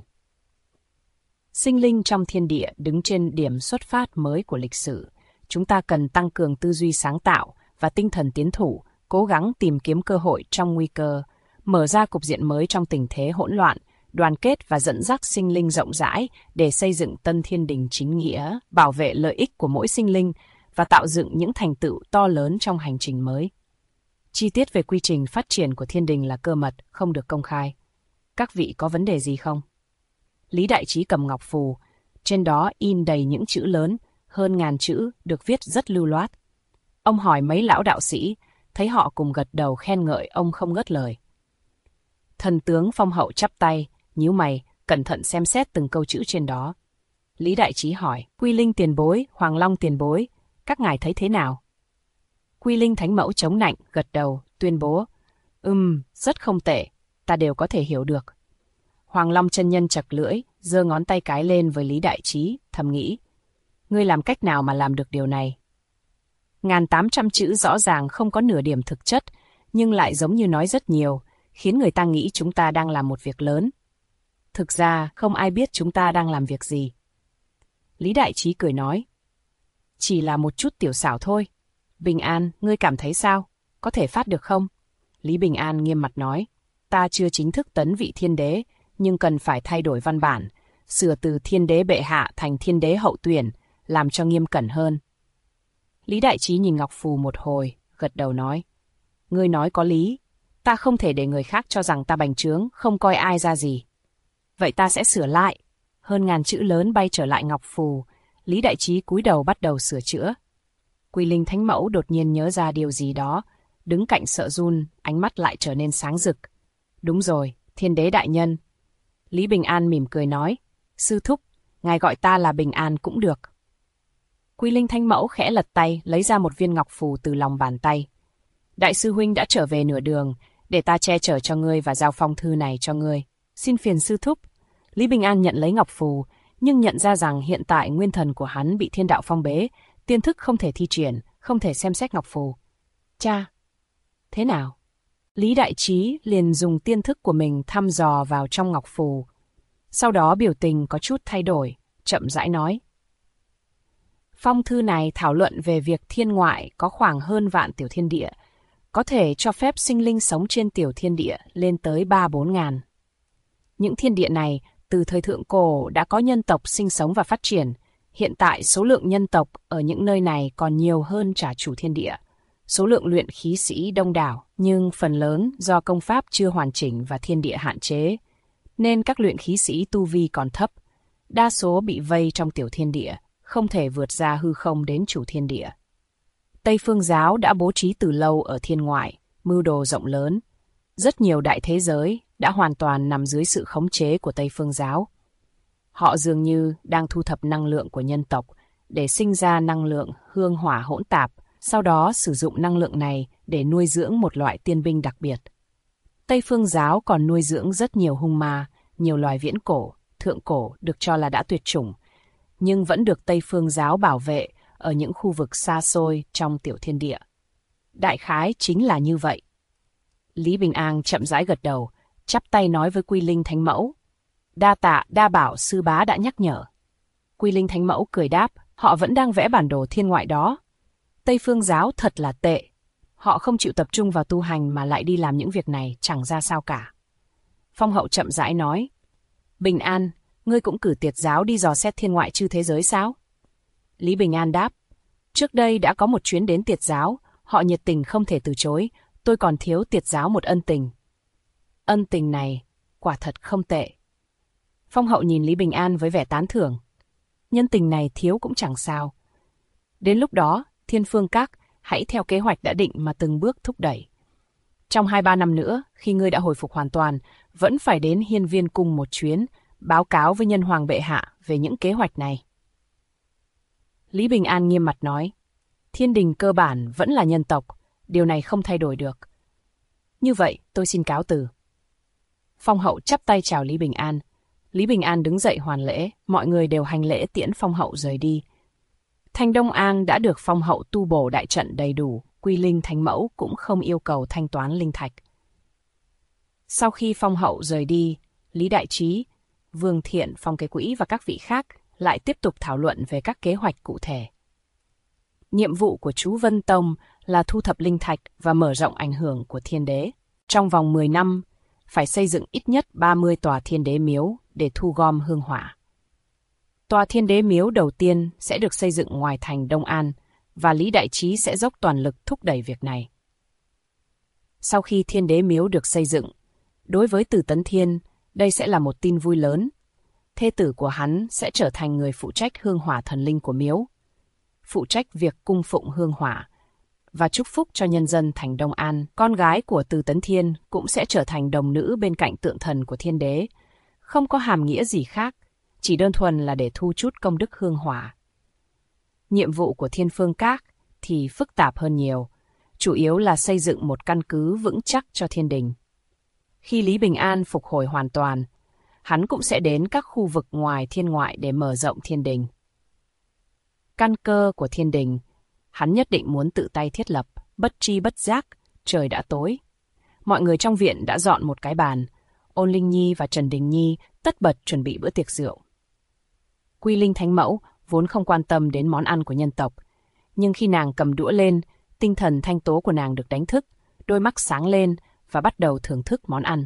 Sinh linh trong thiên địa đứng trên điểm xuất phát mới của lịch sử. Chúng ta cần tăng cường tư duy sáng tạo và tinh thần tiến thủ, cố gắng tìm kiếm cơ hội trong nguy cơ, mở ra cục diện mới trong tình thế hỗn loạn, đoàn kết và dẫn dắt sinh linh rộng rãi để xây dựng tân thiên đình chính nghĩa, bảo vệ lợi ích của mỗi sinh linh và tạo dựng những thành tựu to lớn trong hành trình mới. Chi tiết về quy trình phát triển của thiên đình là cơ mật, không được công khai. Các vị có vấn đề gì không? Lý Đại Trí cầm ngọc phù, trên đó in đầy những chữ lớn, hơn 1000 chữ, được viết rất lưu loát. Ông hỏi mấy lão đạo sĩ, thấy họ cùng gật đầu khen ngợi ông không ngớt lời. Thần tướng Phong Hậu chắp tay, nhíu mày, cẩn thận xem xét từng câu chữ trên đó. Lý Đại Trí hỏi, Quy Linh tiền bối, Hoàng Long tiền bối, các ngài thấy thế nào? Quy Linh Thánh Mẫu chống nạnh, gật đầu, tuyên bố, rất không tệ, ta đều có thể hiểu được. Hoàng Long chân nhân chật lưỡi, giơ ngón tay cái lên với Lý Đại Trí, thầm nghĩ, ngươi làm cách nào mà làm được điều này? 1800 chữ rõ ràng không có nửa điểm thực chất, nhưng lại giống như nói rất nhiều, khiến người ta nghĩ chúng ta đang làm một việc lớn. Thực ra, không ai biết chúng ta đang làm việc gì. Lý Đại Trí cười nói, chỉ là một chút tiểu xảo thôi. Bình An, ngươi cảm thấy sao? Có thể phát được không? Lý Bình An nghiêm mặt nói, ta chưa chính thức tấn vị thiên đế, nhưng cần phải thay đổi văn bản, sửa từ thiên đế bệ hạ thành thiên đế hậu tuyển, làm cho nghiêm cẩn hơn. Lý Đại Trí nhìn ngọc phù một hồi, gật đầu nói, ngươi nói có lý, ta không thể để người khác cho rằng ta bành trướng, không coi ai ra gì. Vậy ta sẽ sửa lại. Hơn 1000 chữ lớn bay trở lại ngọc phù, Lý Đại Trí cúi đầu bắt đầu sửa chữa. Quy Linh Thánh Mẫu đột nhiên nhớ ra điều gì đó, đứng cạnh sợ run, ánh mắt lại trở nên sáng rực. Đúng rồi, thiên đế đại nhân. Lý Bình An mỉm cười nói, sư thúc, ngài gọi ta là Bình An cũng được. Quy Linh Thánh Mẫu khẽ lật tay, lấy ra một viên ngọc phù từ lòng bàn tay. Đại sư huynh đã trở về nửa đường, để ta che chở cho ngươi và giao phong thư này cho ngươi. Xin phiền sư thúc. Lý Bình An nhận lấy ngọc phù, nhưng nhận ra rằng hiện tại nguyên thần của hắn bị thiên đạo phong bế, tiên thức không thể thi triển, không thể xem xét ngọc phù. Cha! Thế nào? Lý Đại Trí liền dùng tiên thức của mình thăm dò vào trong ngọc phù. Sau đó biểu tình có chút thay đổi, chậm rãi nói. Phong thư này thảo luận về việc thiên ngoại có khoảng hơn vạn tiểu thiên địa, có thể cho phép sinh linh sống trên tiểu thiên địa lên tới 3-4 ngàn. Những thiên địa này, từ thời thượng cổ đã có nhân tộc sinh sống và phát triển. Hiện tại số lượng nhân tộc ở những nơi này còn nhiều hơn trả chủ thiên địa. Số lượng luyện khí sĩ đông đảo, nhưng phần lớn do công pháp chưa hoàn chỉnh và thiên địa hạn chế, nên các luyện khí sĩ tu vi còn thấp. Đa số bị vây trong tiểu thiên địa, không thể vượt ra hư không đến chủ thiên địa. Tây Phương giáo đã bố trí từ lâu ở thiên ngoại, mưu đồ rộng lớn. Rất nhiều đại thế giới đã hoàn toàn nằm dưới sự khống chế của Tây Phương giáo. Họ dường như đang thu thập năng lượng của nhân tộc để sinh ra năng lượng hương hỏa hỗn tạp, sau đó sử dụng năng lượng này để nuôi dưỡng một loại tiên binh đặc biệt. Tây Phương giáo còn nuôi dưỡng rất nhiều hung ma, nhiều loài viễn cổ, thượng cổ được cho là đã tuyệt chủng, nhưng vẫn được Tây Phương giáo bảo vệ ở những khu vực xa xôi trong tiểu thiên địa. Đại khái chính là như vậy. Lý Bình An chậm rãi gật đầu, chắp tay nói với Quy Linh Thánh Mẫu. Đa tạ, đa bảo sư bá đã nhắc nhở. Quy Linh Thánh Mẫu cười đáp, họ vẫn đang vẽ bản đồ thiên ngoại đó. Tây Phương giáo thật là tệ. Họ không chịu tập trung vào tu hành mà lại đi làm những việc này chẳng ra sao cả. Phong Hậu chậm rãi nói. Bình An, ngươi cũng cử tiệt giáo đi dò xét thiên ngoại chư thế giới sao? Lý Bình An đáp. Trước đây đã có một chuyến đến tiệt giáo, họ nhiệt tình không thể từ chối, tôi còn thiếu tiệt giáo một ân tình. Ân tình này, quả thật không tệ. Phong Hậu nhìn Lý Bình An với vẻ tán thưởng. Nhân tình này thiếu cũng chẳng sao. Đến lúc đó, Thiên Phương Các hãy theo kế hoạch đã định mà từng bước thúc đẩy. Trong 2-3 năm nữa, khi ngươi đã hồi phục hoàn toàn, vẫn phải đến Hiên Viên Cung một chuyến, báo cáo với Nhân Hoàng bệ hạ về những kế hoạch này. Lý Bình An nghiêm mặt nói, thiên đình cơ bản vẫn là nhân tộc, điều này không thay đổi được. Như vậy, tôi xin cáo từ. Phong Hậu chắp tay chào Lý Bình An. Lý Bình An đứng dậy hoàn lễ, mọi người đều hành lễ tiễn Phong Hậu rời đi. Thành Đông An đã được Phong Hậu tu bổ đại trận đầy đủ, Quy Linh Thánh Mẫu cũng không yêu cầu thanh toán linh thạch. Sau khi phong hậu rời đi, Lý Đại Trí, Vương Thiện, Phong Kế Quỹ và các vị khác lại tiếp tục thảo luận về các kế hoạch cụ thể. Nhiệm vụ của chú Vân Tông là thu thập linh thạch và mở rộng ảnh hưởng của Thiên Đế. Trong vòng 10 năm, phải xây dựng ít nhất 30 tòa Thiên Đế miếu để thu gom hương hỏa. Tòa Thiên Đế miếu đầu tiên sẽ được xây dựng ngoài thành Đông An, và Lý Đại Trí sẽ dốc toàn lực thúc đẩy việc này. Sau khi Thiên Đế miếu được xây dựng, đối với Từ Tấn Thiên, đây sẽ là một tin vui lớn. Thê tử của hắn sẽ trở thành người phụ trách hương hỏa thần linh của miếu, phụ trách việc cung phụng hương hỏa và chúc phúc cho nhân dân thành Đông An. Con gái của Từ Tấn Thiên cũng sẽ trở thành đồng nữ bên cạnh tượng thần của Thiên Đế, không có hàm nghĩa gì khác, chỉ đơn thuần là để thu chút công đức hương hỏa. Nhiệm vụ của Thiên Phương Các thì phức tạp hơn nhiều, chủ yếu là xây dựng một căn cứ vững chắc cho thiên đình. Khi Lý Bình An phục hồi hoàn toàn, hắn cũng sẽ đến các khu vực ngoài thiên ngoại để mở rộng thiên đình. Căn cơ của thiên đình, hắn nhất định muốn tự tay thiết lập. Bất tri bất giác, trời đã tối. Mọi người trong viện đã dọn một cái bàn. Ôn Linh Nhi và Trần Đình Nhi tất bật chuẩn bị bữa tiệc rượu. Quy Linh Thánh Mẫu vốn không quan tâm đến món ăn của nhân tộc, nhưng khi nàng cầm đũa lên, tinh thần thanh tố của nàng được đánh thức, đôi mắt sáng lên và bắt đầu thưởng thức món ăn.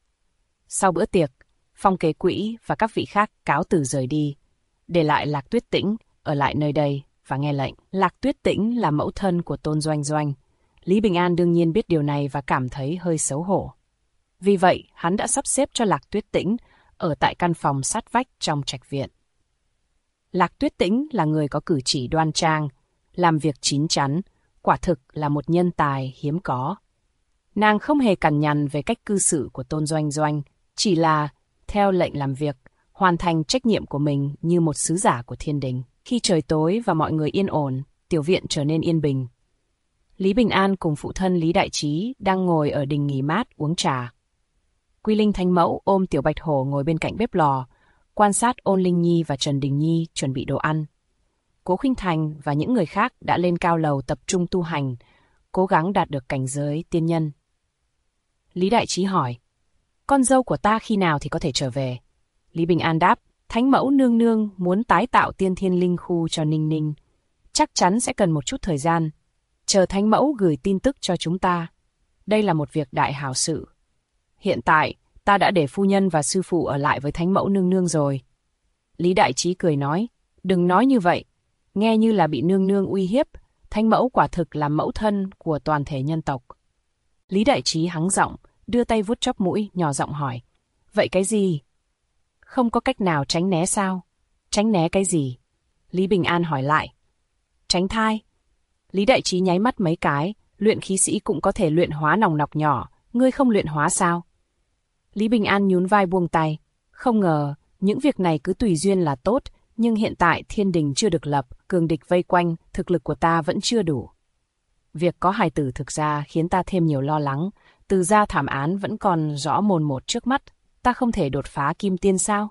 Sau bữa tiệc, Phong Kế Quỹ và các vị khác cáo từ rời đi, để lại Lạc Tuyết Tĩnh ở lại nơi đây và nghe lệnh. Lạc Tuyết Tĩnh là mẫu thân của Tôn Doanh Doanh. Lý Bình An đương nhiên biết điều này và cảm thấy hơi xấu hổ. Vì vậy, hắn đã sắp xếp cho Lạc Tuyết Tĩnh ở tại căn phòng sát vách trong trạch viện. Lạc Tuyết Tĩnh là người có cử chỉ đoan trang, làm việc chín chắn, quả thực là một nhân tài hiếm có. Nàng không hề cằn nhằn về cách cư xử của Tôn Doanh Doanh, chỉ là theo lệnh làm việc, hoàn thành trách nhiệm của mình như một sứ giả của thiên đình. Khi trời tối và mọi người yên ổn, tiểu viện trở nên yên bình. Lý Bình An cùng phụ thân Lý Đại Trí đang ngồi ở đình nghỉ mát uống trà. Quy Linh Thánh Mẫu ôm Tiểu Bạch Hổ ngồi bên cạnh bếp lò, quan sát Ôn Linh Nhi và Trần Đình Nhi chuẩn bị đồ ăn. Cố Khuynh Thành và những người khác đã lên cao lầu tập trung tu hành, cố gắng đạt được cảnh giới tiên nhân. Lý Đại Trí hỏi, con dâu của ta khi nào thì có thể trở về? Lý Bình An đáp, Thánh Mẫu nương nương muốn tái tạo Tiên Thiên Linh Khu cho Ninh Ninh. Chắc chắn sẽ cần một chút thời gian. Chờ Thánh Mẫu gửi tin tức cho chúng ta. Đây là một việc đại hào sự. Hiện tại, ta đã để phu nhân và sư phụ ở lại với Thánh Mẫu nương nương rồi. Lý Đại Trí cười nói, đừng nói như vậy. Nghe như là bị nương nương uy hiếp. Thánh Mẫu quả thực là mẫu thân của toàn thể nhân tộc. Lý Đại Trí hắng giọng, đưa tay vuốt chóp mũi, nhỏ giọng hỏi, vậy cái gì? Không có cách nào tránh né sao? Tránh né cái gì? Lý Bình An hỏi lại. Tránh thai. Lý Đại Trí nháy mắt mấy cái, luyện khí sĩ cũng có thể luyện hóa nòng nọc nhỏ, ngươi không luyện hóa sao? Lý Bình An nhún vai buông tay. Không ngờ, những việc này cứ tùy duyên là tốt, nhưng hiện tại thiên đình chưa được lập, cường địch vây quanh, thực lực của ta vẫn chưa đủ. Việc có hài tử thực ra khiến ta thêm nhiều lo lắng, từ gia thảm án vẫn còn rõ mồn một trước mắt, ta không thể đột phá kim tiên sao?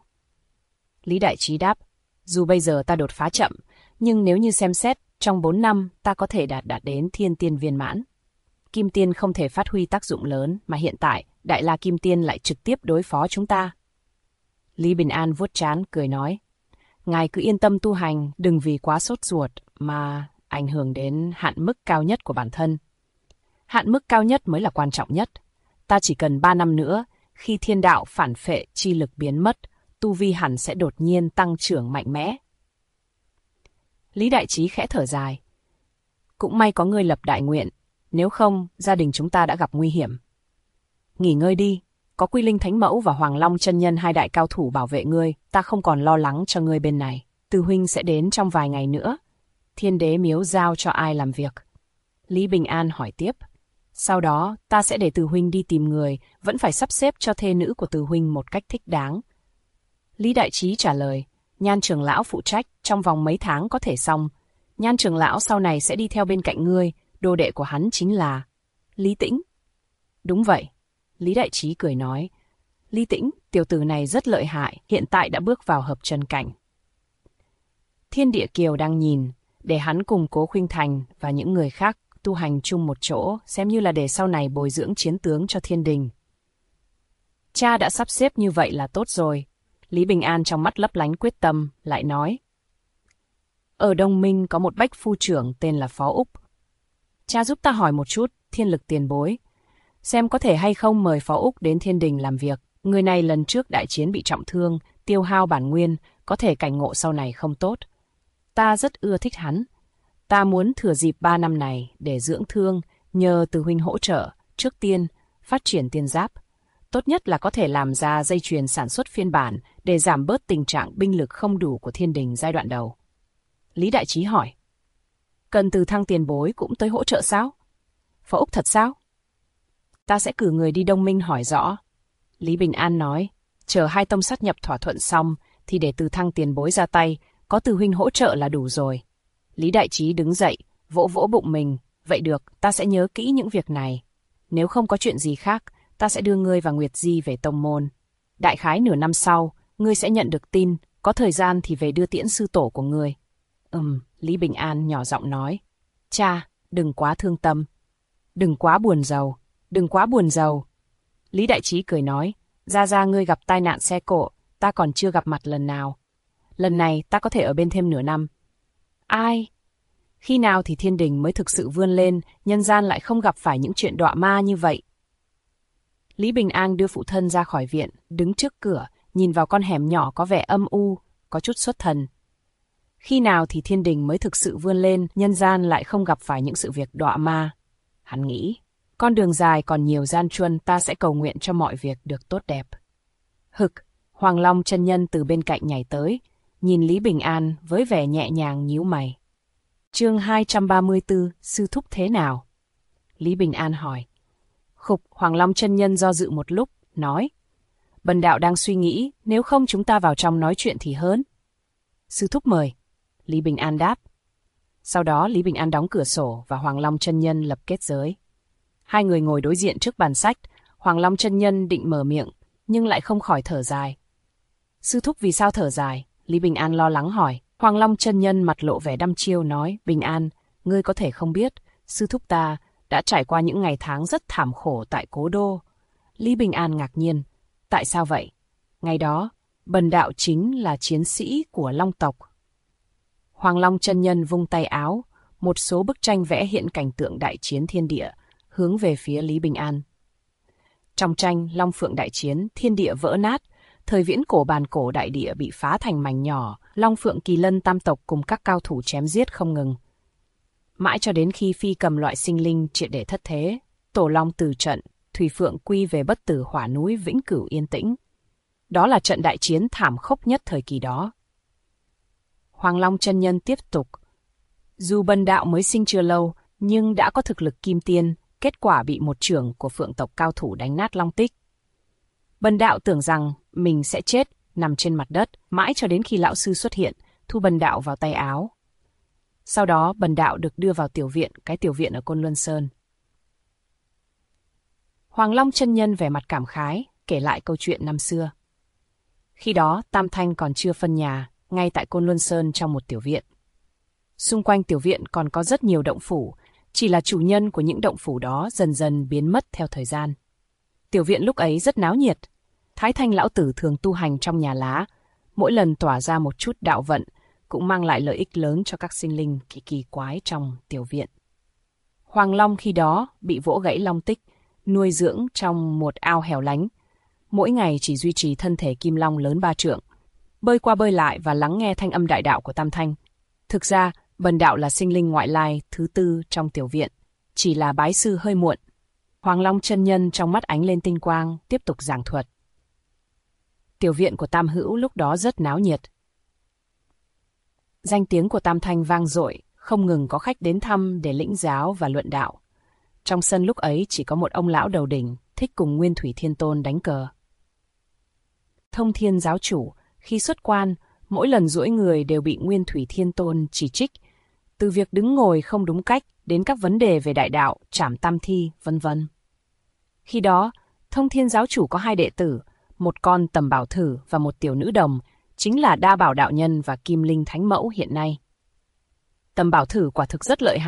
Lý Đại Trí đáp, dù bây giờ ta đột phá chậm, nhưng nếu như xem xét, trong 4 năm ta có thể đạt đến thiên tiên viên mãn. Kim tiên không thể phát huy tác dụng lớn, mà hiện tại, Đại La Kim Tiên lại trực tiếp đối phó chúng ta. Lý Bình An vuốt trán, cười nói, ngài cứ yên tâm tu hành, đừng vì quá sốt ruột mà ảnh hưởng đến hạn mức cao nhất của bản thân. Hạn mức cao nhất mới là quan trọng nhất. Ta chỉ cần 3 năm nữa, khi thiên đạo phản phệ chi lực biến mất, tu vi hẳn sẽ đột nhiên tăng trưởng mạnh mẽ. Lý Đại Trí khẽ thở dài. Cũng may có ngươi lập đại nguyện, nếu không, gia đình chúng ta đã gặp nguy hiểm. Nghỉ ngơi đi, có Quy Linh Thánh Mẫu và Hoàng Long chân nhân hai đại cao thủ bảo vệ ngươi, ta không còn lo lắng cho ngươi bên này. Từ huynh sẽ đến trong vài ngày nữa. Thiên Đế miếu giao cho ai làm việc? Lý Bình An hỏi tiếp. Sau đó, ta sẽ để Từ huynh đi tìm người, vẫn phải sắp xếp cho thê nữ của Từ huynh một cách thích đáng. Lý Đại Trí trả lời, Nhan trưởng lão phụ trách, trong vòng mấy tháng có thể xong. Nhan trưởng lão sau này sẽ đi theo bên cạnh ngươi, đồ đệ của hắn chính là Lý Tĩnh. Đúng vậy. Lý Đại Trí cười nói, Lý Tĩnh, tiểu tử này rất lợi hại, hiện tại đã bước vào hợp chân cảnh. Thiên Địa Kiều đang nhìn, để hắn cùng Cố Khuynh Thành và những người khác tu hành chung một chỗ, xem như là để sau này bồi dưỡng chiến tướng cho thiên đình. Cha đã sắp xếp như vậy là tốt rồi. Lý Bình An trong mắt lấp lánh quyết tâm, lại nói. Ở Đông Minh có một bách phu trưởng tên là Phó Úc. Cha giúp ta hỏi một chút, Thiên Lực tiền bối. Xem có thể hay không mời Phó Úc đến thiên đình làm việc. Người này lần trước đại chiến bị trọng thương, tiêu hao bản nguyên, có thể cảnh ngộ sau này không tốt. Ta rất ưa thích hắn. Ta muốn thừa dịp 3 năm này để dưỡng thương, nhờ từ huynh hỗ trợ, trước tiên, phát triển tiên giáp. Tốt nhất là có thể làm ra dây chuyền sản xuất phiên bản để giảm bớt tình trạng binh lực không đủ của thiên đình giai đoạn đầu. Lý Đại Trí hỏi. Cần Từ Thăng tiền bối cũng tới hỗ trợ sao? Phó Úc thật sao? Ta sẽ cử người đi Đông Minh hỏi rõ. Lý Bình An nói, chờ hai tông sát nhập thỏa thuận xong thì để Từ Thăng tiền bối ra tay, có Từ huynh hỗ trợ là đủ rồi. Lý Đại Trí đứng dậy, vỗ vỗ bụng mình. Vậy được, ta sẽ nhớ kỹ những việc này. Nếu không có chuyện gì khác, ta sẽ đưa ngươi và Nguyệt Di về tông môn. Đại khái nửa năm sau, ngươi sẽ nhận được tin, có thời gian thì về đưa tiễn sư tổ của ngươi. Lý Bình An nhỏ giọng nói. Cha, đừng quá thương tâm. Đừng quá buồn rầu. Đừng quá buồn rầu. Lý Đại Trí cười nói. Ra ngươi gặp tai nạn xe cộ, ta còn chưa gặp mặt lần nào. Lần này ta có thể ở bên thêm nửa năm. Ai? Khi nào thì thiên đình mới thực sự vươn lên, nhân gian lại không gặp phải những chuyện đọa ma như vậy? Lý Bình An đưa phụ thân ra khỏi viện, đứng trước cửa, nhìn vào con hẻm nhỏ có vẻ âm u, có chút xuất thần. Khi nào thì thiên đình mới thực sự vươn lên, nhân gian lại không gặp phải những sự việc đọa ma? Hắn nghĩ, con đường dài còn nhiều gian truân, ta sẽ cầu nguyện cho mọi việc được tốt đẹp. Hực, Hoàng Long chân nhân từ bên cạnh nhảy tới, nhìn Lý Bình An với vẻ nhẹ nhàng nhíu mày. Chương 234, sư thúc thế nào? Lý Bình An hỏi. Hoàng Long chân nhân do dự một lúc, nói. Bần đạo đang suy nghĩ, nếu không chúng ta vào trong nói chuyện thì hơn. Sư thúc mời. Lý Bình An đáp. Sau đó Lý Bình An đóng cửa sổ và Hoàng Long chân nhân lập kết giới. Hai người ngồi đối diện trước bàn sách, Hoàng Long chân nhân định mở miệng, nhưng lại không khỏi thở dài. Sư thúc vì sao thở dài? Lý Bình An lo lắng hỏi. Hoàng Long chân nhân mặt lộ vẻ đăm chiêu nói. Bình An, ngươi có thể không biết, sư thúc ta đã trải qua những ngày tháng rất thảm khổ tại cố đô. Lý Bình An ngạc nhiên. Tại sao vậy? Ngày đó, bần đạo chính là chiến sĩ của Long tộc. Hoàng Long chân nhân vung tay áo, một số bức tranh vẽ hiện cảnh tượng đại chiến thiên địa, hướng về phía Lý Bình An. Trong tranh Long Phượng đại chiến, thiên địa vỡ nát, thời viễn cổ bàn cổ đại địa bị phá thành mảnh nhỏ, Long Phượng Kỳ Lân tam tộc cùng các cao thủ chém giết không ngừng. Mãi cho đến khi phi cầm loại sinh linh triệt để thất thế, Tổ Long từ trận, Thủy Phượng quy về bất tử hỏa núi vĩnh cửu yên tĩnh. Đó là trận đại chiến thảm khốc nhất thời kỳ đó. Hoàng Long chân nhân tiếp tục. Dù bần đạo mới sinh chưa lâu, nhưng đã có thực lực kim tiên, kết quả bị một trưởng của Phượng tộc cao thủ đánh nát long tích. Bần đạo tưởng rằng mình sẽ chết, nằm trên mặt đất, mãi cho đến khi lão sư xuất hiện, thu bần đạo vào tay áo. Sau đó bần đạo được đưa vào tiểu viện, cái tiểu viện ở Côn Luân Sơn. Hoàng Long chân nhân vẻ mặt cảm khái, kể lại câu chuyện năm xưa. Khi đó Tam Thanh còn chưa phân nhà, ngay tại Côn Luân Sơn trong một tiểu viện. Xung quanh tiểu viện còn có rất nhiều động phủ, chỉ là chủ nhân của những động phủ đó dần dần biến mất theo thời gian. Tiểu viện lúc ấy rất náo nhiệt. Thái Thanh lão tử thường tu hành trong nhà lá, mỗi lần tỏa ra một chút đạo vận, cũng mang lại lợi ích lớn cho các sinh linh kỳ quái trong tiểu viện. Hoàng Long khi đó bị vỗ gãy long tích, nuôi dưỡng trong một ao hẻo lánh. Mỗi ngày chỉ duy trì thân thể kim long lớn 3 trượng, bơi qua bơi lại và lắng nghe thanh âm đại đạo của Tam Thanh. Thực ra, bần đạo là sinh linh ngoại lai thứ 4 trong tiểu viện, chỉ là bái sư hơi muộn. Hoàng Long chân nhân trong mắt ánh lên tinh quang, tiếp tục giảng thuật. Tiểu viện của Tam Hữu lúc đó rất náo nhiệt. Danh tiếng của Tam Thanh vang dội, không ngừng có khách đến thăm để lĩnh giáo và luận đạo. Trong sân lúc ấy chỉ có một ông lão đầu đỉnh, thích cùng Nguyên Thủy Thiên Tôn đánh cờ. Thông Thiên giáo chủ, khi xuất quan, mỗi lần duỗi người đều bị Nguyên Thủy Thiên Tôn chỉ trích, từ việc đứng ngồi không đúng cách đến các vấn đề về đại đạo, trảm tam thi, vân vân. Khi đó, Thông Thiên giáo chủ có 2 đệ tử, một con Tầm Bảo Thử và một tiểu nữ đồng, chính là Đa Bảo đạo nhân và Kim Linh Thánh Mẫu hiện nay. Tầm Bảo Thử quả thực rất lợi hại,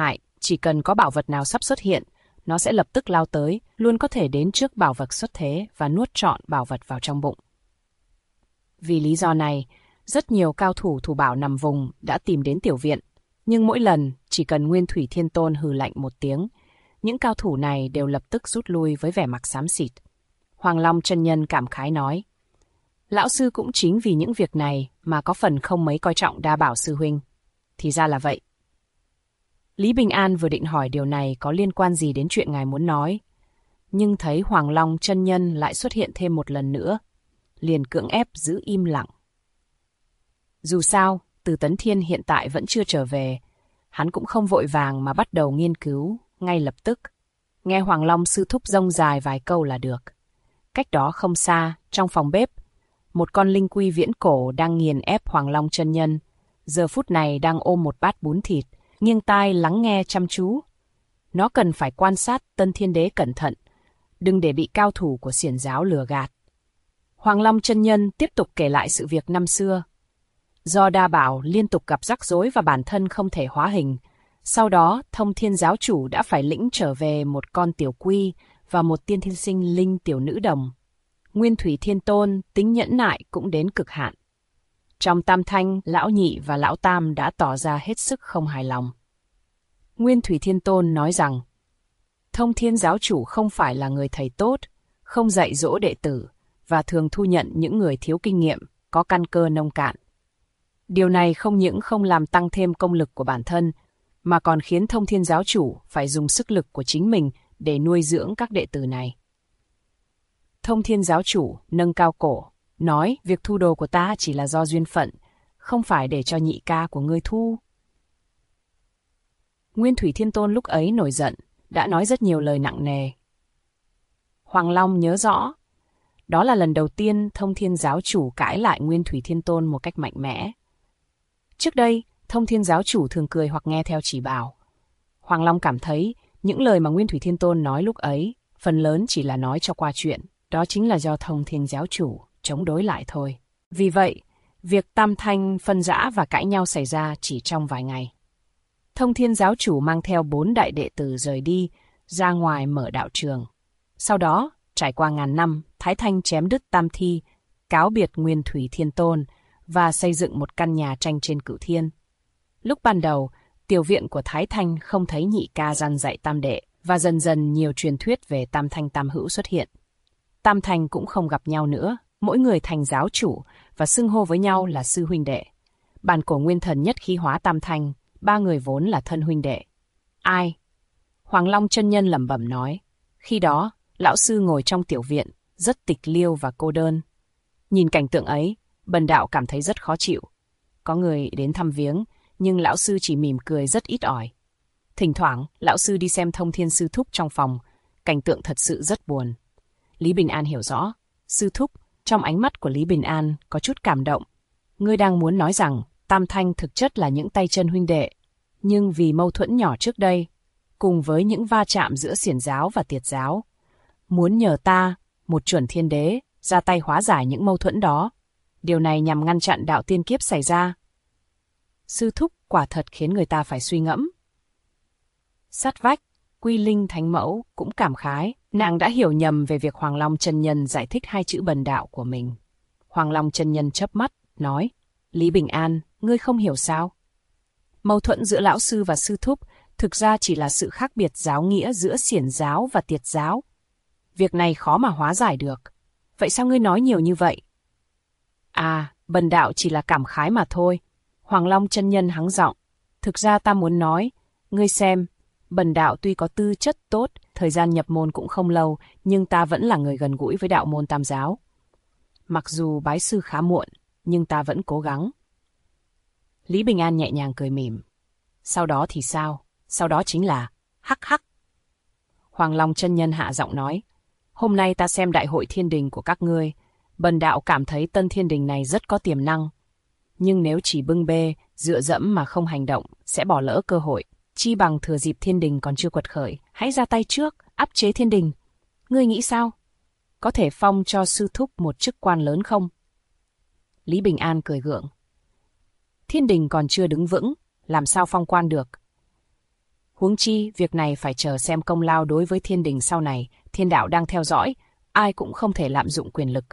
chỉ cần có bảo vật nào sắp xuất hiện, nó sẽ lập tức lao tới, luôn có thể đến trước bảo vật xuất thế và nuốt trọn bảo vật vào trong bụng. Vì lý do này, rất nhiều cao thủ thủ bảo nằm vùng đã tìm đến tiểu viện, nhưng mỗi lần chỉ cần Nguyên Thủy Thiên Tôn hừ lạnh một tiếng, những cao thủ này đều lập tức rút lui với vẻ mặt xám xịt. Hoàng Long chân nhân cảm khái nói, lão sư cũng chính vì những việc này mà có phần không mấy coi trọng Đa Bảo sư huynh. Thì ra là vậy. Lý Bình An vừa định hỏi điều này có liên quan gì đến chuyện ngài muốn nói, nhưng thấy Hoàng Long chân nhân lại xuất hiện thêm một lần nữa, liền cưỡng ép giữ im lặng. Dù sao, Từ Tấn Thiên hiện tại vẫn chưa trở về, hắn cũng không vội vàng mà bắt đầu nghiên cứu ngay lập tức. Nghe Hoàng Long sư thúc rông dài vài câu là được. Cách đó không xa, trong phòng bếp, một con linh quy viễn cổ đang nghiền ép Hoàng Long chân nhân, giờ phút này đang ôm một bát bún thịt, nghiêng tai lắng nghe chăm chú. Nó cần phải quan sát Tân Thiên Đế cẩn thận, đừng để bị cao thủ của xiển giáo lừa gạt. Hoàng Long chân nhân tiếp tục kể lại sự việc năm xưa. Do Đa Bảo liên tục gặp rắc rối và bản thân không thể hóa hình, sau đó Thông Thiên giáo chủ đã phải lĩnh trở về một con tiểu quy và một tiên thiên sinh linh tiểu nữ đồng. Nguyên Thủy Thiên Tôn tính nhẫn nại cũng đến cực hạn. Trong Tam Thanh, Lão Nhị và Lão Tam đã tỏ ra hết sức không hài lòng. Nguyên Thủy Thiên Tôn nói rằng, Thông Thiên giáo chủ không phải là người thầy tốt, không dạy dỗ đệ tử, và thường thu nhận những người thiếu kinh nghiệm, có căn cơ nông cạn. Điều này không những không làm tăng thêm công lực của bản thân, mà còn khiến Thông Thiên giáo chủ phải dùng sức lực của chính mình để nuôi dưỡng các đệ tử này. Thông Thiên giáo chủ nâng cao cổ, nói việc thu đồ của ta chỉ là do duyên phận, không phải để cho nhị ca của ngươi thu. Nguyên Thủy Thiên Tôn lúc ấy nổi giận, đã nói rất nhiều lời nặng nề. Hoàng Long nhớ rõ, đó là lần đầu tiên Thông Thiên giáo chủ cãi lại Nguyên Thủy Thiên Tôn một cách mạnh mẽ. Trước đây, Thông Thiên giáo chủ thường cười hoặc nghe theo chỉ bảo. Hoàng Long cảm thấy những lời mà Nguyên Thủy Thiên Tôn nói lúc ấy, phần lớn chỉ là nói cho qua chuyện, đó chính là do Thông Thiên giáo chủ chống đối lại thôi. Vì vậy, việc Tam Thanh phân rã và cãi nhau xảy ra chỉ trong vài ngày. Thông Thiên giáo chủ mang theo 4 đại đệ tử rời đi, ra ngoài mở đạo trường. Sau đó, trải qua ngàn năm, Thái Thanh chém đứt Tam Thi, cáo biệt Nguyên Thủy Thiên Tôn và xây dựng một căn nhà tranh trên Cửu Thiên. Lúc ban đầu, tiểu viện của Thái Thanh không thấy nhị ca gian dạy tam đệ, và dần dần nhiều truyền thuyết về Tam Thanh Tam Hữu xuất hiện. Tam Thanh cũng không gặp nhau nữa, mỗi người thành giáo chủ và xưng hô với nhau là sư huynh đệ. Bản cổ nguyên thần nhất khí hóa Tam Thanh, 3 người vốn là thân huynh đệ. Ai? Hoàng Long chân nhân lẩm bẩm nói. Khi đó, lão sư ngồi trong tiểu viện, rất tịch liêu và cô đơn. Nhìn cảnh tượng ấy, Bần đạo cảm thấy rất khó chịu. Có người đến thăm viếng, nhưng lão sư chỉ mỉm cười rất ít ỏi. Thỉnh thoảng, lão sư đi xem Thông Thiên sư thúc trong phòng, cảnh tượng thật sự rất buồn. Lý Bình An hiểu rõ, sư thúc, trong ánh mắt của Lý Bình An có chút cảm động. Ngươi đang muốn nói rằng Tam Thanh thực chất là những tay chân huynh đệ, nhưng vì mâu thuẫn nhỏ trước đây, cùng với những va chạm giữa xiển giáo và tiệt giáo, muốn nhờ ta, một chuẩn thiên đế, ra tay hóa giải những mâu thuẫn đó. Điều này nhằm ngăn chặn đạo tiên kiếp xảy ra. Sư thúc quả thật khiến người ta phải suy ngẫm. Sát vách, Quy Linh Thánh Mẫu cũng cảm khái, nàng đã hiểu nhầm về việc Hoàng Long chân nhân giải thích 2 chữ bần đạo của mình. Hoàng Long chân nhân chớp mắt, nói, Lý Bình An, ngươi không hiểu sao? Mâu thuẫn giữa lão sư và sư thúc thực ra chỉ là sự khác biệt giáo nghĩa giữa xiển giáo và tiệt giáo. Việc này khó mà hóa giải được. Vậy sao ngươi nói nhiều như vậy? À, bần đạo chỉ là cảm khái mà thôi. Hoàng Long chân nhân hắng giọng. Thực ra ta muốn nói, ngươi xem, bần đạo tuy có tư chất tốt, thời gian nhập môn cũng không lâu, nhưng ta vẫn là người gần gũi với đạo môn Tam giáo. Mặc dù bái sư khá muộn, nhưng ta vẫn cố gắng. Lý Bình An nhẹ nhàng cười mỉm. Sau đó thì sao? Sau đó chính là hắc hắc. Hoàng Long chân nhân hạ giọng nói, hôm nay ta xem đại hội thiên đình của các ngươi, bần đạo cảm thấy tân thiên đình này rất có tiềm năng. Nhưng nếu chỉ bưng bê, dựa dẫm mà không hành động, sẽ bỏ lỡ cơ hội. Chi bằng thừa dịp thiên đình còn chưa quật khởi, hãy ra tay trước, áp chế thiên đình. Ngươi nghĩ sao? Có thể phong cho sư thúc một chức quan lớn không? Lý Bình An cười gượng. Thiên đình còn chưa đứng vững, làm sao phong quan được? Huống chi, việc này phải chờ xem công lao đối với thiên đình sau này, thiên đạo đang theo dõi, ai cũng không thể lạm dụng quyền lực.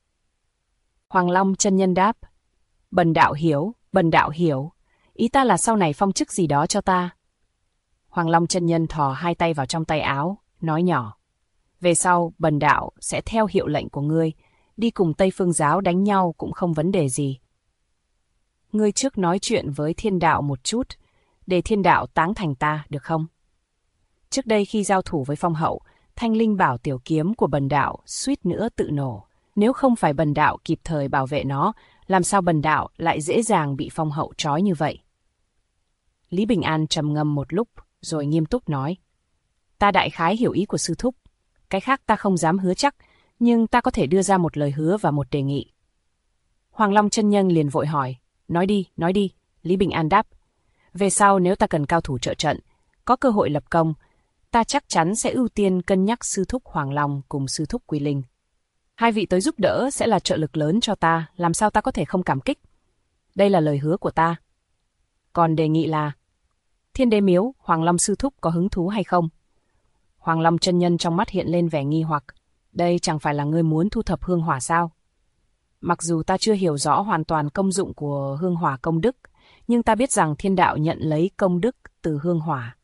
Hoàng Long chân nhân đáp, bần đạo hiểu, ý ta là sau này phong chức gì đó cho ta. Hoàng Long chân nhân thò hai tay vào trong tay áo, nói nhỏ, về sau bần đạo sẽ theo hiệu lệnh của ngươi, đi cùng Tây Phương giáo đánh nhau cũng không vấn đề gì. Ngươi trước nói chuyện với thiên đạo một chút, để thiên đạo táng thành ta, được không? Trước đây khi giao thủ với phong hậu, Thanh Linh Bảo tiểu kiếm của bần đạo suýt nữa tự nổ. Nếu không phải bần đạo kịp thời bảo vệ nó, làm sao bần đạo lại dễ dàng bị phong hậu trói như vậy? Lý Bình An trầm ngâm một lúc, rồi nghiêm túc nói. Ta đại khái hiểu ý của sư thúc. Cái khác ta không dám hứa chắc, nhưng ta có thể đưa ra một lời hứa và một đề nghị. Hoàng Long chân nhân liền vội hỏi. Nói đi, Lý Bình An đáp. Về sau nếu ta cần cao thủ trợ trận, có cơ hội lập công, ta chắc chắn sẽ ưu tiên cân nhắc sư thúc Hoàng Long cùng sư thúc Quy Linh. Hai vị tới giúp đỡ sẽ là trợ lực lớn cho ta, làm sao ta có thể không cảm kích. Đây là lời hứa của ta. Còn đề nghị là, Thiên Đế Miếu, Hoàng Long sư thúc có hứng thú hay không? Hoàng Long chân nhân trong mắt hiện lên vẻ nghi hoặc. Đây chẳng phải là ngươi muốn thu thập hương hỏa sao? Mặc dù ta chưa hiểu rõ hoàn toàn công dụng của hương hỏa công đức, nhưng ta biết rằng thiên đạo nhận lấy công đức từ hương hỏa.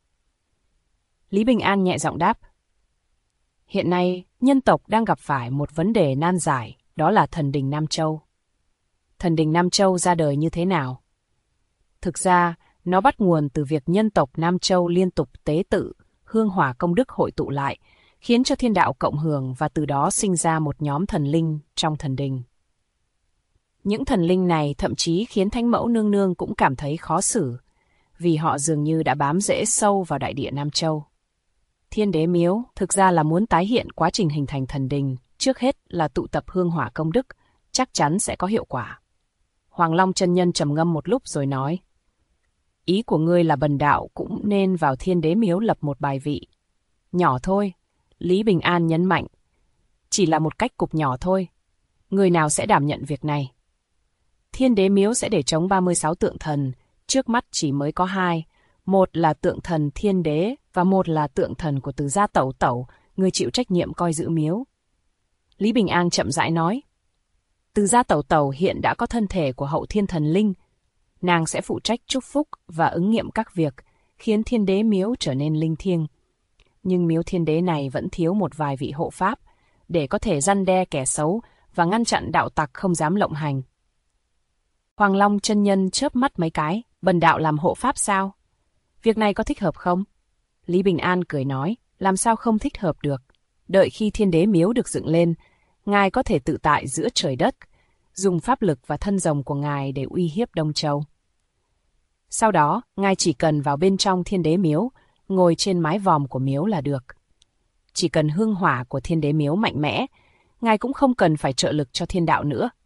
Lý Bình An nhẹ giọng đáp. Hiện nay, nhân tộc đang gặp phải một vấn đề nan giải, đó là thần đình Nam Châu. Thần đình Nam Châu ra đời như thế nào? Thực ra, nó bắt nguồn từ việc nhân tộc Nam Châu liên tục tế tự, hương hỏa công đức hội tụ lại, khiến cho thiên đạo cộng hưởng và từ đó sinh ra một nhóm thần linh trong thần đình. Những thần linh này thậm chí khiến Thánh Mẫu Nương Nương cũng cảm thấy khó xử, vì họ dường như đã bám rễ sâu vào đại địa Nam Châu. Thiên Đế Miếu thực ra là muốn tái hiện quá trình hình thành thần đình, trước hết là tụ tập hương hỏa công đức, chắc chắn sẽ có hiệu quả. Hoàng Long chân nhân trầm ngâm một lúc rồi nói, ý của ngươi là bần đạo cũng nên vào Thiên Đế Miếu lập một bài vị. Nhỏ thôi, Lý Bình An nhấn mạnh, chỉ là một cách cục nhỏ thôi. Người nào sẽ đảm nhận việc này? Thiên Đế Miếu sẽ để trống 36 tượng thần, trước mắt chỉ mới có 2, một là tượng thần Thiên Đế và một là tượng thần của Từ Gia Tẩu Tẩu, người chịu trách nhiệm coi giữ miếu. Lý Bình An chậm rãi nói, Từ Gia Tẩu Tẩu hiện đã có thân thể của hậu thiên thần linh, nàng sẽ phụ trách chúc phúc và ứng nghiệm các việc, khiến Thiên Đế Miếu trở nên linh thiêng. Nhưng miếu Thiên Đế này vẫn thiếu một vài vị hộ pháp, để có thể răn đe kẻ xấu và ngăn chặn đạo tặc không dám lộng hành. Hoàng Long chân nhân chớp mắt mấy cái, bần đạo làm hộ pháp sao? Việc này có thích hợp không? Lý Bình An cười nói, làm sao không thích hợp được. Đợi khi Thiên Đế Miếu được dựng lên, ngài có thể tự tại giữa trời đất, dùng pháp lực và thân rồng của ngài để uy hiếp Đông Châu. Sau đó, ngài chỉ cần vào bên trong Thiên Đế Miếu, ngồi trên mái vòm của miếu là được. Chỉ cần hương hỏa của Thiên Đế Miếu mạnh mẽ, ngài cũng không cần phải trợ lực cho thiên đạo nữa.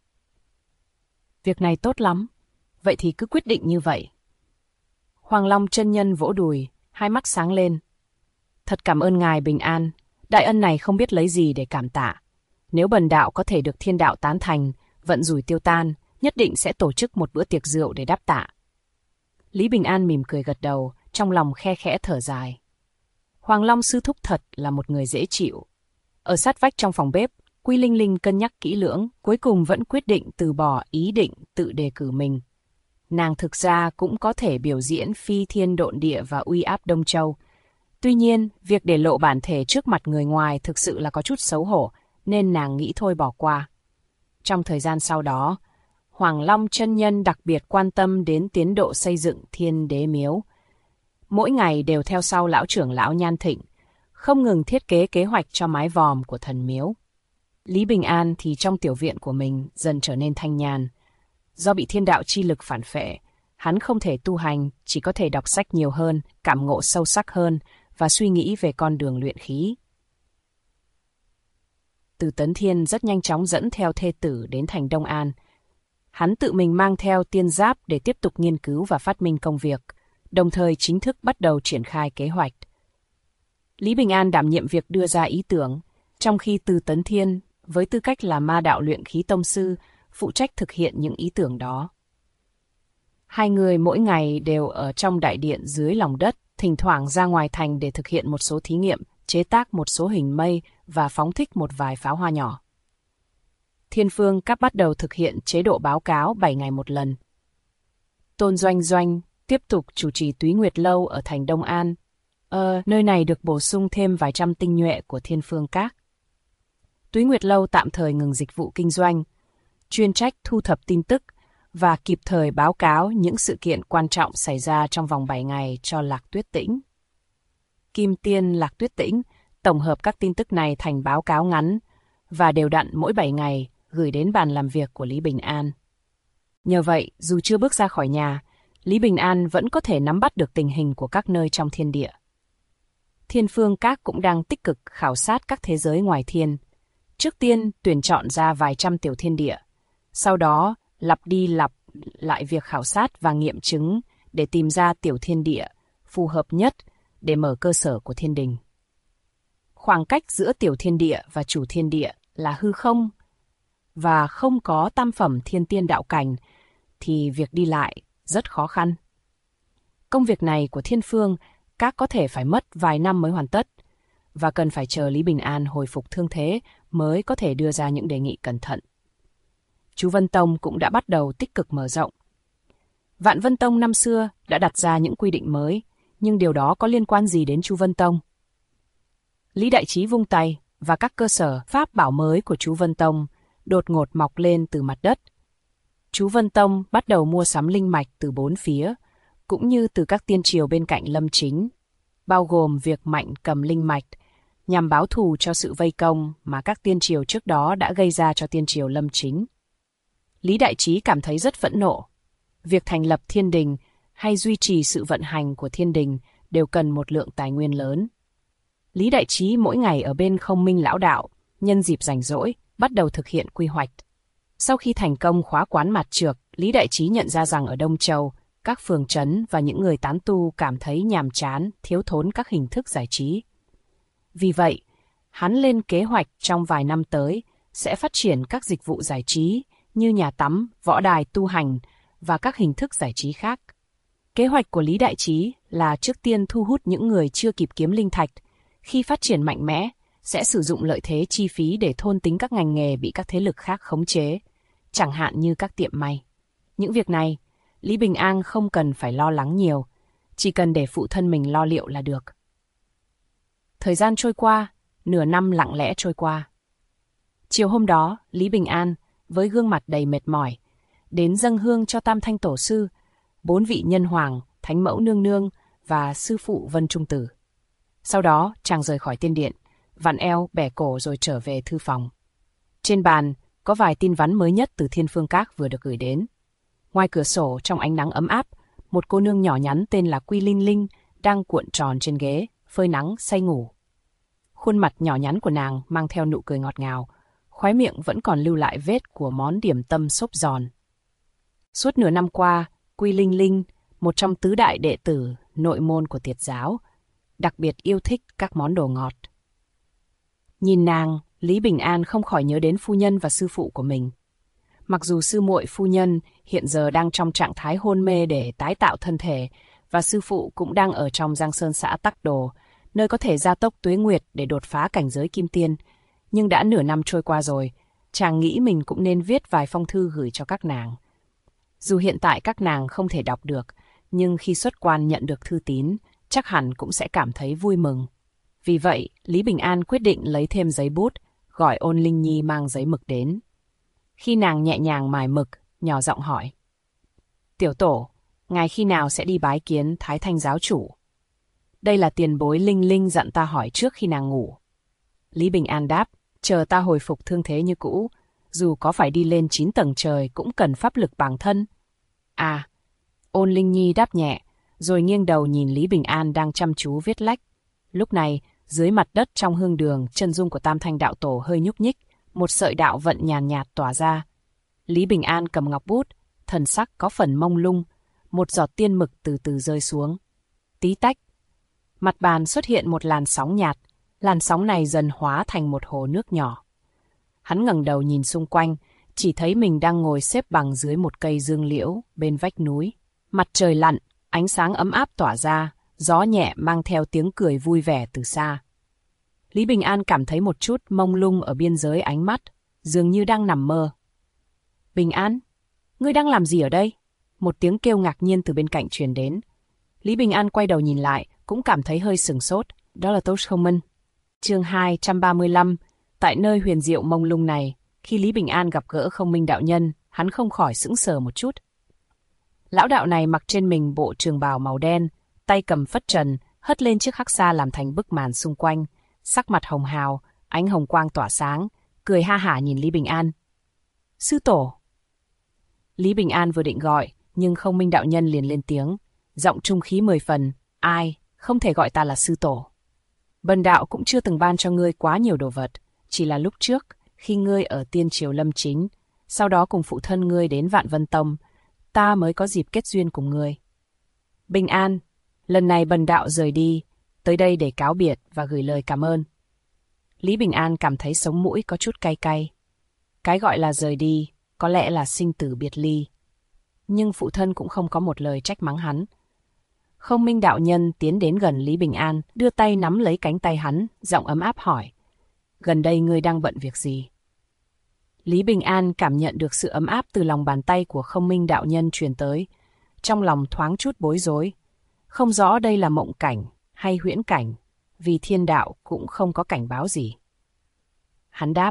Việc này tốt lắm, vậy thì cứ quyết định như vậy. Hoàng Long chân nhân vỗ đùi, hai mắt sáng lên. Thật cảm ơn ngài Bình An, đại ân này không biết lấy gì để cảm tạ. Nếu bần đạo có thể được thiên đạo tán thành, vận rủi tiêu tan, nhất định sẽ tổ chức một bữa tiệc rượu để đáp tạ. Lý Bình An mỉm cười gật đầu, trong lòng khe khẽ thở dài. Hoàng Long sư thúc thật là một người dễ chịu. Ở sát vách trong phòng bếp, Quy Linh Linh cân nhắc kỹ lưỡng, cuối cùng vẫn quyết định từ bỏ ý định tự đề cử mình. Nàng thực ra cũng có thể biểu diễn phi thiên độn địa và uy áp Đông Châu. Tuy nhiên, việc để lộ bản thể trước mặt người ngoài thực sự là có chút xấu hổ, nên nàng nghĩ thôi bỏ qua. Trong thời gian sau đó, Hoàng Long chân nhân đặc biệt quan tâm đến tiến độ xây dựng Thiên Đế Miếu. Mỗi ngày đều theo sau lão trưởng lão Nhan Thịnh, không ngừng thiết kế kế hoạch cho mái vòm của thần miếu. Lý Bình An thì trong tiểu viện của mình dần trở nên thanh nhàn. Do bị thiên đạo chi lực phản phệ, hắn không thể tu hành, chỉ có thể đọc sách nhiều hơn, cảm ngộ sâu sắc hơn và suy nghĩ về con đường luyện khí. Từ Tấn Thiên rất nhanh chóng dẫn theo thê tử đến thành Đông An. Hắn tự mình mang theo tiên giáp để tiếp tục nghiên cứu và phát minh công việc, đồng thời chính thức bắt đầu triển khai kế hoạch. Lý Bình An đảm nhiệm việc đưa ra ý tưởng, trong khi Từ Tấn Thiên, với tư cách là ma đạo luyện khí tông sư, phụ trách thực hiện những ý tưởng đó. Hai người mỗi ngày đều ở trong đại điện dưới lòng đất, thỉnh thoảng ra ngoài thành để thực hiện một số thí nghiệm, chế tác một số hình mây và phóng thích một vài pháo hoa nhỏ. Thiên Phương Các bắt đầu thực hiện chế độ báo cáo 7 ngày một lần. Tôn Doanh Doanh tiếp tục chủ trì Túy Nguyệt Lâu ở thành Đông An. Nơi này được bổ sung thêm vài trăm tinh nhuệ của Thiên Phương Các. Túy Nguyệt Lâu tạm thời ngừng dịch vụ kinh doanh, chuyên trách thu thập tin tức và kịp thời báo cáo những sự kiện quan trọng xảy ra trong vòng 7 ngày cho Lạc Tuyết Tĩnh. Kim Tiên Lạc Tuyết Tĩnh tổng hợp các tin tức này thành báo cáo ngắn và đều đặn mỗi 7 ngày gửi đến bàn làm việc của Lý Bình An. Nhờ vậy, dù chưa bước ra khỏi nhà, Lý Bình An vẫn có thể nắm bắt được tình hình của các nơi trong thiên địa. Thiên Phương Các cũng đang tích cực khảo sát các thế giới ngoài thiên. Trước tiên tuyển chọn ra vài trăm tiểu thiên địa, sau đó lặp đi lặp lại việc khảo sát và nghiệm chứng để tìm ra tiểu thiên địa phù hợp nhất để mở cơ sở của thiên đình. Khoảng cách giữa tiểu thiên địa và chủ thiên địa là hư không, và không có tam phẩm thiên tiên đạo cảnh thì việc đi lại rất khó khăn. Công việc này của Thiên Phương Các có thể phải mất vài năm mới hoàn tất, và cần phải chờ Lý Bình An hồi phục thương thế mới có thể đưa ra những đề nghị cẩn thận. Chú Vân Tông cũng đã bắt đầu tích cực mở rộng. Vạn Vân Tông năm xưa đã đặt ra những quy định mới, nhưng điều đó có liên quan gì đến chú Vân Tông? Lý Đại Trí vung tay và các cơ sở pháp bảo mới của chú Vân Tông đột ngột mọc lên từ mặt đất. Chú Vân Tông bắt đầu mua sắm linh mạch từ bốn phía, cũng như từ các tiên triều bên cạnh Lâm Chính, bao gồm việc Mạnh cầm linh mạch, nhằm báo thù cho sự vây công mà các tiên triều trước đó đã gây ra cho tiên triều Lâm Chính. Lý Đại Trí cảm thấy rất phẫn nộ. Việc thành lập thiên đình hay duy trì sự vận hành của thiên đình đều cần một lượng tài nguyên lớn. Lý Đại Trí mỗi ngày ở bên Không Minh Lão Đạo, nhân dịp rảnh rỗi, bắt đầu thực hiện quy hoạch. Sau khi thành công khóa quán Mạt Trược, Lý Đại Trí nhận ra rằng ở Đông Châu, các phường trấn và những người tán tu cảm thấy nhàm chán, thiếu thốn các hình thức giải trí. Vì vậy, hắn lên kế hoạch trong vài năm tới sẽ phát triển các dịch vụ giải trí như nhà tắm, võ đài tu hành và các hình thức giải trí khác. Kế hoạch của Lý Đại Trí là trước tiên thu hút những người chưa kịp kiếm linh thạch. Khi phát triển mạnh mẽ, sẽ sử dụng lợi thế chi phí để thôn tính các ngành nghề bị các thế lực khác khống chế, chẳng hạn như các tiệm may. Những việc này, Lý Bình An không cần phải lo lắng nhiều, chỉ cần để phụ thân mình lo liệu là được. Thời gian trôi qua, nửa năm lặng lẽ trôi qua. Chiều hôm đó, Lý Bình An, với gương mặt đầy mệt mỏi, đến dâng hương cho Tam Thanh Tổ Sư, 4 vị nhân hoàng, Thánh Mẫu Nương Nương và Sư Phụ Vân Trung Tử. Sau đó, chàng rời khỏi tiên điện, vặn eo, bẻ cổ rồi trở về thư phòng. Trên bàn, có vài tin vắn mới nhất từ Thiên Phương Các vừa được gửi đến. Ngoài cửa sổ, trong ánh nắng ấm áp, một cô nương nhỏ nhắn tên là Quy Linh Linh đang cuộn tròn trên ghế, phơi nắng, say ngủ. Khuôn mặt nhỏ nhắn của nàng mang theo nụ cười ngọt ngào, khóe miệng vẫn còn lưu lại vết của món điểm tâm xốp giòn. Suốt nửa năm qua, Quy Linh Linh, một trong tứ đại đệ tử nội môn của Tiệt giáo, đặc biệt yêu thích các món đồ ngọt. Nhìn nàng, Lý Bình An không khỏi nhớ đến phu nhân và sư phụ của mình. Mặc dù sư muội phu nhân hiện giờ đang trong trạng thái hôn mê để tái tạo thân thể, và sư phụ cũng đang ở trong Giang Sơn xã Tắc Đồ, nơi có thể gia tốc tuế nguyệt để đột phá cảnh giới kim tiên. Nhưng đã nửa năm trôi qua rồi, chàng nghĩ mình cũng nên viết vài phong thư gửi cho các nàng. Dù hiện tại các nàng không thể đọc được, nhưng khi xuất quan nhận được thư tín, chắc hẳn cũng sẽ cảm thấy vui mừng. Vì vậy, Lý Bình An quyết định lấy thêm giấy bút, gọi Ôn Linh Nhi mang giấy mực đến. Khi nàng nhẹ nhàng mài mực, nhỏ giọng hỏi: "Tiểu tổ, ngài khi nào sẽ đi bái kiến Thái Thanh giáo chủ?" "Đây là tiền bối Linh Linh dặn ta hỏi trước khi nàng ngủ." Lý Bình An đáp: "Chờ ta hồi phục thương thế như cũ, dù có phải đi lên 9 tầng trời cũng cần pháp lực bản thân." "À." Ôn Linh Nhi đáp nhẹ, rồi nghiêng đầu nhìn Lý Bình An đang chăm chú viết lách. Lúc này, dưới mặt đất trong hương đường, chân dung của Tam Thanh đạo tổ hơi nhúc nhích, một sợi đạo vận nhàn nhạt tỏa ra. Lý Bình An cầm ngọc bút, thần sắc có phần mông lung, một giọt tiên mực từ từ rơi xuống. Tí tách, mặt bàn xuất hiện một làn sóng nhạt, làn sóng này dần hóa thành một hồ nước nhỏ. Hắn ngẩng đầu nhìn xung quanh, chỉ thấy mình đang ngồi xếp bằng dưới một cây dương liễu bên vách núi. Mặt trời lặn, ánh sáng ấm áp tỏa ra, gió nhẹ mang theo tiếng cười vui vẻ từ xa. Lý Bình An cảm thấy một chút mông lung ở biên giới ánh mắt, dường như đang nằm mơ. Bình An, ngươi đang làm gì ở đây? Một tiếng kêu ngạc nhiên từ bên cạnh truyền đến. Lý Bình An quay đầu nhìn lại, cũng cảm thấy hơi sửng sốt. Đó là Tốt Không Minh. Chương 235. Tại nơi huyền diệu mông lung này, khi Lý Bình An gặp gỡ Không Minh đạo nhân, hắn không khỏi sững sờ một chút. Lão đạo này mặc trên mình bộ trường bào màu đen, tay cầm phất trần, hất lên chiếc hắc xa làm thành bức màn xung quanh, sắc mặt hồng hào, ánh hồng quang tỏa sáng, cười ha hả nhìn Lý Bình An. Sư tổ! Lý Bình An vừa định gọi, nhưng Không Minh đạo nhân liền lên tiếng, giọng trung khí 10 phần, ai, không thể gọi ta là sư tổ. Bần đạo cũng chưa từng ban cho ngươi quá nhiều đồ vật, chỉ là lúc trước, khi ngươi ở Tiên Triều Lâm Chính, sau đó cùng phụ thân ngươi đến Vạn Vân Tông, ta mới có dịp kết duyên cùng ngươi. Bình An, lần này bần đạo rời đi, tới đây để cáo biệt và gửi lời cảm ơn. Lý Bình An cảm thấy sống mũi có chút cay cay. Cái gọi là rời đi, có lẽ là sinh tử biệt ly. Nhưng phụ thân cũng không có một lời trách mắng hắn. Không Minh đạo nhân tiến đến gần Lý Bình An, đưa tay nắm lấy cánh tay hắn, giọng ấm áp hỏi. Gần đây ngươi đang bận việc gì? Lý Bình An cảm nhận được sự ấm áp từ lòng bàn tay của Không Minh đạo nhân truyền tới. Trong lòng thoáng chút bối rối. Không rõ đây là mộng cảnh hay huyễn cảnh, vì thiên đạo cũng không có cảnh báo gì. Hắn đáp.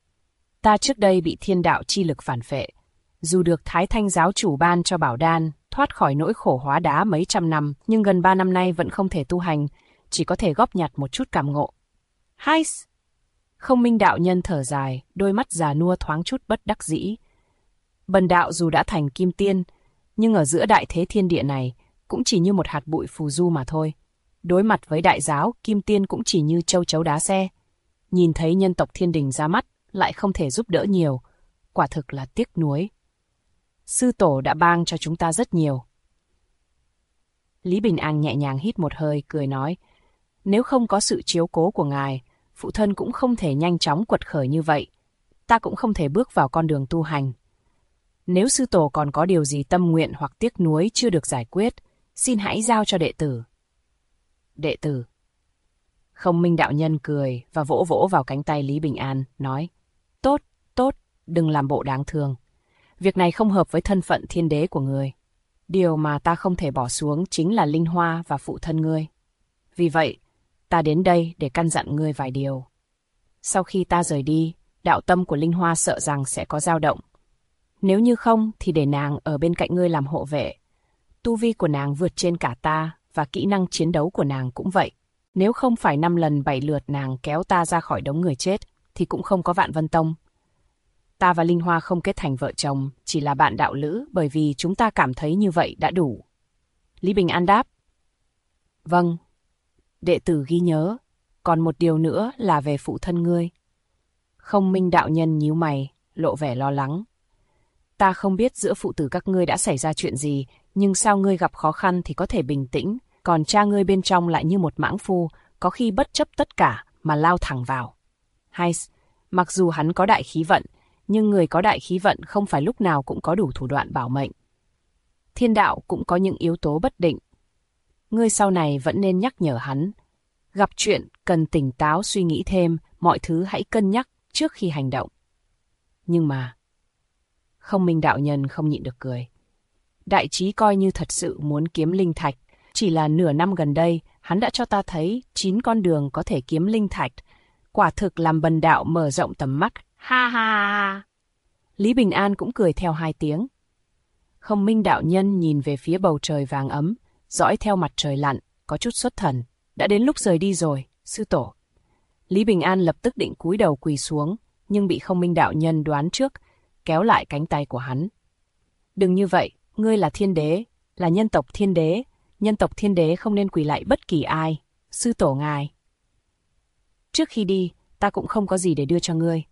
Ta trước đây bị thiên đạo chi lực phản phệ. Dù được Thái Thanh giáo chủ ban cho bảo đan, thoát khỏi nỗi khổ hóa đá mấy trăm năm, nhưng gần 3 năm nay vẫn không thể tu hành, chỉ có thể góp nhặt một chút cảm ngộ. Hai! Không Minh đạo nhân thở dài, đôi mắt già nua thoáng chút bất đắc dĩ. Bần đạo dù đã thành kim tiên, nhưng ở giữa đại thế thiên địa này, cũng chỉ như một hạt bụi phù du mà thôi. Đối mặt với đại giáo, kim tiên cũng chỉ như châu chấu đá xe. Nhìn thấy nhân tộc thiên đình ra mắt, lại không thể giúp đỡ nhiều. Quả thực là tiếc nuối. Sư tổ đã ban cho chúng ta rất nhiều. Lý Bình An nhẹ nhàng hít một hơi, cười nói. Nếu không có sự chiếu cố của ngài, phụ thân cũng không thể nhanh chóng quật khởi như vậy. Ta cũng không thể bước vào con đường tu hành. Nếu sư tổ còn có điều gì tâm nguyện hoặc tiếc nuối chưa được giải quyết, xin hãy giao cho đệ tử. Đệ tử. Không Minh đạo nhân cười và vỗ vỗ vào cánh tay Lý Bình An, nói. Tốt, tốt, đừng làm bộ đáng thương. Việc này không hợp với thân phận thiên đế của ngươi. Điều mà ta không thể bỏ xuống chính là Linh Hoa và phụ thân ngươi. Vì vậy, ta đến đây để căn dặn ngươi vài điều. Sau khi ta rời đi, đạo tâm của Linh Hoa sợ rằng sẽ có dao động. Nếu như không thì để nàng ở bên cạnh ngươi làm hộ vệ. Tu vi của nàng vượt trên cả ta và kỹ năng chiến đấu của nàng cũng vậy. Nếu không phải 5 lần 7 lượt nàng kéo ta ra khỏi đống người chết thì cũng không có Vạn Vân Tông. Ta và Linh Hoa không kết thành vợ chồng, chỉ là bạn đạo lữ bởi vì chúng ta cảm thấy như vậy đã đủ. Lý Bình An đáp. Vâng, đệ tử ghi nhớ, còn một điều nữa là về phụ thân ngươi. Không Minh đạo nhân nhíu mày, lộ vẻ lo lắng. Ta không biết giữa phụ tử các ngươi đã xảy ra chuyện gì, nhưng sao ngươi gặp khó khăn thì có thể bình tĩnh, còn cha ngươi bên trong lại như một mãng phu, có khi bất chấp tất cả mà lao thẳng vào. Hay, mặc dù hắn có đại khí vận, nhưng người có đại khí vận không phải lúc nào cũng có đủ thủ đoạn bảo mệnh. Thiên đạo cũng có những yếu tố bất định. Ngươi sau này vẫn nên nhắc nhở hắn. Gặp chuyện cần tỉnh táo suy nghĩ thêm, mọi thứ hãy cân nhắc trước khi hành động. Nhưng mà... Không Minh đạo nhân không nhịn được cười. Đại trí coi như thật sự muốn kiếm linh thạch. Chỉ là nửa năm gần đây, hắn đã cho ta thấy 9 con đường có thể kiếm linh thạch. Quả thực làm bần đạo mở rộng tầm mắt. Ha ha ha. Lý Bình An cũng cười theo 2 tiếng. Không Minh đạo nhân nhìn về phía bầu trời vàng ấm, dõi theo mặt trời lặn, có chút xuất thần. Đã đến lúc rời đi rồi, sư tổ. Lý Bình An lập tức định cúi đầu quỳ xuống, nhưng bị Không Minh đạo nhân đoán trước, kéo lại cánh tay của hắn. Đừng như vậy, ngươi là thiên đế, là nhân tộc thiên đế. Nhân tộc thiên đế không nên quỳ lại bất kỳ ai, sư tổ ngài. Trước khi đi, ta cũng không có gì để đưa cho ngươi.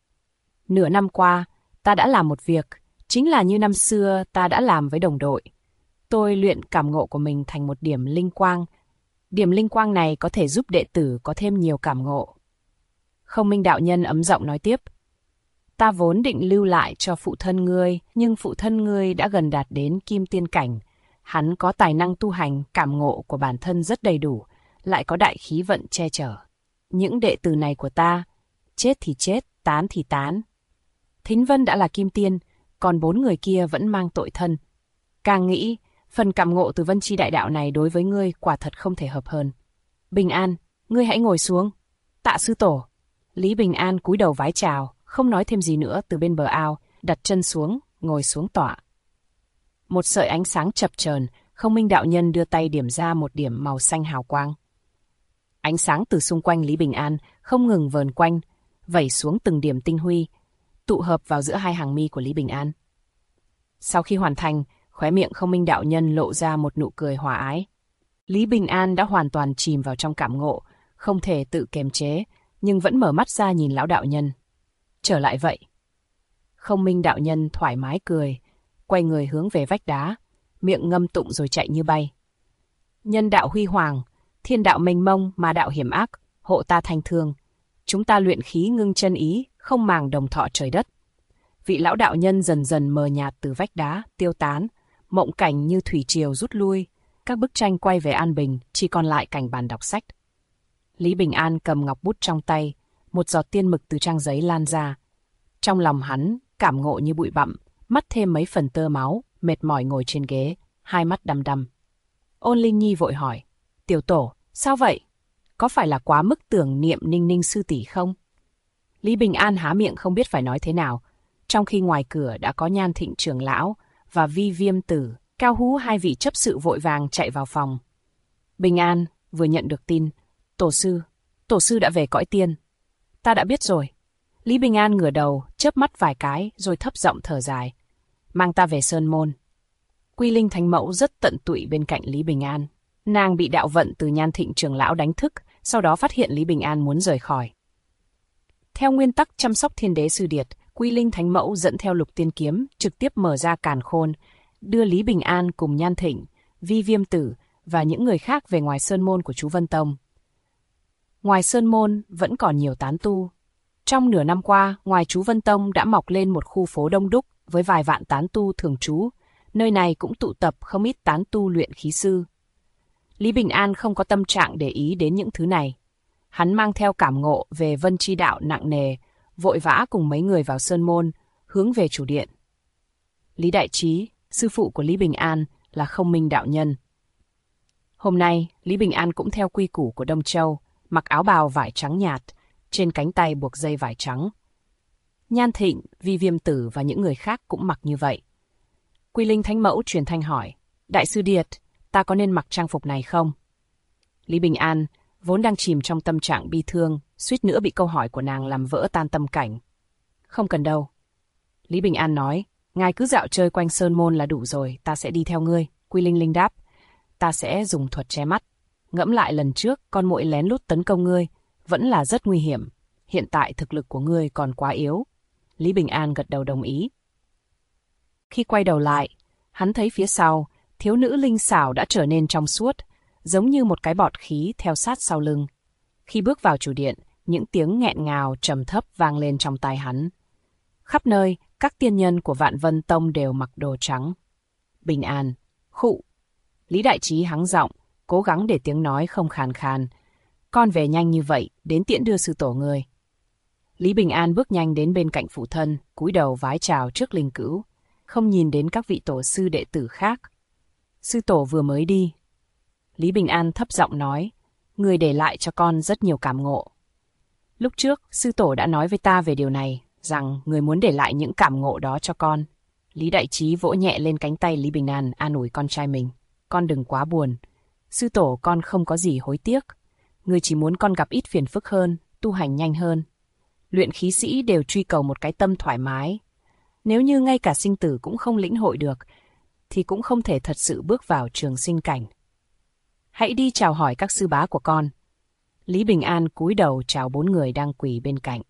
Nửa năm qua, ta đã làm một việc, chính là như năm xưa ta đã làm với đồng đội. Tôi luyện cảm ngộ của mình thành một điểm linh quang. Điểm linh quang này có thể giúp đệ tử có thêm nhiều cảm ngộ. Không Minh đạo nhân ấm giọng nói tiếp. Ta vốn định lưu lại cho phụ thân ngươi, nhưng phụ thân ngươi đã gần đạt đến kim tiên cảnh. hắn có tài năng tu hành, cảm ngộ của bản thân rất đầy đủ, lại có đại khí vận che chở. Những đệ tử này của ta, chết thì chết, tán thì tán. Thính Vân đã là kim tiên, còn 4 người kia vẫn mang tội thân. Càng nghĩ, phần cảm ngộ từ Vân Chi đại đạo này đối với ngươi quả thật không thể hợp hơn. Bình An, ngươi hãy ngồi xuống. Tạ sư tổ. Lý Bình An cúi đầu vái chào, không nói thêm gì nữa, từ bên bờ ao, đặt chân xuống, ngồi xuống tọa. Một sợi ánh sáng chập chờn, Không Minh đạo nhân đưa tay điểm ra một điểm màu xanh hào quang. Ánh sáng từ xung quanh Lý Bình An không ngừng vờn quanh, vẩy xuống từng điểm tinh huy, tụ hợp vào giữa hai hàng mi của Lý Bình An. Sau khi hoàn thành, khóe miệng Không Minh đạo nhân lộ ra một nụ cười hòa ái. Lý Bình An đã hoàn toàn chìm vào trong cảm ngộ, không thể tự kiềm chế, nhưng vẫn mở mắt ra nhìn lão đạo nhân. Trở lại vậy. Không Minh đạo nhân thoải mái cười, quay người hướng về vách đá, miệng ngâm tụng rồi chạy như bay. Nhân đạo huy hoàng, thiên đạo mênh mông, mà đạo hiểm ác, hộ ta thanh thương. Chúng ta luyện khí ngưng chân ý, không màng đồng thọ trời đất. Vị lão đạo nhân dần dần mờ nhạt từ vách đá, tiêu tán, mộng cảnh như thủy triều rút lui, các bức tranh quay về an bình, chỉ còn lại cảnh bàn đọc sách. Lý Bình An cầm ngọc bút trong tay, một giọt tiên mực từ trang giấy lan ra. Trong lòng hắn, cảm ngộ như bụi bặm, mắt thêm mấy phần tơ máu, mệt mỏi ngồi trên ghế, hai mắt đăm đăm. Ôn Linh Nhi vội hỏi, tiểu tổ, sao vậy? Có phải là quá mức tưởng niệm Ninh Ninh sư tỷ không? Lý Bình An há miệng không biết phải nói thế nào, trong khi ngoài cửa đã có Nhan Thịnh trưởng lão và Vi Viêm Tử, Cao Hú, hai vị chấp sự vội vàng chạy vào phòng. Bình An vừa nhận được tin, tổ sư đã về cõi tiên. Ta đã biết rồi. Lý Bình An ngửa đầu, chớp mắt vài cái rồi thấp giọng thở dài. Mang ta về Sơn Môn. Quy Linh Thánh Mẫu rất tận tụy bên cạnh Lý Bình An. Nàng bị đạo vận từ Nhan Thịnh trưởng lão đánh thức, sau đó phát hiện Lý Bình An muốn rời khỏi. Theo nguyên tắc chăm sóc Thiên Đế Sư Điệt, Quy Linh Thánh Mẫu dẫn theo Lục Tiên Kiếm trực tiếp mở ra càn khôn, đưa Lý Bình An cùng Nhan Thịnh, Vi Viêm Tử và những người khác về ngoài Sơn Môn của chú Vân Tông. Ngoài Sơn Môn vẫn còn nhiều tán tu. Trong nửa năm qua, ngoài chú Vân Tông đã mọc lên một khu phố đông đúc với vài vạn tán tu thường trú. Nơi này cũng tụ tập không ít tán tu luyện khí sư. Lý Bình An không có tâm trạng để ý đến những thứ này. Hắn mang theo cảm ngộ về Vân Chi đạo nặng nề, vội vã cùng mấy người vào Sơn Môn, hướng về chủ điện. Lý Đại Trí, sư phụ của Lý Bình An, là Không Minh đạo nhân. Hôm nay, Lý Bình An cũng theo quy củ của Đông Châu, mặc áo bào vải trắng nhạt, trên cánh tay buộc dây vải trắng. Nhan Thịnh, Vi Viêm Tử và những người khác cũng mặc như vậy. Quy Linh Thánh Mẫu truyền thanh hỏi, Đại sư Điệt, ta có nên mặc trang phục này không? Lý Bình An, vốn đang chìm trong tâm trạng bi thương, suýt nữa bị câu hỏi của nàng làm vỡ tan tâm cảnh. Không cần đâu. Lý Bình An nói, ngài cứ dạo chơi quanh Sơn Môn là đủ rồi, ta sẽ đi theo ngươi. Quy Linh Linh đáp, ta sẽ dùng thuật che mắt. Ngẫm lại lần trước con muội lén lút tấn công ngươi, vẫn là rất nguy hiểm. Hiện tại thực lực của ngươi còn quá yếu. Lý Bình An gật đầu đồng ý. Khi quay đầu lại, hắn thấy phía sau, thiếu nữ linh xảo đã trở nên trong suốt, giống như một cái bọt khí theo sát sau lưng. Khi bước vào chủ điện, những tiếng nghẹn ngào trầm thấp vang lên trong tai hắn. Khắp nơi, các tiên nhân của Vạn Vân Tông đều mặc đồ trắng. Bình An, khụ. Lý Đại Trí hắng giọng, cố gắng để tiếng nói không khàn khàn. Con về nhanh như vậy, đến tiễn đưa sư tổ người. Lý Bình An bước nhanh đến bên cạnh phụ thân, cúi đầu vái chào trước linh cữu, không nhìn đến các vị tổ sư đệ tử khác. Sư tổ vừa mới đi. Lý Bình An thấp giọng nói, người để lại cho con rất nhiều cảm ngộ. Lúc trước, sư tổ đã nói với ta về điều này, rằng người muốn để lại những cảm ngộ đó cho con. Lý Đại Trí vỗ nhẹ lên cánh tay Lý Bình An, an ủi con trai mình. Con đừng quá buồn. Sư tổ con không có gì hối tiếc. Người chỉ muốn con gặp ít phiền phức hơn, tu hành nhanh hơn. Luyện khí sĩ đều truy cầu một cái tâm thoải mái. Nếu như ngay cả sinh tử cũng không lĩnh hội được, thì cũng không thể thật sự bước vào trường sinh cảnh. Hãy đi chào hỏi các sư bá của con. Lý Bình An cúi đầu chào 4 người đang quỳ bên cạnh.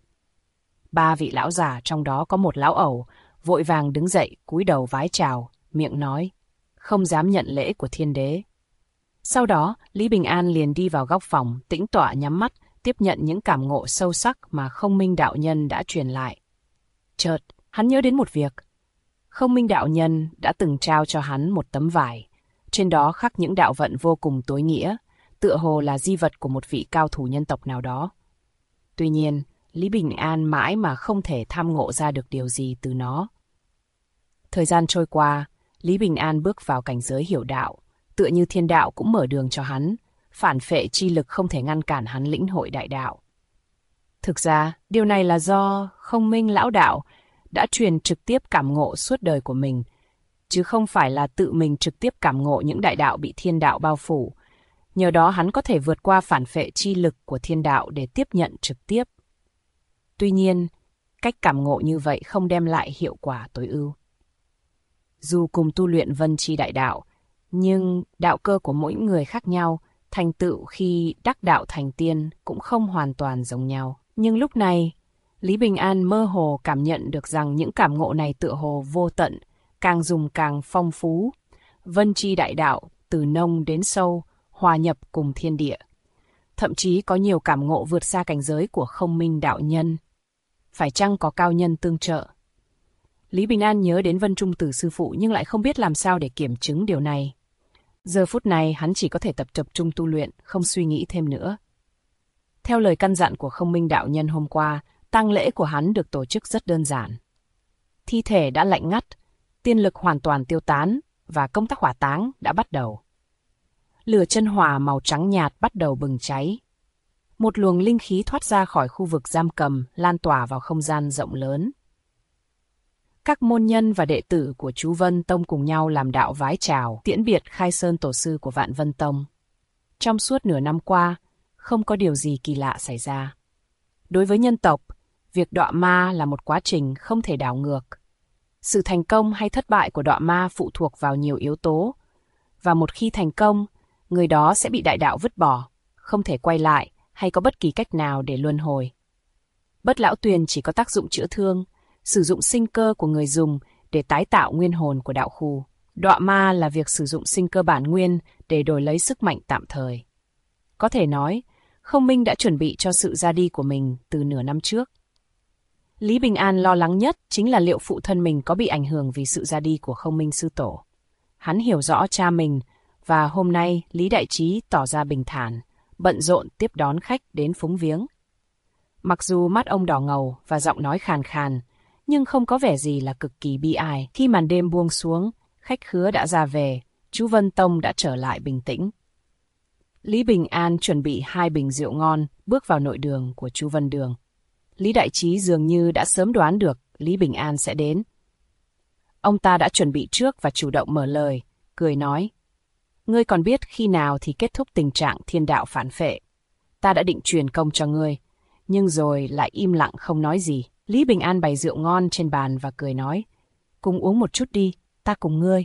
3 vị lão già, trong đó có một lão ẩu, vội vàng đứng dậy cúi đầu vái chào, miệng nói, không dám nhận lễ của Thiên Đế. Sau đó, Lý Bình An liền đi vào góc phòng, tĩnh tọa nhắm mắt, tiếp nhận những cảm ngộ sâu sắc mà Không Minh đạo nhân đã truyền lại. Chợt, hắn nhớ đến một việc. Không Minh đạo nhân đã từng trao cho hắn một tấm vải. trên đó khắc những đạo vận vô cùng tối nghĩa, tựa hồ là di vật của một vị cao thủ nhân tộc nào đó. Tuy nhiên, Lý Bình An mãi mà không thể tham ngộ ra được điều gì từ nó. Thời gian trôi qua, Lý Bình An bước vào cảnh giới hiểu đạo, tựa như thiên đạo cũng mở đường cho hắn, phản phệ chi lực không thể ngăn cản hắn lĩnh hội đại đạo. Thực ra, điều này là do Không Minh lão đạo đã truyền trực tiếp cảm ngộ suốt đời của mình, chứ không phải là tự mình trực tiếp cảm ngộ những đại đạo bị thiên đạo bao phủ. Nhờ đó hắn có thể vượt qua phản phệ chi lực của thiên đạo để tiếp nhận trực tiếp. Tuy nhiên, cách cảm ngộ như vậy không đem lại hiệu quả tối ưu. Dù cùng tu luyện vân chi đại đạo, nhưng đạo cơ của mỗi người khác nhau, thành tựu khi đắc đạo thành tiên cũng không hoàn toàn giống nhau. Nhưng lúc này, Lý Bình An mơ hồ cảm nhận được rằng những cảm ngộ này tựa hồ vô tận, càng dùng càng phong phú. Vân chi đại đạo, từ nông đến sâu, hòa nhập cùng thiên địa. Thậm chí có nhiều cảm ngộ vượt xa cảnh giới của Không Minh đạo nhân. Phải chăng có cao nhân tương trợ? Lý Bình An nhớ đến Vân Trung Tử sư phụ nhưng lại không biết làm sao để kiểm chứng điều này. Giờ phút này hắn chỉ có thể tập trung tu luyện, không suy nghĩ thêm nữa. Theo lời căn dặn của Không Minh đạo nhân hôm qua, tang lễ của hắn được tổ chức rất đơn giản. Thi thể đã lạnh ngắt, tiên lực hoàn toàn tiêu tán và công tác hỏa táng đã bắt đầu. Lửa chân hỏa màu trắng nhạt bắt đầu bừng cháy. Một luồng linh khí thoát ra khỏi khu vực giam cầm, lan tỏa vào không gian rộng lớn. Các môn nhân và đệ tử của chú Vân Tông cùng nhau làm đạo vái chào, tiễn biệt Khai Sơn tổ sư của Vạn Vân Tông. Trong suốt nửa năm qua, không có điều gì kỳ lạ xảy ra. Đối với nhân tộc, việc đọa ma là một quá trình không thể đảo ngược. Sự thành công hay thất bại của đọa ma phụ thuộc vào nhiều yếu tố, và một khi thành công, người đó sẽ bị đại đạo vứt bỏ, không thể quay lại hay có bất kỳ cách nào để luân hồi. Bất lão tuyền chỉ có tác dụng chữa thương, sử dụng sinh cơ của người dùng để tái tạo nguyên hồn của đạo khu. Đọa ma là việc sử dụng sinh cơ bản nguyên để đổi lấy sức mạnh tạm thời. Có thể nói, Không Minh đã chuẩn bị cho sự ra đi của mình từ nửa năm trước. Lý Bình An lo lắng nhất chính là liệu phụ thân mình có bị ảnh hưởng vì sự ra đi của Không Minh sư tổ. Hắn hiểu rõ cha mình, và hôm nay Lý Đại Trí tỏ ra bình thản, bận rộn tiếp đón khách đến phúng viếng. Mặc dù mắt ông đỏ ngầu và giọng nói khàn khàn, nhưng không có vẻ gì là cực kỳ bi ai. Khi màn đêm buông xuống, khách khứa đã ra về, chú Vân Tông đã trở lại bình tĩnh. Lý Bình An chuẩn bị 2 bình rượu ngon, bước vào nội đường của chú Vân Đường. Lý Đại Trí dường như đã sớm đoán được Lý Bình An sẽ đến. Ông ta đã chuẩn bị trước và chủ động mở lời, cười nói: "Ngươi còn biết khi nào thì kết thúc tình trạng thiên đạo phản phệ. Ta đã định truyền công cho ngươi, nhưng rồi lại im lặng không nói gì." Lý Bình An bày rượu ngon trên bàn và cười nói: "Cùng uống một chút đi, ta cùng ngươi."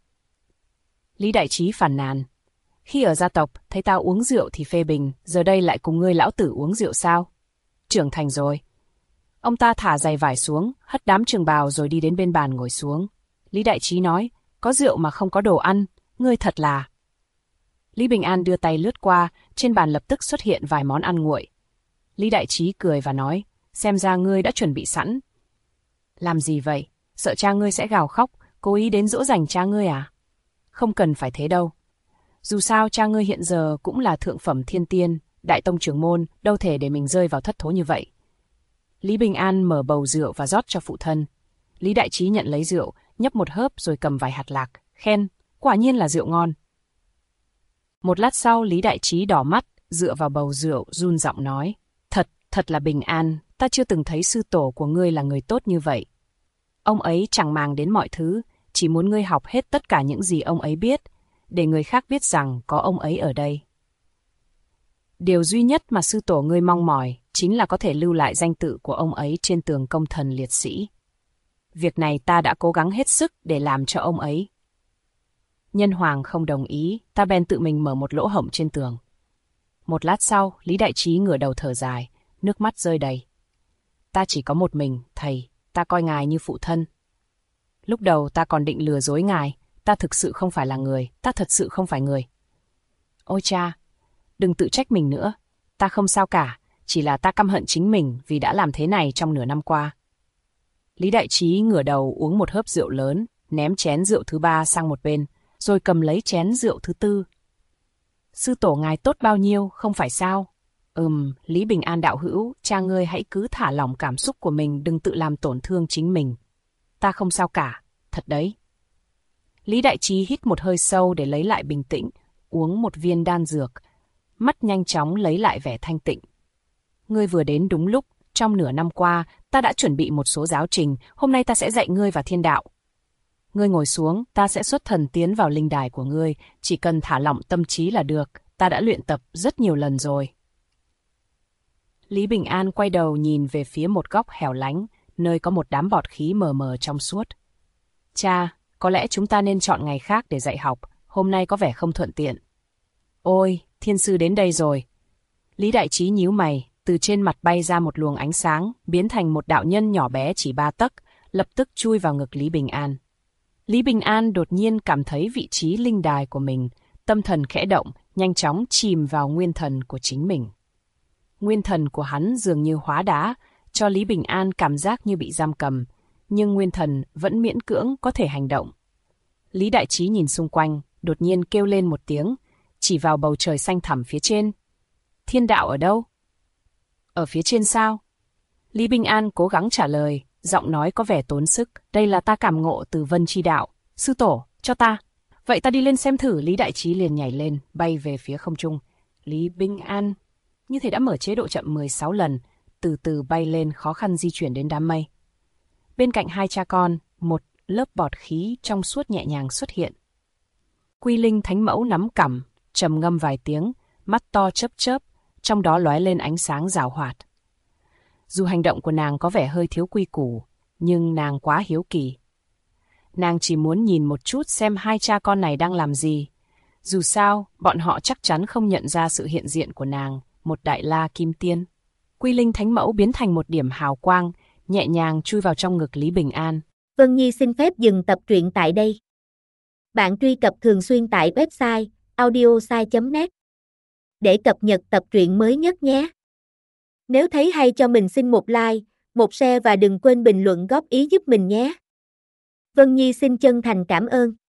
Lý Đại Trí phàn nàn: "Khi ở gia tộc, thấy tao uống rượu thì phê bình, giờ đây lại cùng ngươi lão tử uống rượu sao? Trưởng thành rồi." Ông ta thả giày vải xuống, hất đám trường bào rồi đi đến bên bàn ngồi xuống. Lý Đại Trí nói: "Có rượu mà không có đồ ăn, ngươi thật là..." Lý Bình An đưa tay lướt qua, trên bàn lập tức xuất hiện vài món ăn nguội. Lý Đại Trí cười và nói: "Xem ra ngươi đã chuẩn bị sẵn." "Làm gì vậy? Sợ cha ngươi sẽ gào khóc, cố ý đến dỗ dành cha ngươi à?" "Không cần phải thế đâu. Dù sao cha ngươi hiện giờ cũng là thượng phẩm thiên tiên, đại tông trưởng môn, đâu thể để mình rơi vào thất thố như vậy." Lý Bình An mở bầu rượu và rót cho phụ thân. Lý Đại Trí nhận lấy rượu, nhấp một hớp rồi cầm vài hạt lạc, khen: "Quả nhiên là rượu ngon." Một lát sau, Lý Đại Trí đỏ mắt, dựa vào bầu rượu, run giọng nói: Thật là Bình An, ta chưa từng thấy sư tổ của ngươi là người tốt như vậy. Ông ấy chẳng màng đến mọi thứ, chỉ muốn ngươi học hết tất cả những gì ông ấy biết, để người khác biết rằng có ông ấy ở đây. Điều duy nhất mà sư tổ ngươi mong mỏi chính là có thể lưu lại danh tự của ông ấy trên tường công thần liệt sĩ. Việc này ta đã cố gắng hết sức để làm cho ông ấy. Nhân hoàng không đồng ý, ta bèn tự mình mở một lỗ hổng trên tường. Một lát sau, Lý Đại Trí ngửa đầu thở dài, nước mắt rơi đầy. Ta chỉ có một mình, thầy, ta coi ngài như phụ thân. Lúc đầu ta còn định lừa dối ngài, ta thực sự không phải là người, ta thật sự không phải người. Ôi cha, đừng tự trách mình nữa, ta không sao cả, chỉ là ta căm hận chính mình vì đã làm thế này trong nửa năm qua. Lý Đại Trí ngửa đầu uống một hớp rượu lớn, ném chén rượu thứ 3 sang một bên, rồi cầm lấy chén rượu thứ tư. Sư tổ ngài tốt bao nhiêu, không phải sao? Lý Bình An đạo hữu, cha ngươi hãy cứ thả lỏng cảm xúc của mình, đừng tự làm tổn thương chính mình. Ta không sao cả, thật đấy. Lý Đại Trí hít một hơi sâu để lấy lại bình tĩnh, uống một viên đan dược, mắt nhanh chóng lấy lại vẻ thanh tịnh. Ngươi vừa đến đúng lúc, trong nửa năm qua, ta đã chuẩn bị một số giáo trình, hôm nay ta sẽ dạy ngươi vào thiên đạo. Ngươi ngồi xuống, ta sẽ xuất thần tiến vào linh đài của ngươi, chỉ cần thả lỏng tâm trí là được, ta đã luyện tập rất nhiều lần rồi. Lý Bình An quay đầu nhìn về phía một góc hẻo lánh, nơi có một đám bọt khí mờ mờ trong suốt. Cha, có lẽ chúng ta nên chọn ngày khác để dạy học, hôm nay có vẻ không thuận tiện. Ôi, thiên sư đến đây rồi. Lý Đại Trí nhíu mày, từ trên mặt bay ra một luồng ánh sáng, biến thành một đạo nhân nhỏ bé chỉ 3 tấc, lập tức chui vào ngực Lý Bình An. Lý Bình An đột nhiên cảm thấy vị trí linh đài của mình, tâm thần khẽ động, nhanh chóng chìm vào nguyên thần của chính mình. Nguyên thần của hắn dường như hóa đá, cho Lý Bình An cảm giác như bị giam cầm, nhưng nguyên thần vẫn miễn cưỡng có thể hành động. Lý Đại Trí nhìn xung quanh, đột nhiên kêu lên một tiếng, chỉ vào bầu trời xanh thẳm phía trên. Thiên đạo ở đâu? Ở phía trên sao? Lý Bình An cố gắng trả lời, giọng nói có vẻ tốn sức. Đây là ta cảm ngộ từ Vân Chi Đạo. Sư tổ, cho ta. Vậy ta đi lên xem thử. Lý Đại Trí liền nhảy lên, bay về phía không trung. Lý Bình An như thể đã mở chế độ chậm 16 lần, từ từ bay lên, khó khăn di chuyển đến đám mây. Bên cạnh hai cha con, một lớp bọt khí trong suốt nhẹ nhàng xuất hiện. Quy Linh Thánh Mẫu nắm cằm, trầm ngâm vài tiếng, mắt to chớp chớp, trong đó lóe lên ánh sáng rào hoạt. Dù hành động của nàng có vẻ hơi thiếu quy củ, nhưng nàng quá hiếu kỳ. Nàng chỉ muốn nhìn một chút xem hai cha con này đang làm gì. Dù sao, bọn họ chắc chắn không nhận ra sự hiện diện của nàng, một đại la kim tiên. Quy Linh Thánh Mẫu biến thành một điểm hào quang, nhẹ nhàng chui vào trong ngực Lý Bình An. Vân Nhi xin phép dừng tập truyện tại đây. Bạn truy cập thường xuyên tại website audiosai.net để cập nhật tập truyện mới nhất nhé. Nếu thấy hay cho mình xin một like, một share và đừng quên bình luận góp ý giúp mình nhé. Vân Nhi xin chân thành cảm ơn.